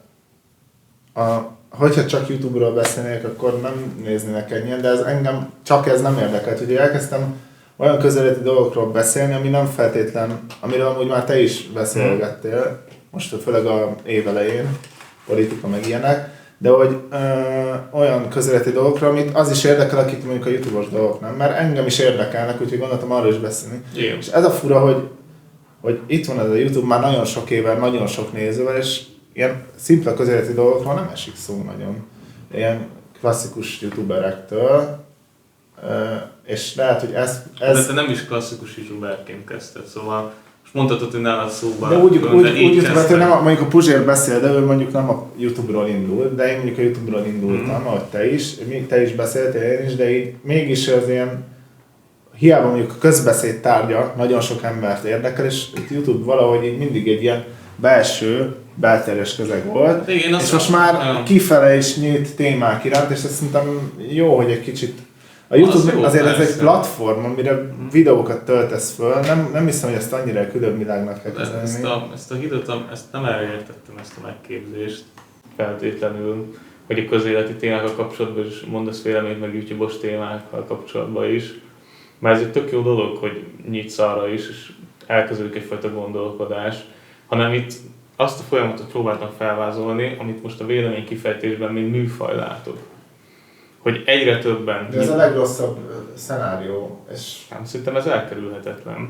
a, a, hogyha csak YouTube-ról beszélnék, akkor nem néznének ennyien, de ez engem csak ez nem érdekelt. Ugye elkezdtem olyan közeleti dolgokról beszélni, ami nem feltétlen, amiről amúgy már te is beszélgettél, most főleg a év elején, politika meg ilyenek, de hogy ö, olyan közeleti dolgokról, amit az is érdekel, akik mondjuk a YouTube-os dolgok nem, mert engem is érdekelnek, úgyhogy gondoltam arról is beszélni. Igen. És ez a fura, hogy, hogy itt van ez a YouTube már nagyon sok éve, nagyon sok nézővel, és ilyen szimpla közeleti dolgokról nem esik szó nagyon. Ilyen klasszikus youtuberektől. Uh, és lehet, hogy ez... ez... De te nem is klasszikus youtuberként kezdted, szóval most mondhatod, hogy nálad szóban. De úgy, úgy, úgy, úgy hogy nem, mondjuk a Puzsér beszél, de ő mondjuk nem a YouTube-ról indult, de én mondjuk a YouTube-ról indultam, mm. ahogy te is, te is beszéltél, én is, de így mégis az ilyen, hiába mondjuk a közbeszéd tárgya nagyon sok embert érdekel, és itt YouTube valahogy így mindig egy ilyen belső, belterjes közeg volt, igen, és most már olyan. Kifele is nyílt témák iránt, és azt szerintem jó, hogy egy kicsit a YouTube az jó, azért persze. Ez egy platform, amire videókat töltesz föl, nem, nem hiszem, hogy ezt annyira külön világnak kell kezelni. Ezt a, ezt a hidot, ezt nem elértettem, ezt a megképzést feltétlenül, hogy a közéleti témákkal kapcsolatban is mondasz véleményt, meg YouTube-os témákkal kapcsolatban is. Mert ez egy tök jó dolog, hogy nyitsz arra is, és elkezdődik egyfajta gondolkodás, hanem itt azt a folyamatot próbáltam felvázolni, amit most a véleménykifejtésben még műfaj látok. Hogy egyre többen... De ez a legrosszabb szenárió, és... Nem, szerintem ez elkerülhetetlen.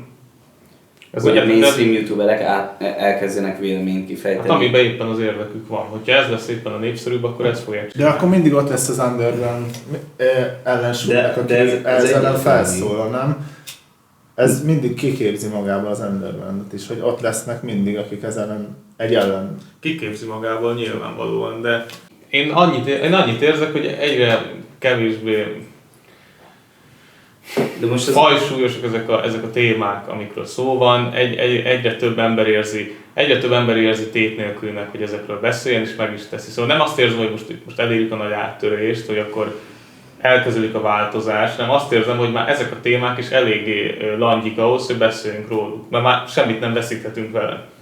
Ez hogy a mainstream youtuberek át, elkezdenek véleményt kifejteni. Hát amiben éppen az érdekük van. Hogyha ez lesz éppen a népszerűbb, akkor ezt fogják csinálni. De akkor mindig ott lesz az underground ellensúlynak, aki ezzel ellen felszólal, nem? Ez mindig kiképzi magában az undergroundot is, hogy ott lesznek mindig, akik ezzel egy ellen... Kiképzi magával nyilvánvalóan, de én annyit, én annyit érzek, hogy egyre kevésbé de most ez fajsúlyosak ezek a, ezek a témák, amikről szó van, egy, egy, egyre több ember érzi, egyre több ember érzi tét nélkülnek, hogy ezekről beszéljen, és meg is teszi. Szóval nem azt érzem, hogy most, most elérjük a nagy áttörést, hogy akkor elkezdődik a változás, hanem azt érzem, hogy már ezek a témák is eléggé langyik ahhoz, hogy beszéljünk róluk, mert már semmit nem veszíthetünk vele.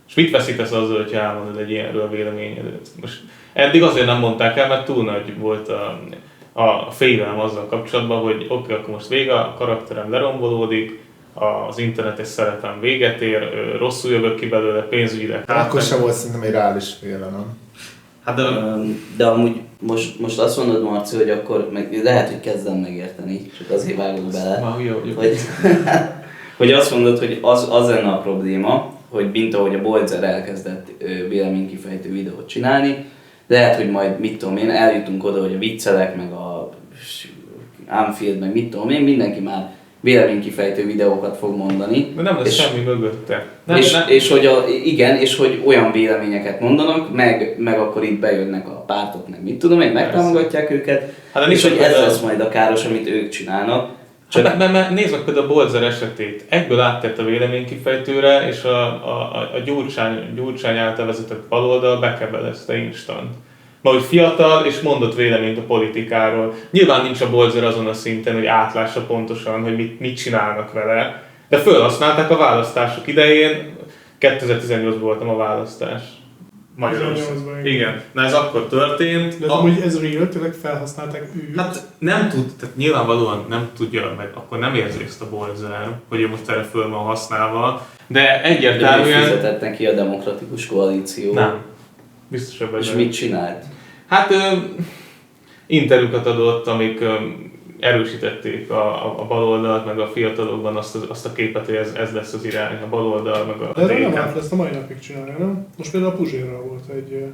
És mit veszítesz azzal, hogyha elmondod egy ilyenről a véleményedet? Most eddig azért nem mondták el, mert túl nagy volt a, a félelem azzal kapcsolatban, hogy oké, okay, akkor most vége, a karakterem lerombolódik, az internetes szerepem véget ér, rosszul jövök ki belőle, pénzügyileg. Hát akkor sem volt szerintem egy reális félelem. Hát de... de amúgy most, most azt mondod, Marci, hogy akkor meg, lehet, hogy kezdem megérteni, csak azért vágok bele. Már hülye vagyok. Hogy, hogy azt mondod, hogy az, az lenne a probléma, hogy mint ahogy a Bolzer elkezdett véleménykifejtő videót csinálni, lehet, hogy majd mit tudom én, eljutunk oda, hogy a viccelek, meg a Anfield, meg mit tudom én, mindenki már véleménykifejtő videókat fog mondani. De nem lesz és, semmi mögötte. Nem, és, nem. és hogy a, igen, és hogy olyan véleményeket mondanak, meg, meg akkor itt bejönnek a pártok, meg mit tudom én, megtámogatják őket, hát és hogy ez például... lesz majd a káros, amit ők csinálnak. Csak... Hát, mert, mert nézd meg például a Bolzer esetét. Egyből áttért a véleménykifejtőre, és a, a, a Gyurcsány, Gyurcsány által vezetett baloldal bekebelezte instant. Ma, hogy fiatal, és mondott véleményt a politikáról. Nyilván nincs a Bolzer azon a szinten, hogy átlássa pontosan, hogy mit, mit csinálnak vele. De felhasználták a választások idején. kétezer-tizennyolcban voltam a választás. Magyarországon. Igen. Na ez akkor történt. De ez amúgy ez real, tényleg felhasználták őt. Hát nem tud, tehát nyilvánvalóan nem tudja, meg akkor nem érzi ezt a Bolzer, hogy ő most erre föl van használva. De egyértelműen... De fizetett neki a demokratikus koalíció. Nem. Biztos ebben. És mit csinált? Hát ö, interjúkat adott, amik ö, erősítették a, a, a baloldalt, meg a fiatalokban azt, azt a képet, hogy ez, ez lesz az irány, a baloldal, meg a de dé ká. nem át lesz, a mai napig csinálja, nem? Most például a Puzsérral volt egy uh,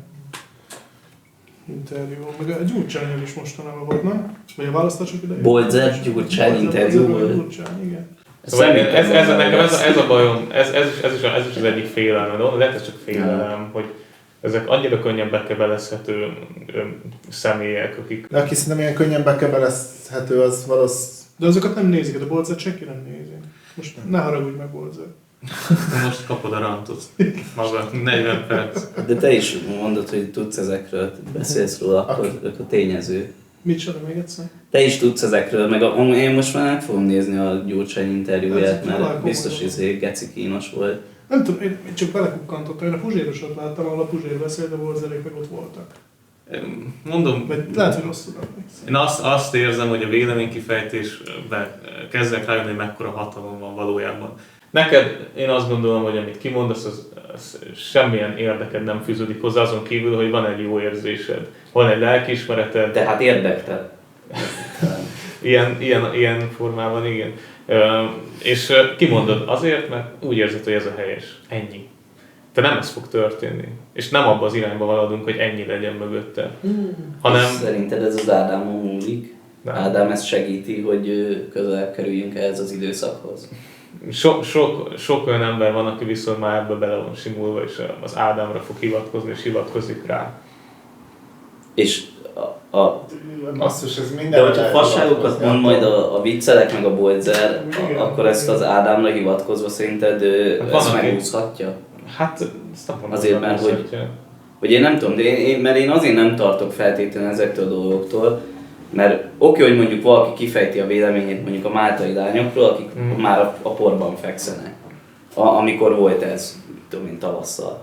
interjú, meg a Gyurcsánnyal is mostanában volt, nem? Vagy a választások idején? Bolzer Gyurcsány interjú volt. Gyurcsány, igen. Szóval ez, ez, ez, nekem ez, ez a bajom, ez, ez, is, ez, is, ez is az egyik félelem, de lehet ez csak félelem, hogy ezek annyira könnyen bekebelezhető személyek, akik... De aki szerintem ilyen könnyen bekebelezhető, az valószínűleg... De azokat nem nézik, a Bolzert senki nem nézi. Most ne haragudj meg, Bolzer. Most kapod a rantot. Maga negyven perc. De te is mondod, hogy tudsz ezekről, beszélsz róla, akkor, akkor tényező. Mit csinál még egyszer? Te is tudsz ezekről, meg a, én most már meg fogom nézni a Gyurcsány interjúját, mert biztos izé geci kínos volt. Nem tudom, én csak belekukkantottam, én a Puzsérosat láttam, ahol a Puzsér beszélt, de Bolzerék meg ott voltak. Mondom, vagy lehet, hogy rosszul én azt, azt érzem, hogy a véleménykifejtésben kezdek rájönni, hogy mekkora hatalom van valójában. Neked, én azt gondolom, hogy amit kimondasz, az, az semmilyen érdeked nem fűződik hozzá, azon kívül, hogy van egy jó érzésed, van egy lelkiismereted. Tehát érdekted. ilyen, ilyen, ilyen formában, igen. És kimondod azért, mert úgy érzed, hogy ez a helyes. Ennyi. De nem ez fog történni. És nem abba az irányba haladunk, hogy ennyi legyen mögötte. Hanem... Szerinted ez az Ádámon múlik? Nem. Ádám ezt segíti, hogy közel kerüljünk ehhez az időszakhoz? So, sok, sok olyan ember van, aki viszont már ebbe bele van simulva, és az Ádámra fog hivatkozni, és hivatkozik rá. És a... a Basszus, ez minden. de hogyha fasságokat mond majd a, a viccelek meg a Bolzer, a, akkor ezt az Ádámra hivatkozva szerinted hát ezt megúszhatja? Hát, ezt nem mondom. Azért, mert hogy, hogy én nem tudom, de én, én, mert én azért nem tartok feltétlenül ezektől a dolgoktól, mert oké, hogy mondjuk valaki kifejti a véleményét mondjuk a máltai lányokról, akik mm. már a, a porban fekszenek, a, amikor volt ez, tudom én, tavasszal.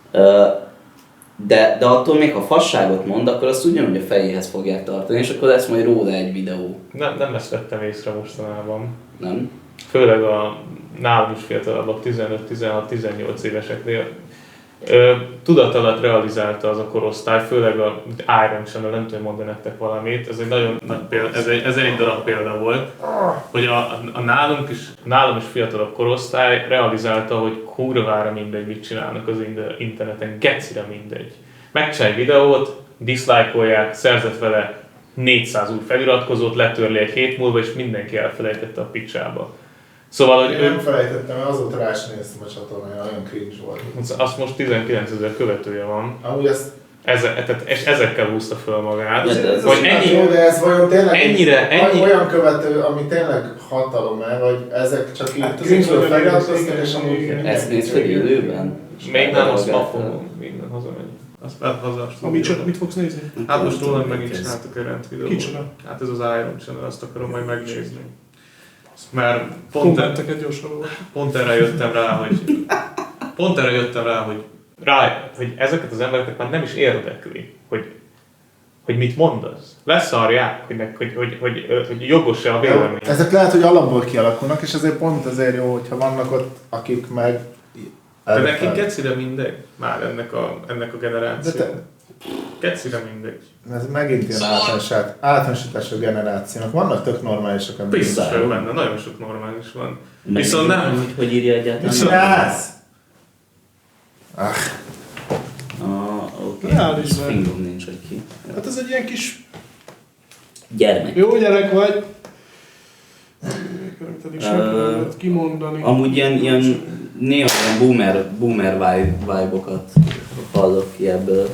De, de attól még, ha fasságot mond, akkor azt ugyanúgy a fejéhez fogják tartani, és akkor lesz majd róla egy videó. Nem, nem ezt vettem észre mostanában. Nem? Főleg a nálam is fiatalabbak, tizenöt, tizenhat, tizennyolc éveseknél. Tudat alatt realizálta az a korosztály, főleg a Iron Channel, nem tudom mondani nektek valamit, ez egy nagyon nagy példa, ez egy, ez egy darab példa volt, hogy a, a nálunk is, nálunk is fiatalabb korosztály realizálta, hogy kurvára mindegy, mit csinálnak az interneten, gecire mindegy. Megcsinálj videót, diszlájkolják, szerzett vele négyszáz új feliratkozót, letörli egy hét múlva, és mindenki elfelejtette a picsába. Szóval, hogy én ő... nem felejtettem, mert azóta rá sem néztem a csatornára, nagyon cringe volt. Azt most tizenkilencezer követője van. Amúgy ezt... Eze, tehát, és ezekkel húzta föl magát. Ez, ez vagy ennyi, jó, de ez vajon tényleg ennyire, ennyi... olyan követő, ami tényleg hatalom-e, vagy ezek csak így hát cringe-ből feliratkoztak, és amúgy... Ezt nézd fel élőben? Még nem, azt ma fogom, minden hazamegy. Azt haza a stúdióba. Mit fogsz nézni? Hát most rólam megint csináltuk egy rendvideót. Kicsoda? Hát ez az Iron Channel, azt akarom majd megnézni. Mert pont, er, pont erre jöttem rá, hogy pont erre jöttem rá, hogy, rá, hogy ezeket az embereket már nem is érdekli, hogy, hogy mit mondasz. Leszarják, hogy, hogy, hogy, hogy, hogy jogos-e a vélemény. Ezek lehet, hogy alapból kialakulnak, és ezért pont azért jó, hogyha vannak ott, akik meg... De nekik kecire mindegy, már ennek a, ennek a generáció. Te... Kecire mindegy. Ez megint ilyen általánosság, általánosítású generációnak. Vannak tök normálisak emberek. Biztos, hogy benne, nagyon sok normális van. Meg Viszont nem... Hogy, hogy írja egyáltalán? Viszont... Ah. Ah, oké. Reális Ez vagy. fingom nincs, hogy ki. Hát ez egy ilyen kis Gyermek. jó gyerek vagy. Pedig sem lehet kimondani. Amúgy ilyen, ilyen néha ilyen boomer, boomer vibe- vibe-okat hallok ki ebből.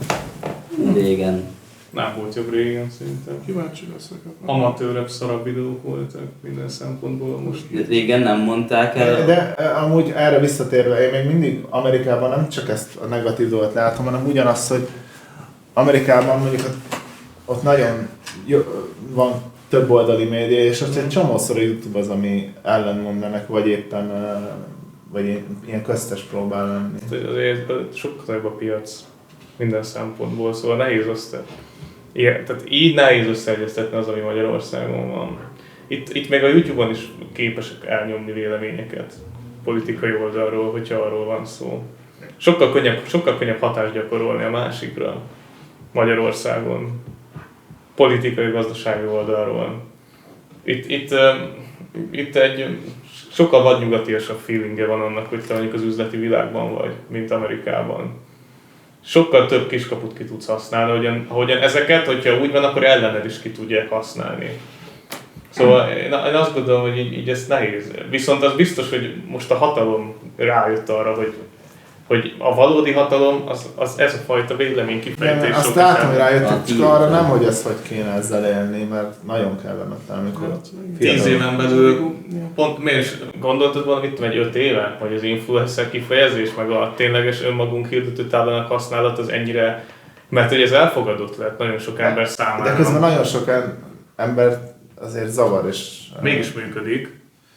Régen. Nem volt jobb régen szerintem. Kíváncsi leszek. Amatőrebb, szarabb videók voltak minden szempontból most. Régen nem mondták el. De amúgy erre visszatérve, én még mindig Amerikában nem csak ezt a negatív dolgot látom, hanem ugyanaz, hogy Amerikában mondjuk ott nagyon jó, van több oldali média, és ott egy csomószor a YouTube az, ami ellen mondanak, vagy éppen vagy ilyen köztes próbál lenni. Azért sokkal nagyobb a piac minden szempontból, szóval nehéz azt, ilyen, tehát így nehéz összeegyeztetni az, ami Magyarországon van. Itt, itt még a YouTube-on is képesek elnyomni véleményeket politikai oldalról, hogyha arról van szó. Sokkal könnyebb, sokkal könnyebb hatást gyakorolni a másikra Magyarországon, politikai, gazdasági oldalról. Itt, itt, itt egy sokkal vadnyugatiasabb feelingje van annak, hogy te mondjuk az üzleti világban vagy, mint Amerikában. Sokkal több kiskaput ki tudsz használni, ahogyan, ahogyan ezeket, hogyha úgy van, akkor ellened is ki tudják használni. Szóval én, én azt gondolom, hogy így, így ez nehéz. Viszont az biztos, hogy most a hatalom rájött arra, hogy, hogy a valódi hatalom az, az ez a fajta vélemény kifejtés. Azt látom, hogy rájött, csak arra nem, hogy ezt hogy kéne ezzel élni, mert nagyon kellemetlen, amikor tíz éven belül, pont miért is gondoltad volna, mit tudom, egy öt éve, hogy az influencer kifejezés, meg a tényleges önmagunk hirdető táblának használat az ennyire, mert hogy ez elfogadott lett nagyon sok ember számára. De közben nagyon sok ember azért zavar, és... Mégis működik.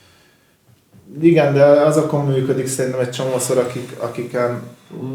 Igen, de azokon működik szerintem egy csomószor, akik, akiken,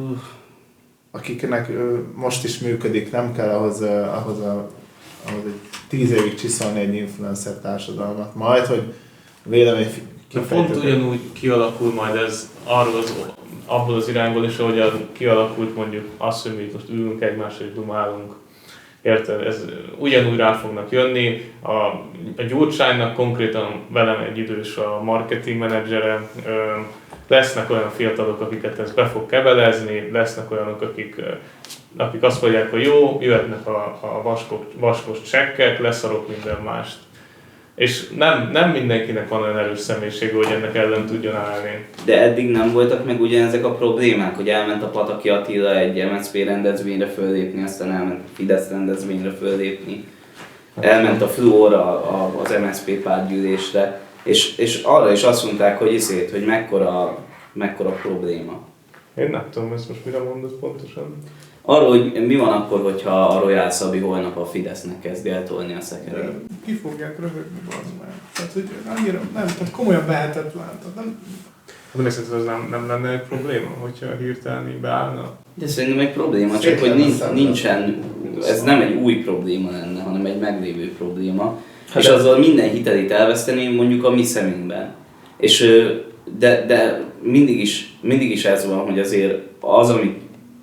akiknek most is működik, nem kell ahhoz, ahhoz, a, ahhoz egy tíz évig csiszolni egy influencer társadalmat. Majd, hogy vélemény kifejtők. Pont ugyanúgy kialakul majd ez arról az, abból az irányból is, ahogyan kialakult mondjuk az, hogy mi most ülünk egymásra és dumálunk. Érted? Ez ugyanúgy rá fognak jönni. A, a Gyurcsánynak konkrétan velem egy idős a marketing menedzsere. Lesznek olyan fiatalok, akiket ez be fog kebelezni, lesznek olyanok, akik, akik azt mondják, hogy jó, jöhetnek a, a vaskos, vaskos csekkek, leszarok minden mást. És nem, nem mindenkinek van olyan erős személyisége, hogy ennek ellen tudjon állni. De eddig nem voltak meg ugyanezek a problémák, hogy elment a Pataki Attila egy em es zé pé rendezvényre föllépni, aztán elment a Fidesz rendezvényre föllépni. Elment a Fluor a, a, az em es zé pé pártgyűlésre, és, és arra is azt mondták, hogy iszét, hogy mekkora, mekkora probléma. Én nem tudom, ezt most mire mondod pontosan. Arról, hogy mi van akkor, hogyha a Royal Szabi holnap a Fidesznek kezdi eltolni a szekerét. Ki fogják röhögni, bazd meg. Tehát, hogy annyira nem, tehát komolyan vehetetlen. Tehát nem... De még szerintem ez nem, nem lenne egy probléma, hogyha hirtelen így beállna? De szerintem egy probléma, csak hogy nincs, nincsen, ez nem egy új probléma lenne, hanem egy meglévő probléma. Hát és de... azzal minden hitelét elveszteni mondjuk a mi szemünkben. És, de, de mindig, is, mindig is ez van, hogy azért az, amit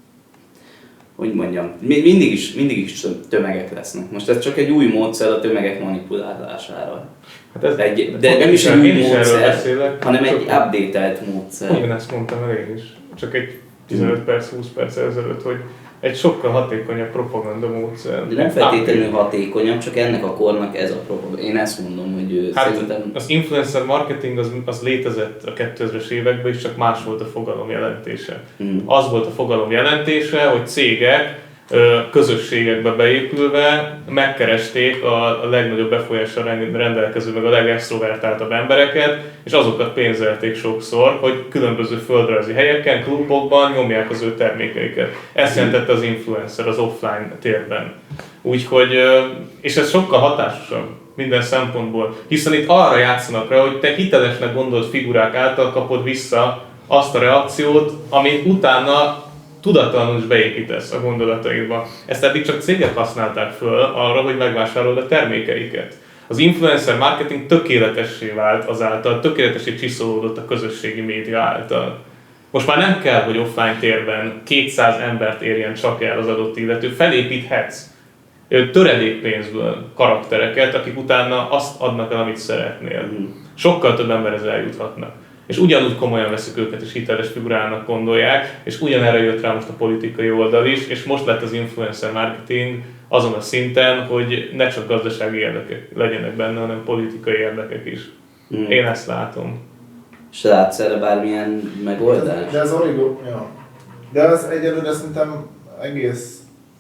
hogy mondjam, mindig is, mindig is tömegek lesznek. Most ez csak egy új módszer a tömegek manipulálására. Hát ez, egy, de nem is egy új módszer, hanem egy update-elt módszer. Én ezt mondtam el én is. Csak egy tizenöt perc, húsz perc ezelőtt, hogy egy sokkal hatékonyabb propaganda módszer. De nem feltétlenül hatékonyabb, csak ennek a kornak ez a propaganda. Én ezt mondom, hogy hát szerintem... Az influencer marketing az, az létezett a kétezres években is, csak más volt a fogalom jelentése. Hmm. Az volt a fogalom jelentése, hogy cégek közösségekbe beépülve megkeresték a legnagyobb befolyással rendelkező, meg a legextrovertáltabb embereket, és azokat pénzelték sokszor, hogy különböző földrajzi helyeken, klubokban nyomják az ő termékeiket. Ezt jelentette az influencer az offline térben. Úgyhogy, és ez sokkal hatásosabb minden szempontból, hiszen itt arra játszanak rá, hogy te hitelesnek gondolt figurák által kapod vissza azt a reakciót, amit utána tudatlanul is beépítesz a gondolataidba. Ezt eddig csak cégek használták föl arra, hogy megvásárolod a termékeiket. Az influencer marketing tökéletessé vált azáltal, tökéletessé csiszolódott a közösségi média által. Most már nem kell, hogy offline térben kétszáz embert érjen csak el az adott illető, felépíthetsz töredékpénzből karaktereket, akik utána azt adnak el, amit szeretnél. Sokkal több emberhez eljuthatnak. És ugyanúgy komolyan veszik őket, és hiteles figurának gondolják, és ugyanerre jött rá most a politikai oldal is, és most lett az influencer marketing azon a szinten, hogy ne csak gazdasági érdekek legyenek benne, hanem politikai érdekek is. Mm. Én ezt látom. És látsz erre bármilyen megoldás? De az Origo, ja. De az egyelőre szerintem egész...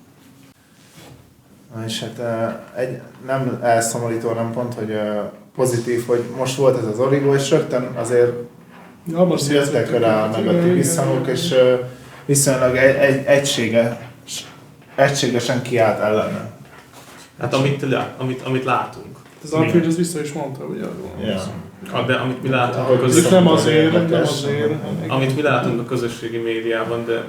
Na és hát egy, nem elszomorító, nem pont, hogy pozitív, hogy most volt ez az Origo, és rögtön azért ja, jöttek rá a negatív visszhangok, és viszonylag egy, egy, egysége, egységesen kiállt ellene. Hát amit, amit, amit látunk. Az Alfred az vissza is mondta, ugye? Ja. Ah, de amit mi látunk a közösségi nem azért, nem azért. Amit mi látunk a közösségi médiában, de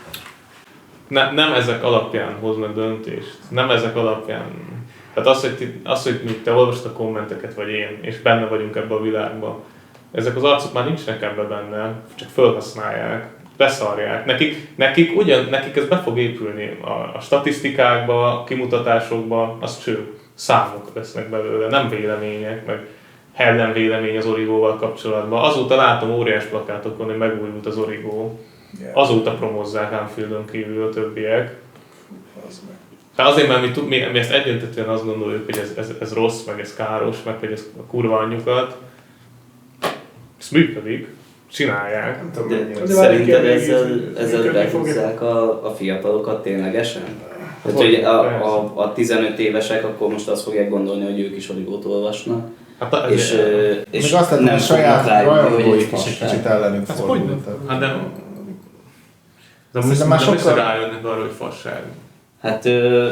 ne, nem ezek alapján hoznak döntést. Nem ezek alapján. Tehát az, hogy, ti, az, hogy te olvasd a kommenteket, vagy én, és benne vagyunk ebbe a világban, ezek az arcok már nincsenek ebbe benne, csak felhasználják, beszarják. Nekik, nekik, ugyan, nekik ez be fog épülni a, a statisztikákba, a kimutatásokba, az cső. Számok lesznek belőle, nem vélemények, meg hellen vélemény az Origóval kapcsolatban. Azóta látom óriás plakátokon, hogy megújult az Origo. Azóta promozzák Anfieldon kívül a többiek. Tehát azért, mert mi, mi, mi ezt egyöntetően azt gondoljuk, hogy ez, ez, ez rossz, meg ez káros, meg hogy ez a kurva anyjukat. Ez működik, csinálják. De, de szerinted ezzel, ezzel behúzzák a, a fiatalokat ténylegesen? Hát, hogy a, a, a tizenöt évesek akkor most azt fogják gondolni, hogy ők is Origót olvasnak. Hát és, és még azt látom, hogy saját rajongóik is egy kicsit ellenük hát fordultak. Hát de... De most már sokkal rájönnek arra, hogy fasság. Hát ö,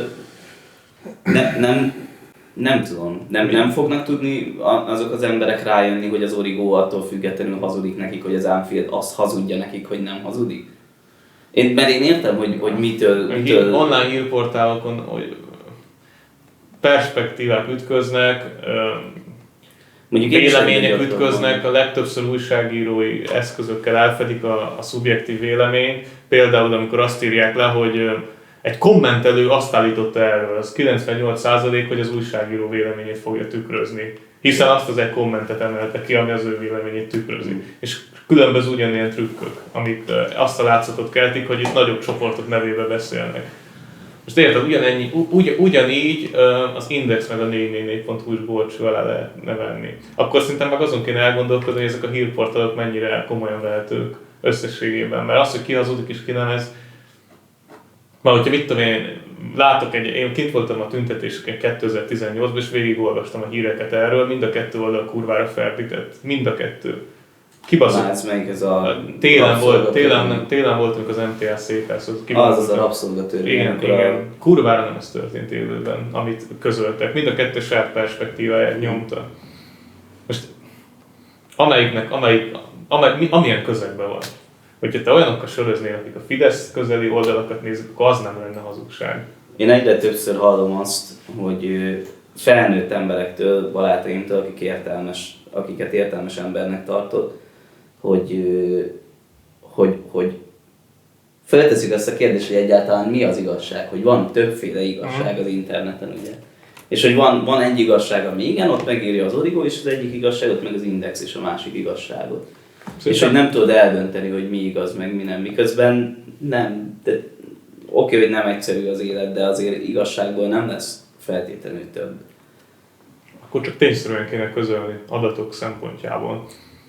ne, nem, nem tudom, nem, nem fognak tudni azok az emberek rájönni, hogy az Origo attól függetlenül hazudik nekik, hogy az Anfield azt hazudja nekik, hogy nem hazudik. Én, mert én értem, hogy, hogy mitől... mitől... Online hírportálokon hogy perspektívák ütköznek, mondjuk vélemények ütköznek, a legtöbbször újságírói eszközökkel elfedik a, a szubjektív véleményt. Például amikor azt írják le, hogy egy kommentelő azt állította erről, az kilencvennyolc százalék, hogy az újságíró véleményét fogja tükrözni. Hiszen azt az egy kommentet emelte ki, ami az ő véleményét tükrözi. És különböző ugyanilyen trükkök, amik azt a látszatot keltik, hogy itt nagyobb csoportok nevébe beszélnek. Most érted, ugyanennyi, ugy, ugyanígy az Index meg a négy négy négy pont hu is gólcső alá lehetne venni. Akkor szerintem meg azon kéne elgondolkodni, hogy ezek a hírportálok mennyire komolyan vehetők összességében. Mert az, hogy ki hazudik és ki nem, ez... Már hogyha mit tudom én, látok egy, én kint voltam a tüntetéseken kétezer-tizennyolcban és végigolvastam a híreket erről, mind a kettő oldal kurvára ferdített. Mind a kettő. Kibaszott. Meg ez a télen, volt, télen, télen voltunk az em té á székház. Az az, az a rabszolgatörvény. Igen, igen. A... Kurvára nem ez történt élőben, amit közöltek. Mind a kettő saját perspektíváját nyomta. Most amelyiknek, amelyik, amely, amilyen közegben van. Hogyha te olyanokkal soroznél, akik a Fidesz közeli oldalakat nézik, akkor az nem lenne hazugság. Én egyre többször hallom azt, hogy felnőtt emberektől, barátaimtól, akik értelmes, akiket értelmes embernek tartott, hogy, hogy, hogy felteszik azt a kérdést, hogy egyáltalán mi az igazság, hogy van többféle igazság az interneten, ugye? És hogy van, van egy igazság, ami igen, ott megírja az Origo, és az egyik igazságot, meg az Index és a másik igazságot. Szóval és hogy nem tudod eldönteni, hogy mi igaz, meg mi nem. Miközben nem, de oké, hogy nem egyszerű az élet, de azért igazságból nem lesz feltétlenül több. Akkor csak tényszerűen kéne közölni adatok szempontjából.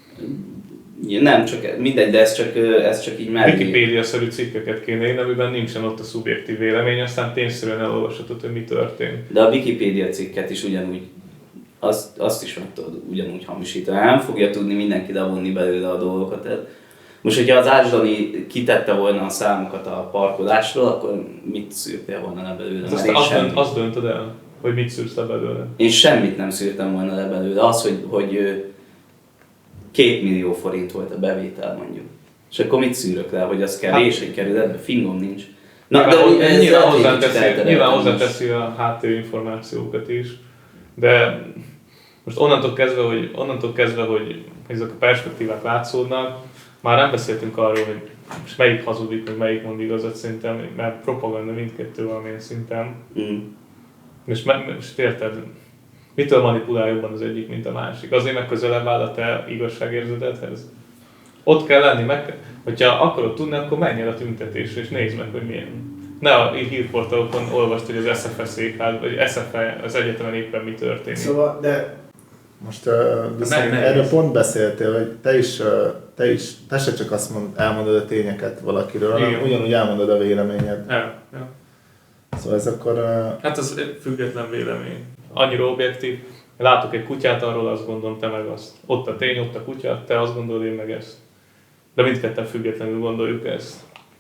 Nem, csak mindegy, de ez csak, ez csak így mellé. Wikipédia-szerű cikkeket kéne írni, amiben nincsen ott a szubjektív vélemény, aztán tényszerűen elolvashatod, hogy mi történt. De a Wikipédia cikket is ugyanúgy, azt, azt is meg tudod ugyanúgy hamisítani. Nem fogja tudni mindenki levonni belőle a dolgokat. Most, hogyha az Ásdani kitette volna a számokat a parkolásról, akkor mit szűrtél volna le belőle? Azt, azt, dönt, azt döntöd el, hogy mit szűrsz le belőle? Én semmit nem szűrtem volna le belőle. Az, hogy, hogy két millió forint volt a bevétel mondjuk. És akkor mit szűrök le, hogy az kevés egy kerületbe? Fingom nincs. Na, de, de ez nyilván hozzáteszi, nyilván hozzáteszi a háttérinformációkat is, de most onnantól kezdve, hogy, onnantól kezdve, hogy ezek a perspektívák látszódnak, már nem beszéltünk arról, hogy most melyik hazudik, vagy melyik mond igazat szerintem, mert propaganda mindkettő valamilyen szinten. Mm. És most érted, mitől manipulál jobban az egyik, mint a másik? Azért meg közelebb áll a te igazságérzetedhez? Ott kell lenni, meg, hogyha akarod tudni, akkor menj el a tüntetésre és nézd meg, hogy milyen. Ne a hírportálokon olvasd, hogy az es ef e székház, vagy es ef e az egyetemen éppen mi történik. Szóval, de most uh, viszont erről pont beszéltél, hogy te is, uh, te is, te se csak azt mond, elmondod a tényeket valakiről, hanem ugyanúgy elmondod a véleményed. Ja, ja. Szóval ez akkor... Uh... Hát az független vélemény. Annyira objektív. Látok egy kutyát, arról azt gondolom, te meg azt. Ott a tény, ott a kutya, te azt gondolod, én meg ezt. De mindketten függetlenül gondoljuk ezt.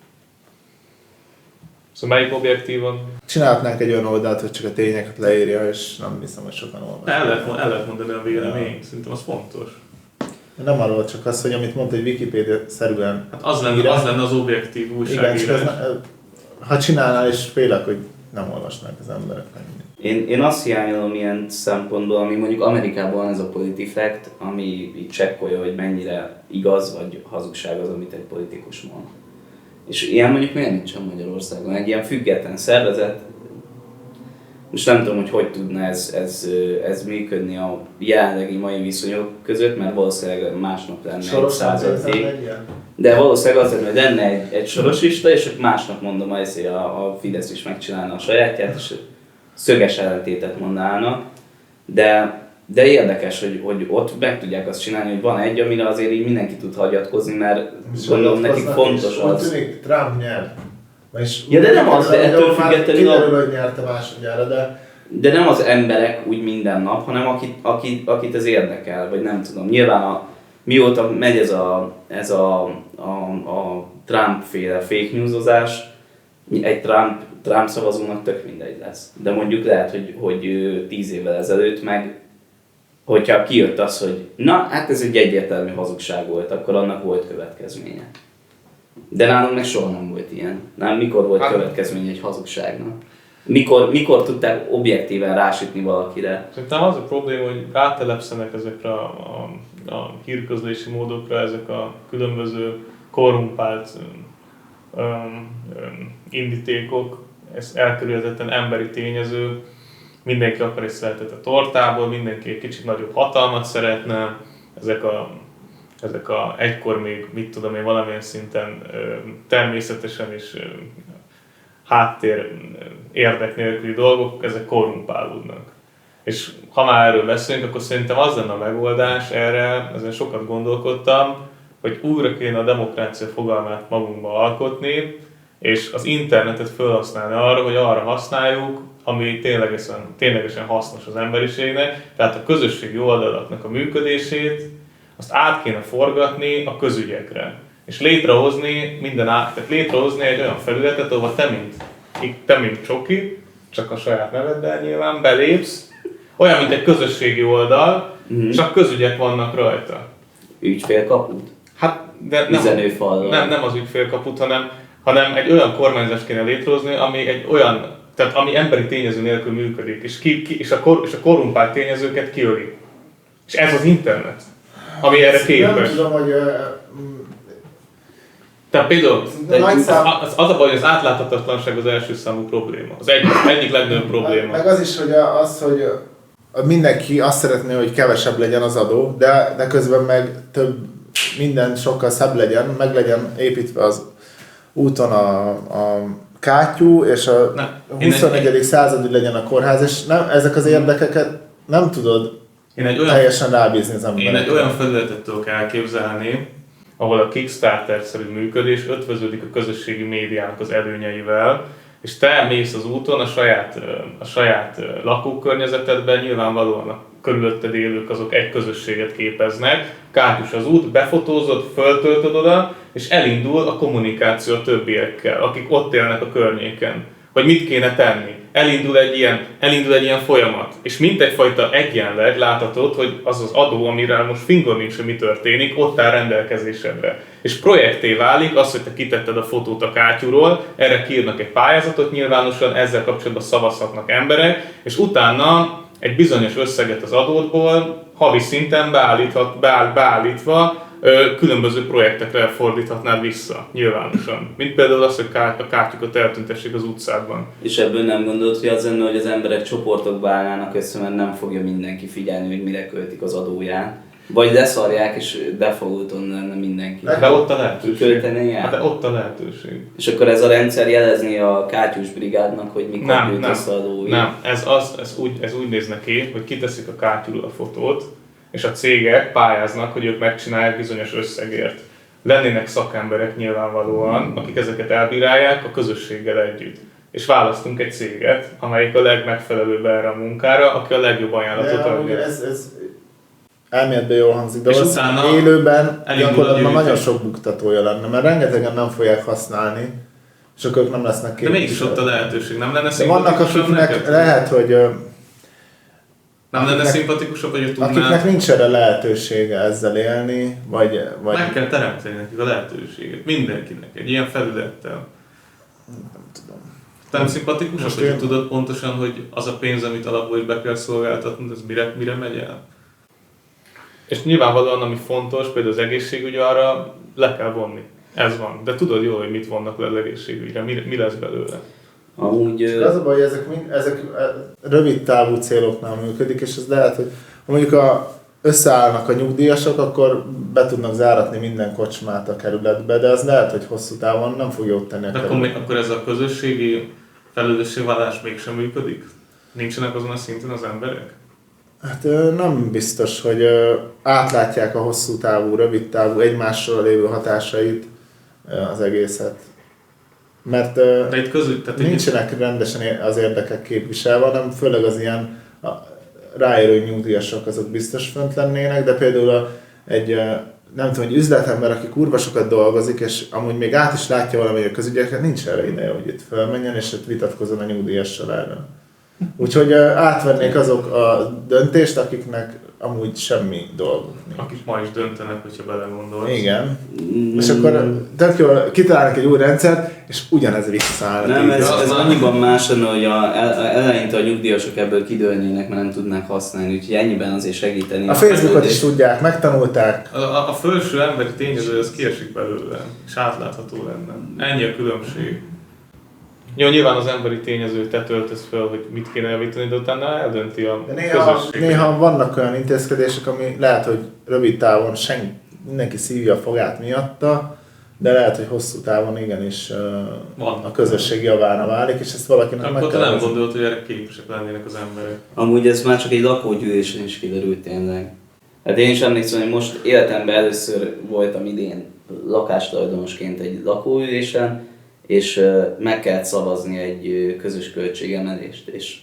Szóval melyik objektívan? Csinálhatnánk egy olyan oldalt, hogy csak a tényeket leírja, és nem hiszem, hogy sokan olvasnak. El lehet, el lehet mondani a véleményt, ja. Szerintem az fontos. Nem arról csak az, hogy amit mondta, hogy Wikipédia-szerűen... Hát az lenne, az lenne az objektív újságírás. Igen, ne, ha csinálnál, és félek, hogy nem olvasnák az emberek. Én, én azt hiányolom ilyen szempontból, ami mondjuk Amerikában ez a PolitiFact, ami így csekkolja, hogy mennyire igaz vagy hazugság az, amit egy politikus mond. És ilyen mondjuk miért nincsen Magyarországon? Egy ilyen független szervezet, most nem tudom, hogy hogy tudna ez, ez, ez működni a jelenlegi mai viszonyok között, mert valószínűleg másnap lenne soros egy századé. De valószínűleg az lenne, hogy lenne egy, egy sorosista, és akkor másnap mondom, hogy a, a Fidesz is megcsinálna a sajátját, és szöges ellentétet mondanának. De, de érdekes, hogy, hogy ott meg tudják azt csinálni, hogy van egy, amire azért így mindenki tud hagyatkozni, mert gondolom nekik fontos az. Úgy tűnik, Trump nyer. És ja, de nem az, de ettől függetlenül... Kiderül, hogy nyerte másodjára, de... De nem az emberek úgy minden nap, hanem akit, akit, akit ez érdekel, vagy nem tudom. Nyilván a, mióta megy ez a, ez a, a, a Trump-féle fake newsozás, egy Trump, Trump szavazónak tök mindegy lesz. De mondjuk lehet, hogy, hogy tíz évvel ezelőtt meg, hogyha kijött az, hogy na, hát ez egy egyértelmű hazugság volt, akkor annak volt következménye. De nálunk meg soha nem volt ilyen. Nem, mikor volt hát, következménye egy hazugságnak? Mikor, mikor tudták objektíven rásütni valakire? Szerintem az a probléma, hogy rátelepszenek ezekre a, a, a hírközlési módokra, ezek a különböző korrumpált um, um, indítékok, ez elkerülhetetlen emberi tényező, mindenki akar egy szeletet a tortából, mindenki egy kicsit nagyobb hatalmat szeretne, ezek a ezek a egykor még, mit tudom én, valamilyen szinten természetesen is háttér érdek nélküli dolgok, ezek korrumpálódnak. És ha már erről beszélünk, akkor szerintem az lenne a megoldás erre, ezen sokat gondolkodtam, hogy újra kéne a demokrácia fogalmát magunkba alkotni, és az internetet felhasználni arra, hogy arra használjuk, ami ténylegesen, ténylegesen hasznos az emberiségnek, tehát a közösségi oldalaknak a működését, azt át kéne forgatni a közügyekre. És létrehozni minden át, tehát létrehozni egy olyan felületet, ahol te mint, te mint Csoki, csak a saját neveddel nyilván, belépsz, olyan, mint egy közösségi oldal, mm-hmm. csak közügyek vannak rajta. Ügyfélkaput? Hát, de nem, nem, nem az ügyfélkaput, hanem, hanem egy olyan kormányzást kéne létrehozni, ami egy olyan, tehát ami emberi tényező nélkül működik, és, ki, ki, és, a, kor, és a korrumpált tényezőket kiöli. És ez az internet, ami erre képes. Nem tudom, hogy... Uh, Tehát például az, az, az a baj, hogy az átláthatatlanság az első számú probléma. Az egyik, egyik legnagyobb probléma. Meg az is, hogy az, hogy mindenki azt szeretné, hogy kevesebb legyen az adó, de, de közben meg több, minden sokkal szebb legyen, meg legyen építve az úton a, a kátyú, és a nem, huszonegyedik század legyen a kórház, és nem, ezek az érdekeket nem tudod én egy olyan, teljesen rábízni az embereket. Én egy olyan felületet tudok elképzelni, ahol a Kickstarter-szerű működés ötvöződik a közösségi médiának az előnyeivel, és te mész az úton a saját, a saját lakókörnyezetedben, nyilvánvalóan a körülötted élők azok egy közösséget képeznek, kátyus az út, befotózod, föltöltöd oda, és elindul a kommunikáció a többiekkel, akik ott élnek a környéken, hogy mit kéne tenni. elindul egy ilyen, elindul egy ilyen folyamat. És mint egyfajta egyenleg láthatod, hogy az az adó, amire most fingod nincs, hogy mi történik, ott áll rendelkezésedre. És projekté válik az, hogy te kitetted a fotót a kátyúról, erre kiírnak egy pályázatot nyilvánosan, ezzel kapcsolatban szavazhatnak emberek, és utána egy bizonyos összeget az adódból havi szinten beállíthat, beáll, beállítva ö, különböző projektekre fordíthatnád vissza, nyilvánosan. Mint például az, hogy a kártyukat eltüntessék az utcákban. És ebből nem gondolod, hogy az lenne, hogy az emberek csoportokba állnának össze, mert nem fogja mindenki figyelni, hogy mire költik az adóját. Vagy leszarják, és defaulton lenne mindenki. De ott a lehetőség. Hát de ott a lehetőség. És akkor ez a rendszer jelezni a kátyús brigádnak, hogy mikor nem, gyűjt nem, össze adói. Nem, ez, az, ez, úgy, ez úgy néz ki, hogy kiteszik a kátyúról a fotót, és a cégek pályáznak, hogy ők megcsinálják bizonyos összegért. Lennének szakemberek nyilvánvalóan, akik ezeket elbírálják a közösséggel együtt. És választunk egy céget, amelyik a legmegfelelőbb erre a munkára, aki a legjobb ajánlatot adja. Ez, ez elméletben jól hangzik, de és az élőben gyakorlatilag nagyon sok buktatója lenne, mert rengetegen nem fogják használni, és akkor ők nem lesznek képviselők. De mégis ott a lehetőség, nem lenne szimpatikusabb? Vannak, akiknek neked? Lehet, hogy... Nem lenne szimpatikusabb, hogy tudnál... Akiknek nincs erre lehetősége ezzel élni, vagy... vagy... Meg kell teremteni nekik a lehetőséget, mindenkinek, egy ilyen felülettel. Nem tudom. Nem szimpatikusabb, hogy én... tudod pontosan, hogy az a pénz, amit alapból is be kell szolgáltatnod, ez mire, mire megy el? És nyilvánvalóan, ami fontos, például az egészségügy, arra le kell vonni. Ez van. De tudod jól, hogy mit vonnak le az egészségügyre, mi, mi lesz belőle. Amúgy... Az a baj, hogy ezek, mind, ezek rövid távú céloknál működik, és ez lehet, hogy ha mondjuk a, összeállnak a nyugdíjasok, akkor be tudnak záratni minden kocsmát a kerületbe, de az lehet, hogy hosszú távon nem fog jót tenni a kerület. Akkor, akkor ez a közösségi felelősségvállalás mégsem működik? Nincsenek azon a szinten az emberek? Hát nem biztos, hogy átlátják a hosszú távú, rövid távú, egymásról lévő hatásait az egészet. Mert de itt közül, tehát nincsenek rendesen az érdekek képviselve, hanem főleg az ilyen ráérő nyugdíjasok azok biztos fönt lennének, de például egy, nem tudom, egy üzletember, aki kurva sokat dolgozik, és amúgy még át is látja valamelyik a közügyeket, nincs erre ideje, hogy itt felmenjen, és itt vitatkozzon a nyugdíjassal erről. Úgyhogy átvennék azok a döntést, akiknek amúgy semmi dolguk nincs. Akik ma is döntenek, hogyha belegondolsz. Igen. Mm. És akkor tök jól kitalálnak egy új rendszert, és ugyanez visszaáll. Nem, ez, ez annyiban más lenne, hogy a, eleinte a nyugdíjasok ebből kidőlnének, mert nem tudnák használni, úgyhogy ennyiben azért segíteni. A Facebookot is tudják, megtanulták. A, a, a felső emberi tényező, az kiesik belőle, és átlátható lenne. Ennyi a különbség. Jó, nyilván az emberi tényező te töltesz fel, hogy mit kéne javítani, de utána eldönti a de néha, közösség. Néha vannak olyan intézkedések, ami lehet, hogy rövid távon senki, mindenki szívja a fogát miatta, de lehet, hogy hosszú távon igenis Van. a közösség javára válik, és ezt valakinek akkor meg kell. Akkor nem gondolt, hogy erre képesek lennének az emberek. Amúgy ez már csak egy lakógyűlésen is kiderült tényleg. Hát én is emlékszem, hogy most életemben először voltam idén lakástulajdonosként egy lakógyűlésen, és meg kellett szavazni egy közös költségemelést, és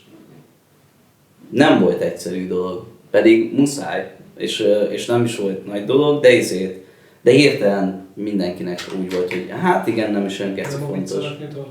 nem volt egyszerű dolog, pedig muszáj, és, és nem is volt nagy dolog, de izét, de hirtelen mindenkinek úgy volt, hogy hát igen, nem is önkeci fontos.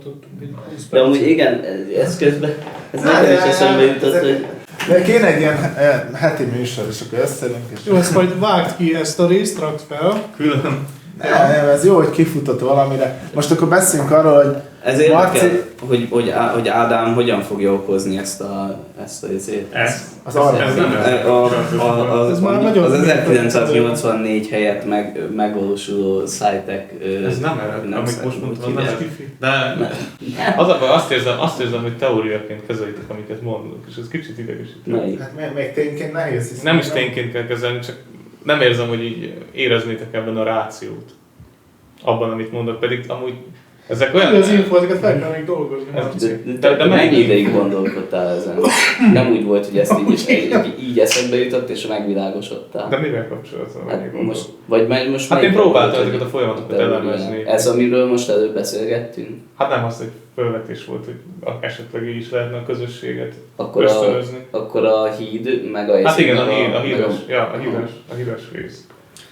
De amúgy igen, ez közben, ez nekem is eszembe jutott, hogy... De kéne egy ilyen heti műsor, és akkor összeülünk és... Jó, ezt majd vágd ki ezt a részt, rakd fel. Külön. Nem, nem, ez jó, hogy kifutott valamire. Most akkor beszéljünk arról, hogy ez érdekel, hogy, hogy, hogy Ádám hogyan fogja okozni ezt a ezt a ezért. Ez? Az arra. Ez nem a, a, a, ez már a, az ezerkilencszáznyolcvannégy helyett meg, megvalósuló SciTech. Ez nem erre, amit most mondtam, nem kifi. De az a baj, azt érzem, azt érzem, hogy teóriaként kezeljétek, amiket mondok, és ez kicsit idegesít. Hát még, még tényként nehéz hiszem. Nem is tényként kell kezelni, csak nem érzem, hogy így éreznétek ebben a rációt. Abban, amit mondok, pedig amúgy ezek olyan... Az infózatokat fel kell még dolgozni. De, de, de mennyi ideig gondolkodtál ezen? Nem úgy volt, hogy ezt így, így eszembe jutott és megvilágosodtál. De mivel kapcsolatban? Hát most, vagy most hát én próbáltam ezeket a folyamatokat elemezni. Ez, amiről most előbb beszélgettünk? Hát nem az, hogy felvetés volt, hogy esetleg így is lehetne a közösséget akkor ösztönözni. A, akkor a híd, meg a... Hát igen, a, híd, a híres, a, ja, a híres, a híres rész.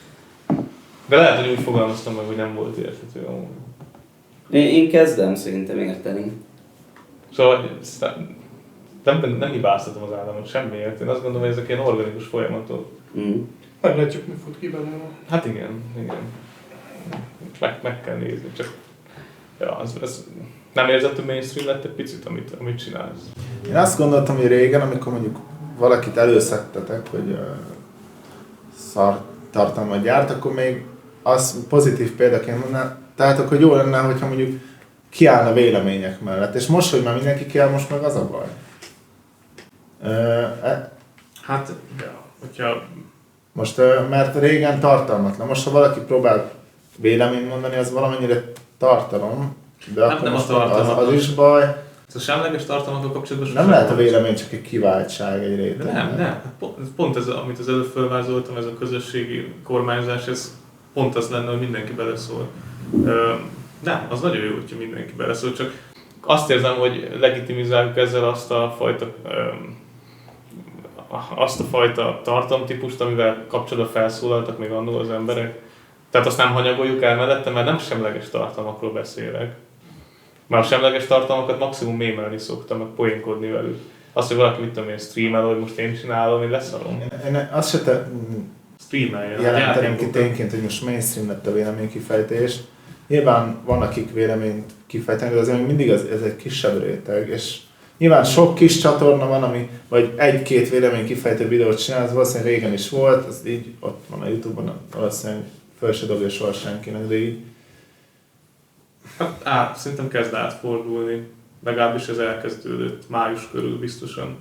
De lehet, hogy úgy fogalmaztam meg, hogy nem volt érthető amúgy. Én, én kezdem szerintem érteni. Szóval nem, nem hibáztatom az államot semmiért. Én azt gondolom, hogy ezek ilyen organikus folyamatok. Mm. Meglátjuk, mi fut ki belőle. Hát igen, igen. Meg, meg kell nézni, csak ja, ez, ez nem érzed, hogy mainstream lett egy picit, amit, amit csinálsz? Én azt gondoltam, hogy régen, amikor mondjuk valakit előszedtetek, hogy uh, szar tartalmat gyárt, akkor még az pozitív példaként mondaná, tehát akkor jó lenne, hogyha mondjuk kiállna vélemények mellett. És most, hogy már mindenki kiáll, most meg az a baj. Uh, e- Hát, ja, hogyha... Most, uh, mert régen tartalmatlan. Most, ha valaki próbál véleményt mondani, az valamennyire tartalom, de nem, akkor nem most a az, az is baj. Ez a semleges tartalmakkal kapcsolatban Nem lehet a vélemény csak egy kiváltság egy réteg. Nem, nem. Pont, pont ez, amit az előbb felvázoltam, ez a közösségi kormányzás, ez pont az lenne, hogy mindenki beleszól. Nem, az nagyon jó, hogyha mindenki beleszól, csak azt érzem, hogy legitimizáljuk ezzel azt a fajta, azt a fajta tartalomtípust, amivel kapcsolatban felszólaltak még annól az emberek. Tehát azt nem hanyagoljuk el mellette, mert nem semleges tartalmakról beszélek. Már a semleges tartalmakat maximum mémelni szoktam, meg poénkodni velük. Azt, hogy valaki mit tudom én streamel, hogy most én csinálom, én leszarom. Én, én azt se te Streameljen. jelenteném ki tényként, hogy most mainstream lett a véleménykifejtés. Nyilván van, akik véleményt kifejtenek, de azért még mindig az, ez egy kisebb réteg, és nyilván sok kis csatorna van, ami vagy egy-két véleménykifejtő videót csinál, az valószínűleg régen is volt, az így ott van a Youtube-on, valószínűleg föl se dobja soha senkinek, de így. Hát át, szerintem kezd átfordulni. Legalábbis ez elkezdődött május körül biztosan.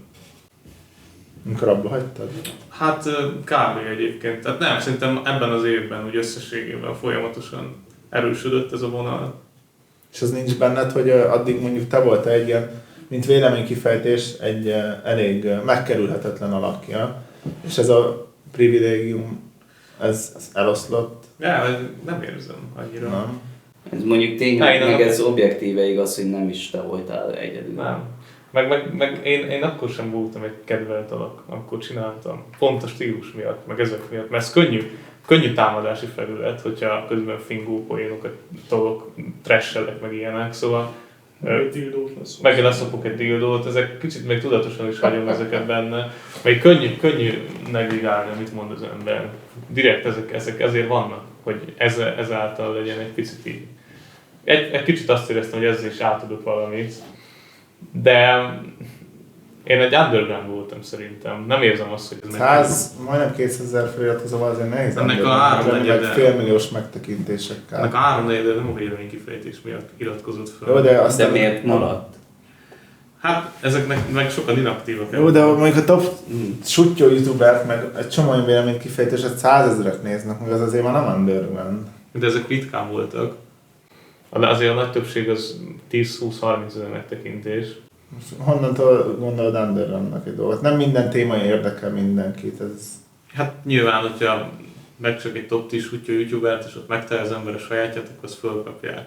Amikor abba hagytad? Hát kb. Egyébként. Tehát nem, szerintem ebben az évben úgy összességében folyamatosan erősödött ez a vonal. És az nincs benned, hogy addig mondjuk te voltál egy ilyen, mint véleménykifejtés, egy elég megkerülhetetlen alakja, és ez a privilégium, ez, ez eloszlott? Ja, nem érzem annyira. Nem. Ez mondjuk tényleg, meg ez objektíve igaz, hogy nem is te voltál egyedül. Nem. Meg, meg, meg én, én akkor sem voltam egy kedvelt alak, akkor csináltam. Pont a stílus miatt, meg ezek miatt, mert ez könnyű, könnyű támadási felület, hogyha közben fingó poénokat tolok, trashelek, meg ilyenek, szóval Egy dildót lesz. meg leszopok egy dildót, ezek kicsit még tudatosan is hagyom ezeket benne. Még könnyű, könnyű negligálni, amit mond az ember. Direkt ezek, ezek ezért vannak, hogy ez, ezáltal legyen egy picit így. Egy, egy kicsit azt éreztem, hogy ezzel is átadok valamit, de én egy underground voltam szerintem. Nem érzem azt, hogy ez száz, majdnem kétszázezer feliratkozóval azért nehéz. Ennek a háromnegyede- félmilliós megtekintésekkel. ennek a három negyede nem a véleménykifejtés miatt iratkozott fel. Jó, de azt De miért maradt? Hát ezeknek meg sokan inaktívak. Jó, de mondjuk a top sutyó youtubert, meg egy csomó olyan véleménykifejtéset százezrek néznek, meg az azért már nem underground. De ezek ritkán voltak. De azért a nagy többség az tíz-húsz-harminc ezer megtekintés. Most honnantól gondolod undergroundnak egy dolgot? Nem minden téma érdekel mindenkit, ez... Hát nyilván, hogyha meg csak egy top tíz hútja youtubert, és ott megtalálja az ember a sajátját, akkor azt fölkapják.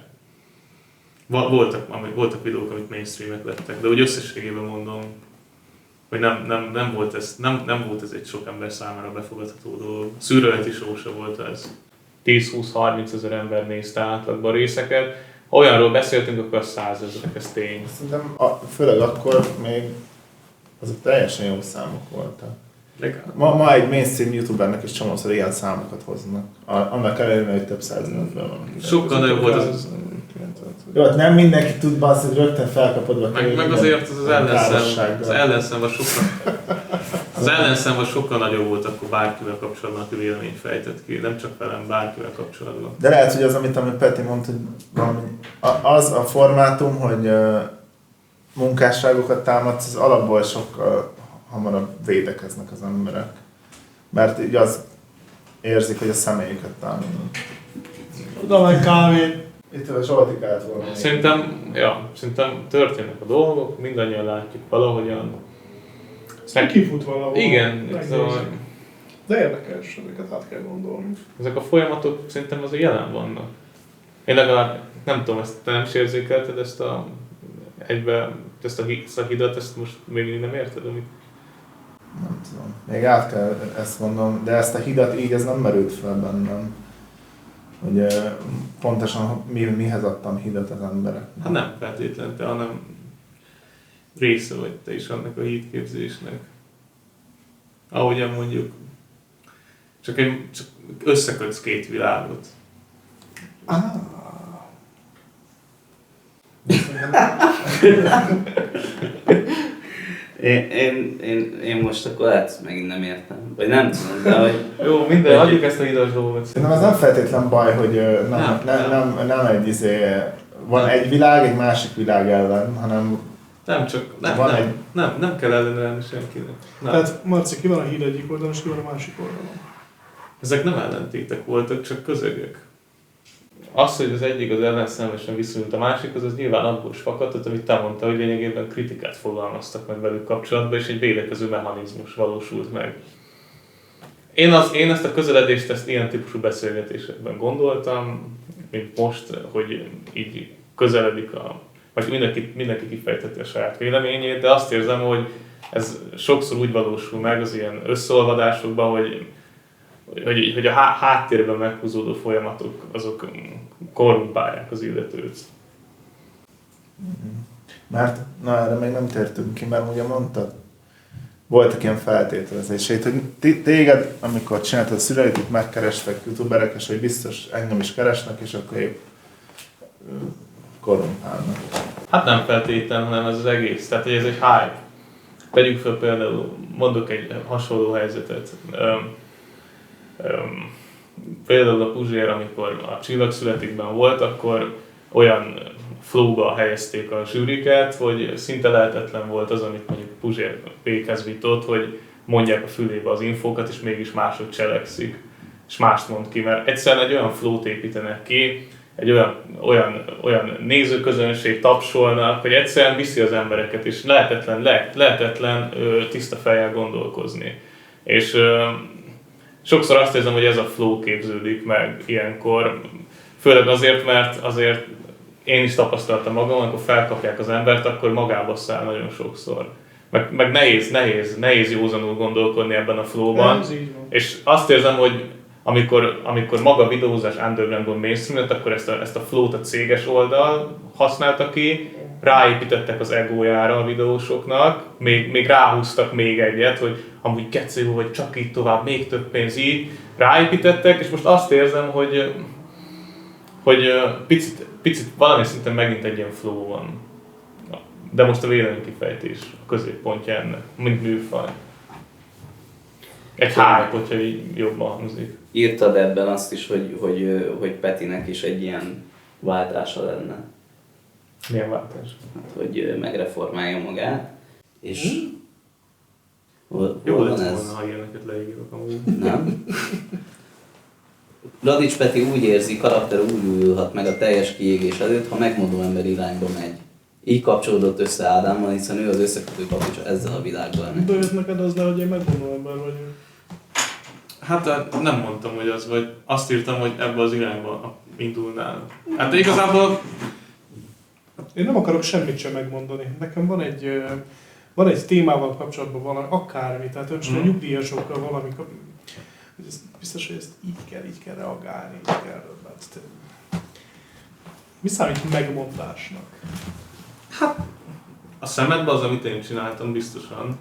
Voltak, amik, voltak videók, amik mainstreamek lettek, de úgy összességében mondom, hogy nem, nem, nem, volt ez, nem, nem volt ez egy sok ember számára befogadható dolog. Szűröleti show se volt ez. tíz-húsz-harminc ezer ember nézte átlagban részeket. Ha olyanról beszéltünk, akkor az százezrek, ez tény. Szerintem a, főleg akkor még azok teljesen jó számok voltak. Legalább. Ma, ma egy mainstream youtubernek is csomószor ilyen számokat hoznak. A, annak ellenére, hogy több százezer fel van. Sokkal nagyobb volt az. Jó, hát nem mindenki tud baszni, hogy rögtön felkapodva Meg, meg azért az, az ellenszem, az ellenszem was sokkal, az ellenszem was sokkal nagyobb volt akkor bárkivel kapcsolatban, aki véleményt fejtett ki, nem csak velem, bárkivel kapcsolatban. De lehet, hogy az, amit, amit Peti mondta, hogy valami, az a formátum, hogy uh, munkásságokat támadsz, az alapból sokkal hamarabb védekeznek az emberek. Mert így az érzik, hogy a személyüket támadnak. Oda meg kávét. Itt a Zsoltikát volna. Szerintem, ja, szerintem történnek a dolgok, mindannyian látjuk valahogyan. Aztán kifut valahol. Igen, szóval de érdekes, ezeket át kell gondolni. ezek a folyamatok szerintem azért jelen vannak. Én legalább, nem tudom, ezt te nem is érzékelted ezt a egybe, ezt a, ezt a hidat, ezt most még nem érted, amit? Nem tudom. Még át kell ezt mondom, de ezt a hidat így ez nem merült fel bennem. Hogy pontosan mi, mihez adtam hidat az emberek. Hát nem feltétlenül, te, hanem része vagy te is annak a hídképzésnek. Ahogyan mondjuk, csak, egy, csak összekötsz két világot. Ah. Én, én, én, én most akkor hát megint nem értem. Vagy nem tudom, de hogy... Jó, minden, adjuk ezt a hidas dolgot. Szerintem az nem feltétlen baj, hogy ö, nem, nem, nem, nem, nem egy izé, van egy világ, egy másik világ ellen, hanem Nem csak, nem, van nem, egy... nem, nem kell ellenelni senkinek. Nem. Tehát Marci, ki van a híd egyik oldalon, és ki van a másik oldalon? Ezek nem ellentétek voltak, csak közegek. Az, hogy az egyik az ellenszenvesen viszonyult a másikhoz, az nyilván abból is fakadott, amit te mondta, hogy lényegében kritikát fogalmaztak meg velük kapcsolatban, és egy védekező mechanizmus valósult meg. Én, az, én ezt a közeledést, ezt ilyen típusú beszélgetésekben gondoltam, mint most, hogy így közeledik a... vagy mindenki, mindenki kifejteti a saját véleményét, de azt érzem, hogy ez sokszor úgy valósul meg az ilyen összeolvadásokban, hogy hogy, hogy a háttérben meghúzódó folyamatok azok korrumpálják az illetőt. Mert, na erre még nem tértünk ki, mert ugye mondtad, voltak ilyen feltételezéseit, hogy téged, amikor csináltad a szüleitit, megkerestek youtuberek, és hogy biztos engem is keresnek, és akkor épp korrumpálnak. Hát nem feltétlen, hanem ez az egész. Tehát, hogy ez egy hype. Vegyük fel például, mondok egy hasonló helyzetet. Um, um, például a Puzsér, amikor a Csillagszületikben volt, akkor olyan flowba helyezték a zsűriket, hogy szinte lehetetlen volt az, amit mondjuk Puzsér Pékhez vitott, hogy mondják a fülébe az infókat, és mégis máshogy cselekszik, és mást mond ki, mert egyszerűen egy olyan flowt építenek ki, egy olyan, olyan, olyan nézőközönség tapsolnak, hogy egyszerűen viszi az embereket, és lehetetlen, le, lehetetlen ö, tiszta fejjel gondolkozni. És ö, sokszor azt érzem, hogy ez a flow képződik meg ilyenkor, főleg azért, mert azért én is tapasztaltam magam, amikor felkapják az embert, akkor magába száll nagyon sokszor. Meg, meg nehéz, nehéz, nehéz józanul gondolkodni ebben a flowban. És azt érzem, hogy amikor, amikor maga a videózás undergroundból mainstream lett, akkor ezt a, ezt a flow-t a céges oldal használta ki, ráépítettek az egójára a videósoknak, még, még ráhúztak még egyet, hogy amúgy kecé jó, vagy csak így tovább, még több pénz így, ráépítettek, és most azt érzem, hogy, hogy picit, picit valami szinten megint egy ilyen flow van. De most a véleménykifejtés a középpontja ennek, mint műfaj. Egy hype, hogyha így jobban hangzik. Írtad ebben azt is, hogy, hogy, hogy Petinek is egy ilyen váltása lenne. Milyen váltás? Hát, hogy megreformálja magát, és... Hmm? Hol, Jó hol lett van ez? volna, ha ilyeneket leírok amúgy. Nem? Radics Peti úgy érzi, karakter úgy újulhat meg a teljes kiégés előtt, ha megmondó ember irányba megy. Így kapcsolódott össze Ádámmal, hiszen ő az összekötő kapics ezzel a világgal. De jött neked az le, hogy én megmondom ember vagyok. Hát nem mondtam, hogy az vagy. Azt írtam, hogy ebbe az irányba indulnál. Hát de igazából... Én nem akarok semmit sem megmondani. Nekem van egy, van egy témával kapcsolatban valami, akármi, tehát most hmm. a nyugdíjasokra valami, ez biztos, hogy ezt így kell, így kell reagálni, így kell. Mi számít megmondásnak? Hát a szemedben az, amit én csináltam, biztosan.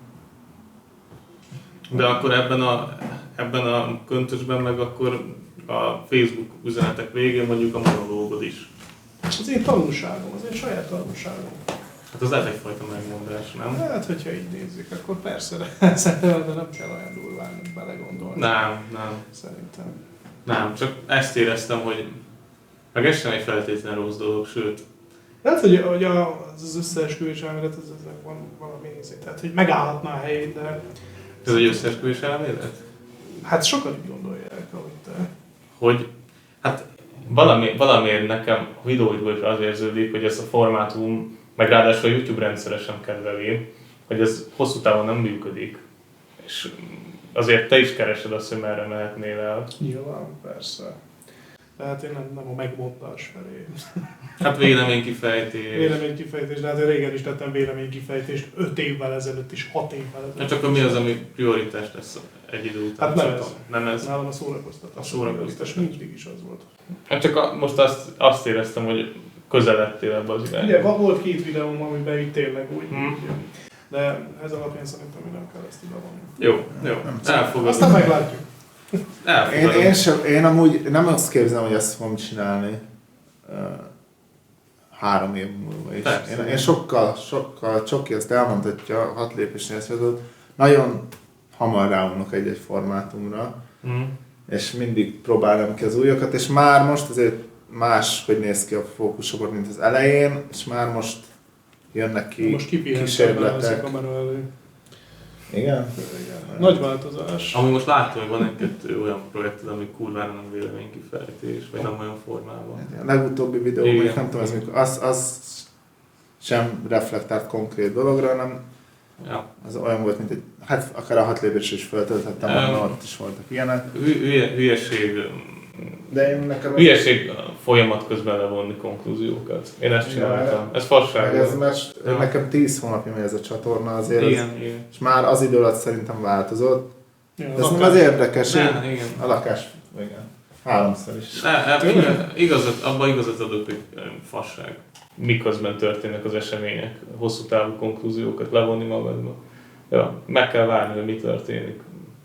De akkor ebben a, ebben a köntösben meg akkor a Facebook üzenetek végén mondjuk a monológod is. Az én tanulságom, az én saját tanulságom. Hát az lehet egyfajta megmondás, nem? Hát, hogyha így nézzük, akkor persze, de szerintem nem kell olyan durván belegondolni. Nem, nem. Szerintem. Nem, csak ezt éreztem, hogy meg ez sem egy feltétlenül rossz dolog, sőt. Lehet, hogy, hogy az, az összeesküvés elmélet, ez, ez van valami nézé, tehát hogy megállhatna a helyét, de... Ez egy összeesküvés elmélet? Hát sokan így gondolják, ahogy te. Hogy, hát valami, valamiért nekem a videóidból is az érződik, hogy ez a formátum, meg ráadásul a YouTube rendszeresen kedveli, hogy ez hosszú távon nem működik. És azért te is keresed azt, hogy merre mehetnél el. Nyilván, persze. Tehát én nem, nem a megmondás felé. Hát véleménykifejtés. Véleménykifejtés, de hát én régen is tettem véleménykifejtést, öt évvel ezelőtt is, hat évvel ezelőtt. Hát csak akkor mi az, ami prioritás lesz egy idő után? Hát nem ez. Nem ez. Nálam a szórakoztatás. A szórakoztatás. Mindig is az volt. Hát csak a, most azt, azt éreztem, hogy közeledtél ebbe az irányba. Ugye volt két videóm, amiben így tényleg úgy, Hmm. úgy jön. De ez alapján szerintem mi nem kell ezt ide vonni. Jó, jó. Elfogadom. Aztán meglátjuk. Én, Elfogadom. én, sem, én amúgy nem azt képzelem, hogy ezt fogom csinálni uh, három év múlva is. Persze. Én, én sokkal, sokkal, Csoki ezt elmondhatja, hat lépésnél született, nagyon hamar ráunok egy-egy formátumra, Mm. és mindig próbálom ki az újakat, és már most azért más, hogy néz ki a fókuszcsoport, mint az elején, és már most jönnek ki Most kipihentem az a kísérletek. kamera elő. Igen? Igen. Nagy változás. Ami most láttam, hogy van egy-kettő olyan projekted, ami kurvára nem véleménykifejtés, vagy nem olyan formában. A legutóbbi videó, Igen. még nem tudom, az, mikor, az, az sem reflektált konkrét dologra, hanem Ja. az olyan volt, mint egy, hát akár a hat lépésre is feltölthettem, Um, um, ott is voltak ilyenek. Hü- hülye, hülyeség, De én nekem hülyeség folyamat közben levonni konklúziókat. Én ezt Igen, csináltam. Ez meg fasság ez, volt. mert Ja. nekem tíz hónapja megy ez a csatorna azért, az, Igen, igen. és már az idő alatt szerintem változott. Ja, De ez nem lakás. az érdekes, Ne, hogy igen. a lakás, igen, háromszor is. Ne, ne, igazat, abban igazat adok, hogy ö, fasság. Miközben történnek az események, hosszú távú konklúziókat levonni magadba. Ja, meg kell várni, hogy mi történik.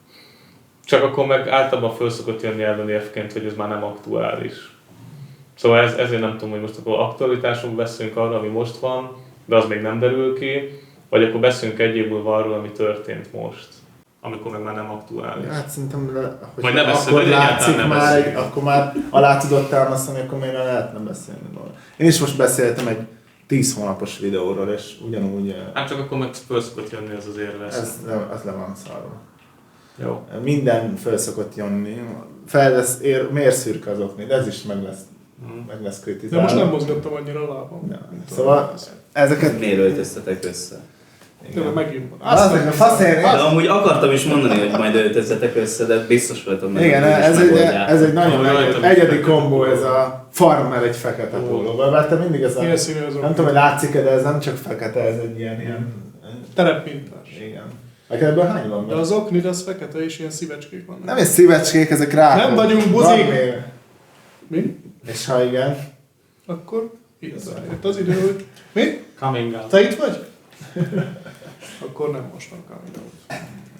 Csak akkor meg általában föl szokott jönni ellenérvként, hogy ez már nem aktuális. Szóval ez, ezért nem tudom, hogy most akkor aktualitásunk beszélünk arra, ami most van, de az még nem derül ki, vagy akkor beszélünk egy év múlva arról, ami történt most, amikor meg már nem aktuális. Hát szerintem, le- hogy Vagy ne beszélj, akkor vagy látszik egyáltalán ne már, egy, beszélj. akkor már alá tudod támasztani, akkor még lehetne beszélni róla. Én is most beszéltem egy tíz hónapos videóról, és ugyanúgy eh, Hát csak akkor meg föl szokott jönni ez az érve. ez, le- az le van szarva. Jó. Minden föl szokott jönni. Fel lesz, ér, miért szürke az okni, de ez is meg lesz, Mm. meg lesz De kritizálva. most nem mozgattam annyira a lábam. Ja. mint a- Szóval ezeket... Miért öltöztetek össze? Tényleg megjön. Aztán a faszén, De amúgy akartam is mondani, hogy majd öltözzetek össze, de biztos voltam meg. igen, hogy úgyis ez egy, megoldjátok. ez egy nagyon Ami egyedi, rajtam is egyedi fekete kombó, póló. ez a farmer egy fekete pólóval, mert te mindig ez a... Milyen színű az Nem okni? tudom, hogy látszik-e, de ez nem csak fekete, ez egy ilyen... ilyen Terepmintás. igen. Neked ebből hány van? De az oknid az fekete és ilyen szívecskék vannak. Nem egy szívecskék, ezek rákok. Nem vagyunk buzik! Van. Mi? És ha igen, Akkor igazán jött az idő, hogy... Mi? Coming out. Te itt vagy? Akkor nem most van kamerát.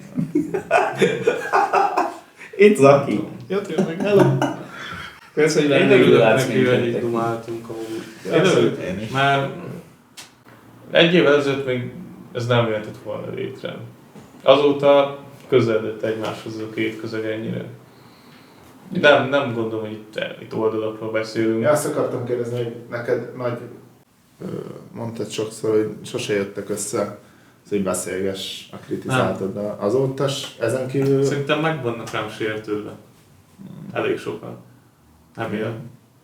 Itt Zaki. Ja, tényleg, hello. Köszönöm, hogy Én vendégül örülök látsz neki, hogy így minket. dumáltunk amúgy. Én Persze. örülök. én is. Már egy évvel ezelőtt még ez nem jöhetett volna létre. Azóta közeledett egymáshoz a két közeg ennyire. Nem, nem gondolom, hogy itt, itt oldalakról beszélünk. Ja, azt akartam kérdezni, hogy neked nagy, ö, mondtad sokszor, hogy sose jöttek össze, az, hogy beszélgess, a kritizáltad, de azóta s- ezen kívül... Szerintem meg vannak rám sértődve. Elég sokan. Emiatt.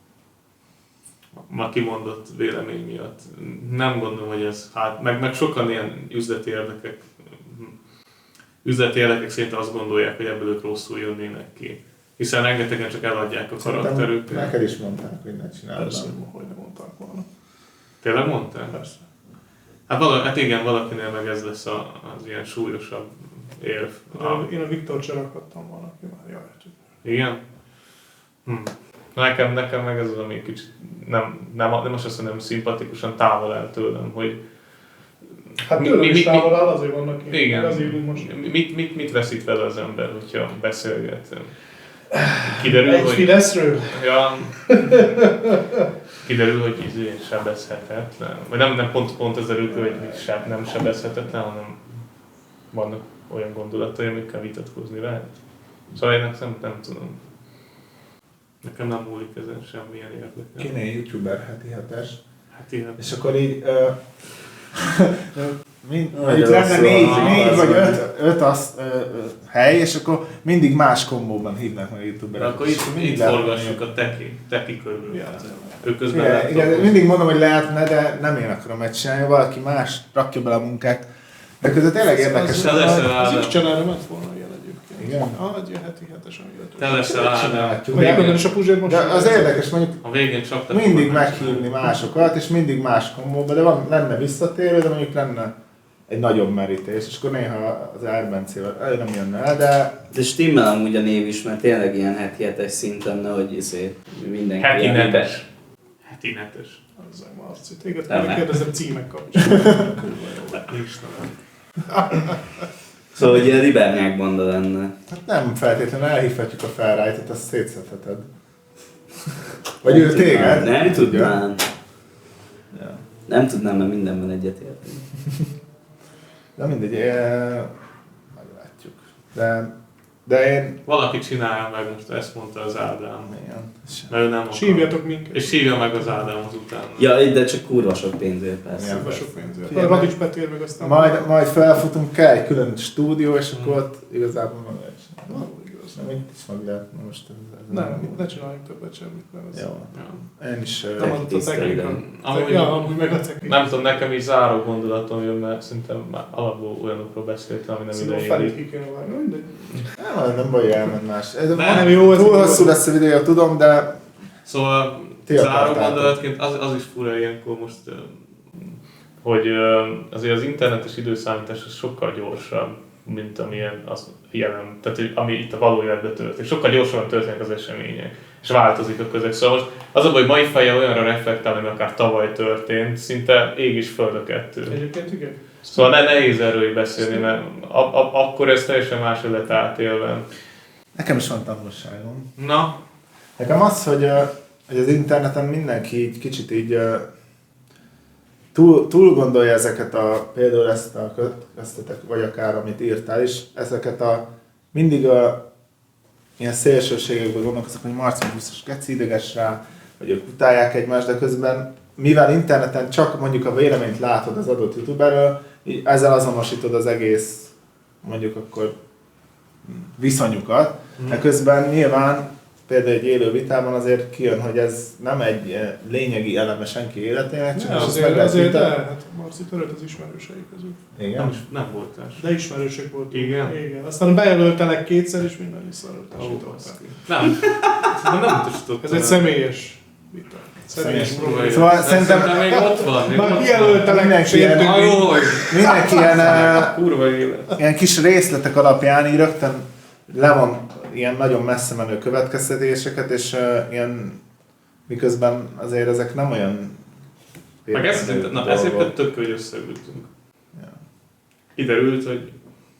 Ma kimondott vélemény miatt. Nem gondolom, hogy ez, hát, meg, meg sokan ilyen üzleti érdekek, üzleti érdekek szerint azt gondolják, hogy ebből ők rosszul jönnének ki. Hiszen rengetegen csak eladják a Szerintem karakterüket. neked is mondták, hogy ne csináld. Persze, nem. hogy nem mondták volna. Tényleg mondtál? Persze. Hát, vala, hát igen, valakinél meg ez lesz a, az ilyen súlyosabb érv. De A, én a Viktor cserakadtam volna, aki már jaj, hogy igen? Hm. Nekem, nekem meg ez az, ami kicsit nem, nem, nem most azt mondom, szimpatikusan távol el tőlem, hogy Hát Mi- tőlem mi- is mi- távol áll, azért vannak én. igen, Meg azért most. mit, mit, mit veszít vele az ember, hogyha beszélget? Kiderül, Egy hogy... Fideszről? Ja, kiderül, hogy izé sebezhetetlen. Vagy nem, nem pont, pont ez derül ki, hogy seb, nem sebezhetetlen, hanem vannak olyan gondolatai, amikkel vitatkozni lehet. Szóval én nem, nem tudom. Nekem nem múlik ezen semmilyen érdekel. Kéne egy youtuber heti hetes. Hát ilyen. És akkor így... Ö, mind, Nagyon mondjuk lenne szó, négy, nagyon négy az vagy van. öt, öt az, ö, ö, hely, és akkor mindig más kombóban hívnak meg De youtuberek. akkor És itt, mindig itt lehetne forgassuk a teki, teki körül. Ja, Ők közben Igen, láttak. igen, mindig mondom, hogy lehetne, de nem én akarom megcsinálni, valaki más rakja bele a munkát. De közben tényleg érdekes. az- az leszel Az Ádám. X-Channelre ment volna ilyen egyébként. Igen? Ah, egy ilyen heti hetes, ami jött. Te leszel Ádám. Csinálhatjuk. Vagy elmondani Végén, is a Puzsér most. De az érdekes, mondjuk a végén csak te mindig fogod meghívni megcsinálni. másokat, és mindig más kombóba, de van, lenne visszatérő, de mondjuk lenne egy nagyobb merítés, és akkor néha az Erbencével ő nem jönne el, de De stimmel amúgy a név is, mert tényleg ilyen heti hetes szinten, hogy izé mindenki... Heti ilyen- netes. Heti netes. Azzal Marci, téged Nem, kell nem. kérdezem címek kapcsán. Nincs talán. Szóval egy ilyen ribernyák banda lenne. Hát nem feltétlenül elhívhatjuk a Ferrari-t, azt szétszedheted. Vagy ő téged? Nem tudnám. Ja. Nem tudnám, mert mindenben egyetérteni. De mindegy, eh, meglátjuk. De, de én... Valaki csinálja meg, most ezt mondta az Ádám. Igen. Mert ő nem akar. Sívjatok minket. És hívja meg az Ádám azután. Ja, de csak kurva sok pénzért persze. Ja. Kurva sok pénzért. Figyelj, A Radics Petér meg aztán... Majd, majd felfutunk, kell egy külön stúdió, és akkor ott igazából meg lehet csinálni. Való igaz. Nem, itt is meg lehet, na most ez, ez Nem, ne csináljunk többet semmit, mert az... Jó. Ja. Én is... eh, Nem adott a Tiszta technika. idegen. Amúgy- Ja, amúgy meg a technika. Nem tudom, nekem is záró gondolatom jön, mert szerintem már alapból olyanokról beszéltem, ami nem Szerintem ide felét illik. ki kéne vágni, mindegy. Nem, nem baj, elment más. Ez Nem, jó, ez túl jó. hosszú lesz a videó, tudom, de Szóval Ti záró akartátok. gondolatként az, az is fura ilyenkor most, ö, hogy ö, azért az internetes időszámítás az sokkal gyorsabb, mint amilyen az jelen, tehát hogy ami itt a való életben történik. Sokkal gyorsabban történnek az események, és változik a közeg. Szóval most az a baj, hogy mai fejjel olyanra reflektál, ami akár tavaly történt, szinte ég és föld a kettő. Egyébként igen. Szóval ne, nehéz erről így beszélni, mert a, a, akkor ez teljesen más lett átélve. nekem is van tanulságom. Na, Nekem az, hogy, ö, hogy az interneten mindenki így kicsit így ö, túl, túl gondolja ezeket a, például ezt a köztetek, vagy akár amit írtál is, ezeket a mindig a ilyen szélsőségekből gondolkozok, hogy Marci buszos geci ideges rá, vagy ők utálják egymást, de közben mivel interneten csak mondjuk a véleményt látod az adott youtuberről, így ezzel azonosítod az egész, mondjuk akkor viszonyukat, de közben nyilván például egy élő vitában azért kijön, hogy ez nem egy eh, lényegi eleme senki életének, csak Ne, most ezt azért, meg lehet azért de, vita- hát Marci törött az ismerősei közül. nem, Igen. is- nem volt társ. De ismerősök voltunk. Igen? Igen. Aztán bejelöltelek kétszer, és minden Ó, visszaröltesították. baszki. Nem, szerintem nem utasítottam. Ez egy személyes vita. Személyes Személyes probléma. Szóval Nem, szerintem szerintem még ott van. Még Már ott kijelöltelek, Mindenki sértünk. ilyen- van. Ah, jó, mindenki ilyen, eh, kurva élet. ilyen kis részletek alapján így rögtön levon ilyen nagyon messze menő következtetéseket, és uh, ilyen miközben azért ezek nem olyan Meg ez, szerintem- na, dolgok. ezért tök, hogy összeültünk. Ja. Kiderült, hogy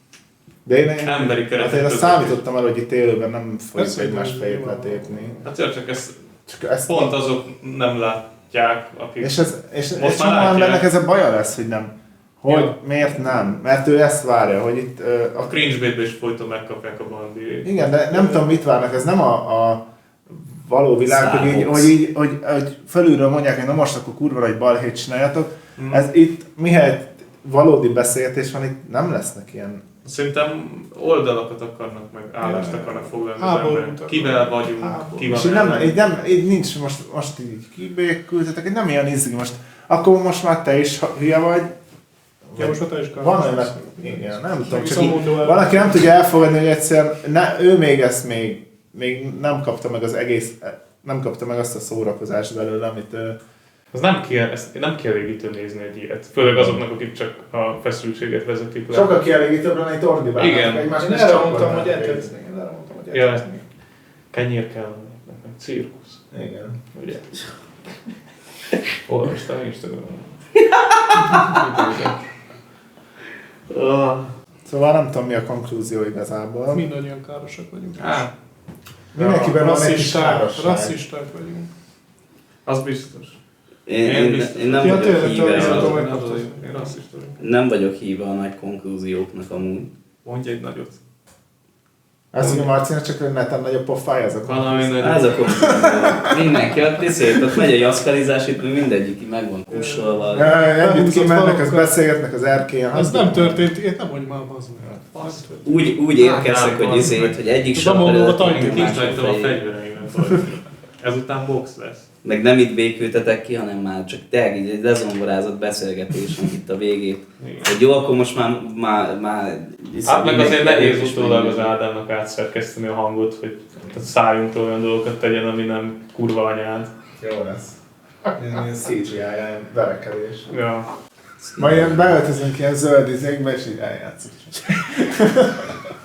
De én, én emberi hát keretek én azt között számítottam el, hogy itt élőben nem fogjuk Persze, egymás hogy fejét nyilván. letépni. hát tényleg csak ezt Csak ezt pont azok nem látják, akik... És, ez, és, Most és már csomó látják. embernek ez a baja lesz, hogy nem. Hogy Ja. miért nem? Mert ő ezt várja, hogy itt... ö, A cringe bait is folyton megkapják a bandírét. Igen, de nem tudom mit várnak, ez nem a, a való világ, hogy így, Starbucks. hogy, így, hogy, hogy felülről mondják, hogy na most akkor kurva egy balhét csináljatok. Mm. Ez itt, mihelyt valódi beszélgetés van, itt nem lesznek ilyen. Szerintem oldalakat akarnak, meg állást akarnak foglalni az Háborút emberek. akarnak. Kivel vagyunk, Háborút. ki van És így nem, ellen. így nem, így nincs, most, most így kibékültetek, így nem ilyen izgi most. Akkor most már te is hülye vagy. Ja, most már te is Van olyan, igen, nem tudom, csak így, valaki nem tudja elfogadni, hogy egyszerűen ne, ő még ezt még, még nem kapta meg az egész, nem kapta meg azt a szórakozást belőle, amit ő... Az nem, kiel, ezt nem kielégítő nézni egy ilyet. Főleg azoknak, akik csak a feszültséget vezetik le. Sokkal kielégítőbb lenne egy ordibálnak. Igen. Én erre mondtam, hogy etezni. Én erre mondtam, hogy Ja. etezni. Kenyér kell, meg meg cirkusz. Igen. Ugye? Olvastam Instagramon. Szóval nem tudom mi a konklúzió igazából. Mindannyian károsak vagyunk. Á, Mindenkiben van egy kis Rasszisták, károsság. rasszisták vagyunk. az biztos. Én, Én én, biztos. én nem Ja, vagyok tényleg, híve tényleg, Én tudom, a, hogy- az- az- Én rasszista vagyok. nem vagyok híve a nagy konklúzióknak amúgy. Mondj egy nagyot. Azt mondja Marcinak csak hogy neten nagyobb pofája az a Valami konklúzió. nagy... Ez a konklúzió. Mindenki ott piszét, ott megy a jaszkalizás, itt mindegyik meg van kussolva. Ja, együtt Elhúzott kimennek, az falakkal. beszélgetnek az erkélyen. Ez nem történt, én nem mondj már, bazd meg. Fasz. Nem történt. Úgy, úgy érkeztek, Hát, hogy izét, hogy egyik Tudom, sav mondom, a előtt tajnik a Kint másik hagytam a fejé. fegyvereimet. Ezután box lesz. Meg nem itt békültetek ki, hanem már csak tényleg így egy lezongorázott beszélgetés van itt a végét. Igen. Hogy jó, akkor most már, már, már Hát meg azért nehéz is utólag az menjen. Ádámnak átszerkeszteni a hangot, hogy a szájunkról olyan dolgokat tegyen, ami nem kurva anyád. Jó lesz. Ilyen cé gé í, ilyen verekedés. Ja. Majd ilyen beöltözünk ilyen zöld izékbe, és így eljátszunk.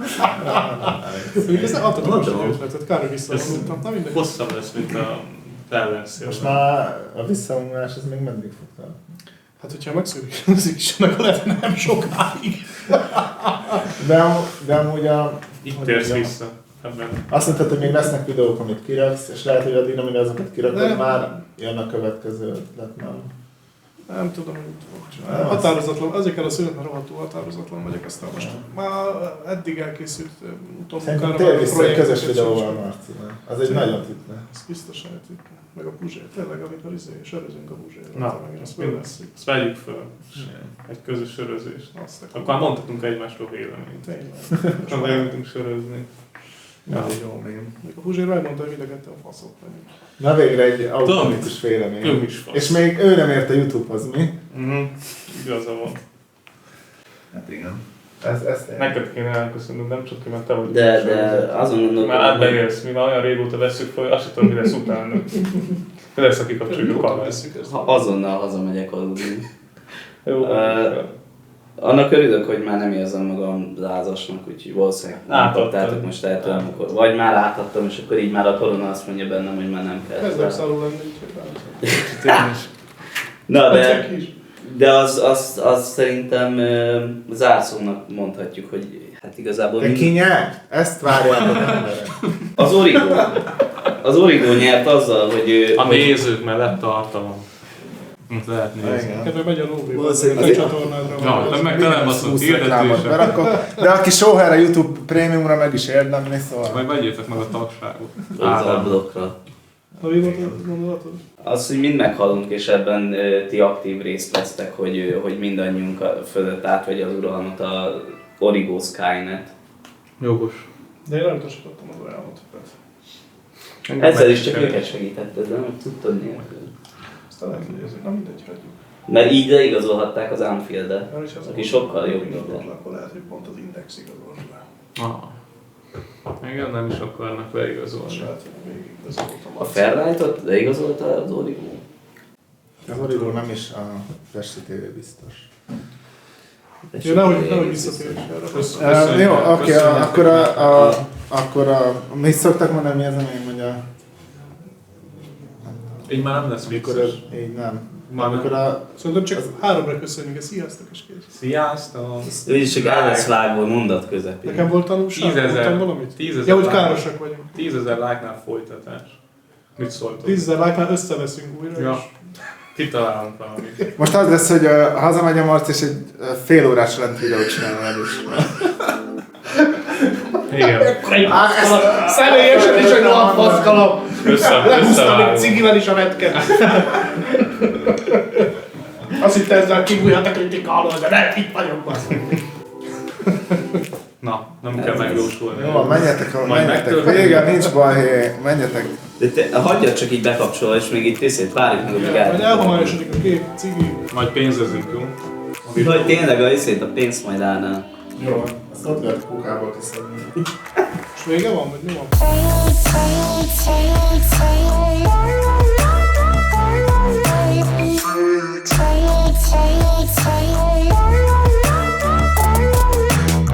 Mondjuk ez nem adhatom most Mondom. egy ötletet, kár, hogy visszavonultam. Na mindegy. Hosszabb lesz, mint a ellenszél. Most már a visszavonulás ez még meddig fog tartani? Hát, hogyha megszűnik az Isten, akkor lehet nem sokáig. De, am- de amúgy a... Itt hogy térsz mondjam, vissza. Ebben. Azt mondtad, hogy még lesznek videók, amit kiraksz, és lehet, hogy addig, amíg azokat kirakod, Nem. már jön a következő ötlet, nem? Nem tudom, hogy mit fogok csinálni. Határozatlan, azért kell a szünet, mert rohadtul határozatlan vagyok, aztán most már eddig elkészült Szerintem utómunkára tér vissza egy közös projekteket videóval sem- Marcival. Az egy nagyon titka. Ez biztos eltűnt. Meg a Puzsér, tényleg, amikor izé, sörözünk a Puzsérral. Na, meg azt azt mind- fölvesszük. Ezt vegyük föl. Egy közös sörözést. Azt Akkor már mondhatunk egymásról véleményt. Tényleg. Csak elmentünk sörözni. Ja, jó mém. Még a Puzsér elmondta, hogy idegette a faszok vagyunk. Na végre egy autentikus vélemény. Ő is fasz. És még ő nem ért a YouTube-hoz, mi? Mhm. Igaza van. Hát igen. Ez, ez Neked kéne elköszönnünk, nem csak ki, mert te vagy. De, de azon gondolkodom, Már átbeérsz, mi már olyan régóta vesszük fel, azt sem tudom, mi lesz utána. Mi lesz, aki kapcsoljuk a kamerát. ha azonnal hazamegyek aludni. Jó. Ö, Annak örülök, hogy már nem érzem magam lázasnak, úgyhogy valószínűleg nem Átadtad. kaptátok most lehetően, amikor vagy már átadtam, és akkor így már a korona azt mondja bennem, hogy már nem kell. Kezdek szarul lenni, úgyhogy bármit. Na de, Csak is. de az, az, az szerintem ö, zárszónak mondhatjuk, hogy hát igazából De mind- ki nyert? Ezt várjátok emberek. az Origo. Az Origo nyert azzal, hogy... ö, A hogy nézők mellett tartalom. Mit lehet nézni. Igen. Kedve megy a lóvé, Valószínűleg a az- csatornádra. Ja, van. de meg tele baszott húsz reklámot hirdetések. berakok. De aki soha a YouTube prémiumra meg is érdemli, szóval... Majd vegyétek meg a tagságot. az Ádám. adblockra. Na, mi volt a gondolatod? Az, hogy mind meghallunk, és ebben ö, ti aktív részt vesztek, hogy, ö, hogy mindannyiunk a- fölött átvegye az uralmat a Origo Skynet. Jogos. De én nem tosítottam az ajánlatokat. Ezzel is csak őket segítetted, de nem tudtad nélkül. Aztán lehet, hogy ezért nem mindegy, hagyjuk. Mert így leigazolhatták az Anfield-et, Mert is az aki volt, sokkal hogy jobb igazolta, minden. akkor lehet, hogy pont az Index igazolta le. Ah. Igen, nem is akarnak És leigazolni. lehet, hogy végig igazoltam. A Fairlight-ot leigazolta az Origo. Az Origo nem is a Pesti té vé biztos. Ja, nehogy, nehogy visszatérjünk erre. Köszönjük. Uh, jó, oké, Köszönjük. akkor a, a, akkor a, mit szoktak mondani, mi az, ami mondja, Így már nem lesz amikor vicces. ez, így nem. Már nem. Amikor a, Szerintem csak háromra köszönjük, és sziasztok és kész. Sziasztok! Ő is csak el lesz vágva mondat közepén. Nekem volt tanulság? Tízezer. Mondtam valamit? Tízezer. Ja, hogy like. károsak vagyunk. Tízezer like-nál folytatás. Mit szóltok? Tízezer like-nál összeveszünk újra, Ja. és Kitalálunk valamit. most az lesz, hogy uh, hazamegy a Marci, és egy uh, fél órás lent videót csinál el is. Igen. személyesen is egy rohadt faszkalap. Össze, Lehúztam még összevágunk. cigivel is a vetket. Azt hitte ezzel kibújhat a kritika alól, de nem, itt vagyok basz. Na, nem kell megjósolni. Jó, van, menjetek, a, Majd menjetek, megtörténik. vége, nincs baj, menjetek. De te, hagyjad csak így bekapcsolva, és még itt tisztét várjuk meg, amíg Majd eltűnik. elhomályosodik a kép, cigi. Majd pénzezünk, jó? Hogy tényleg a iszét a pénzt majd állnál. Jó, azt ott lehet kukából kiszedni. És vége van, vagy mi van? Take, take, take, take,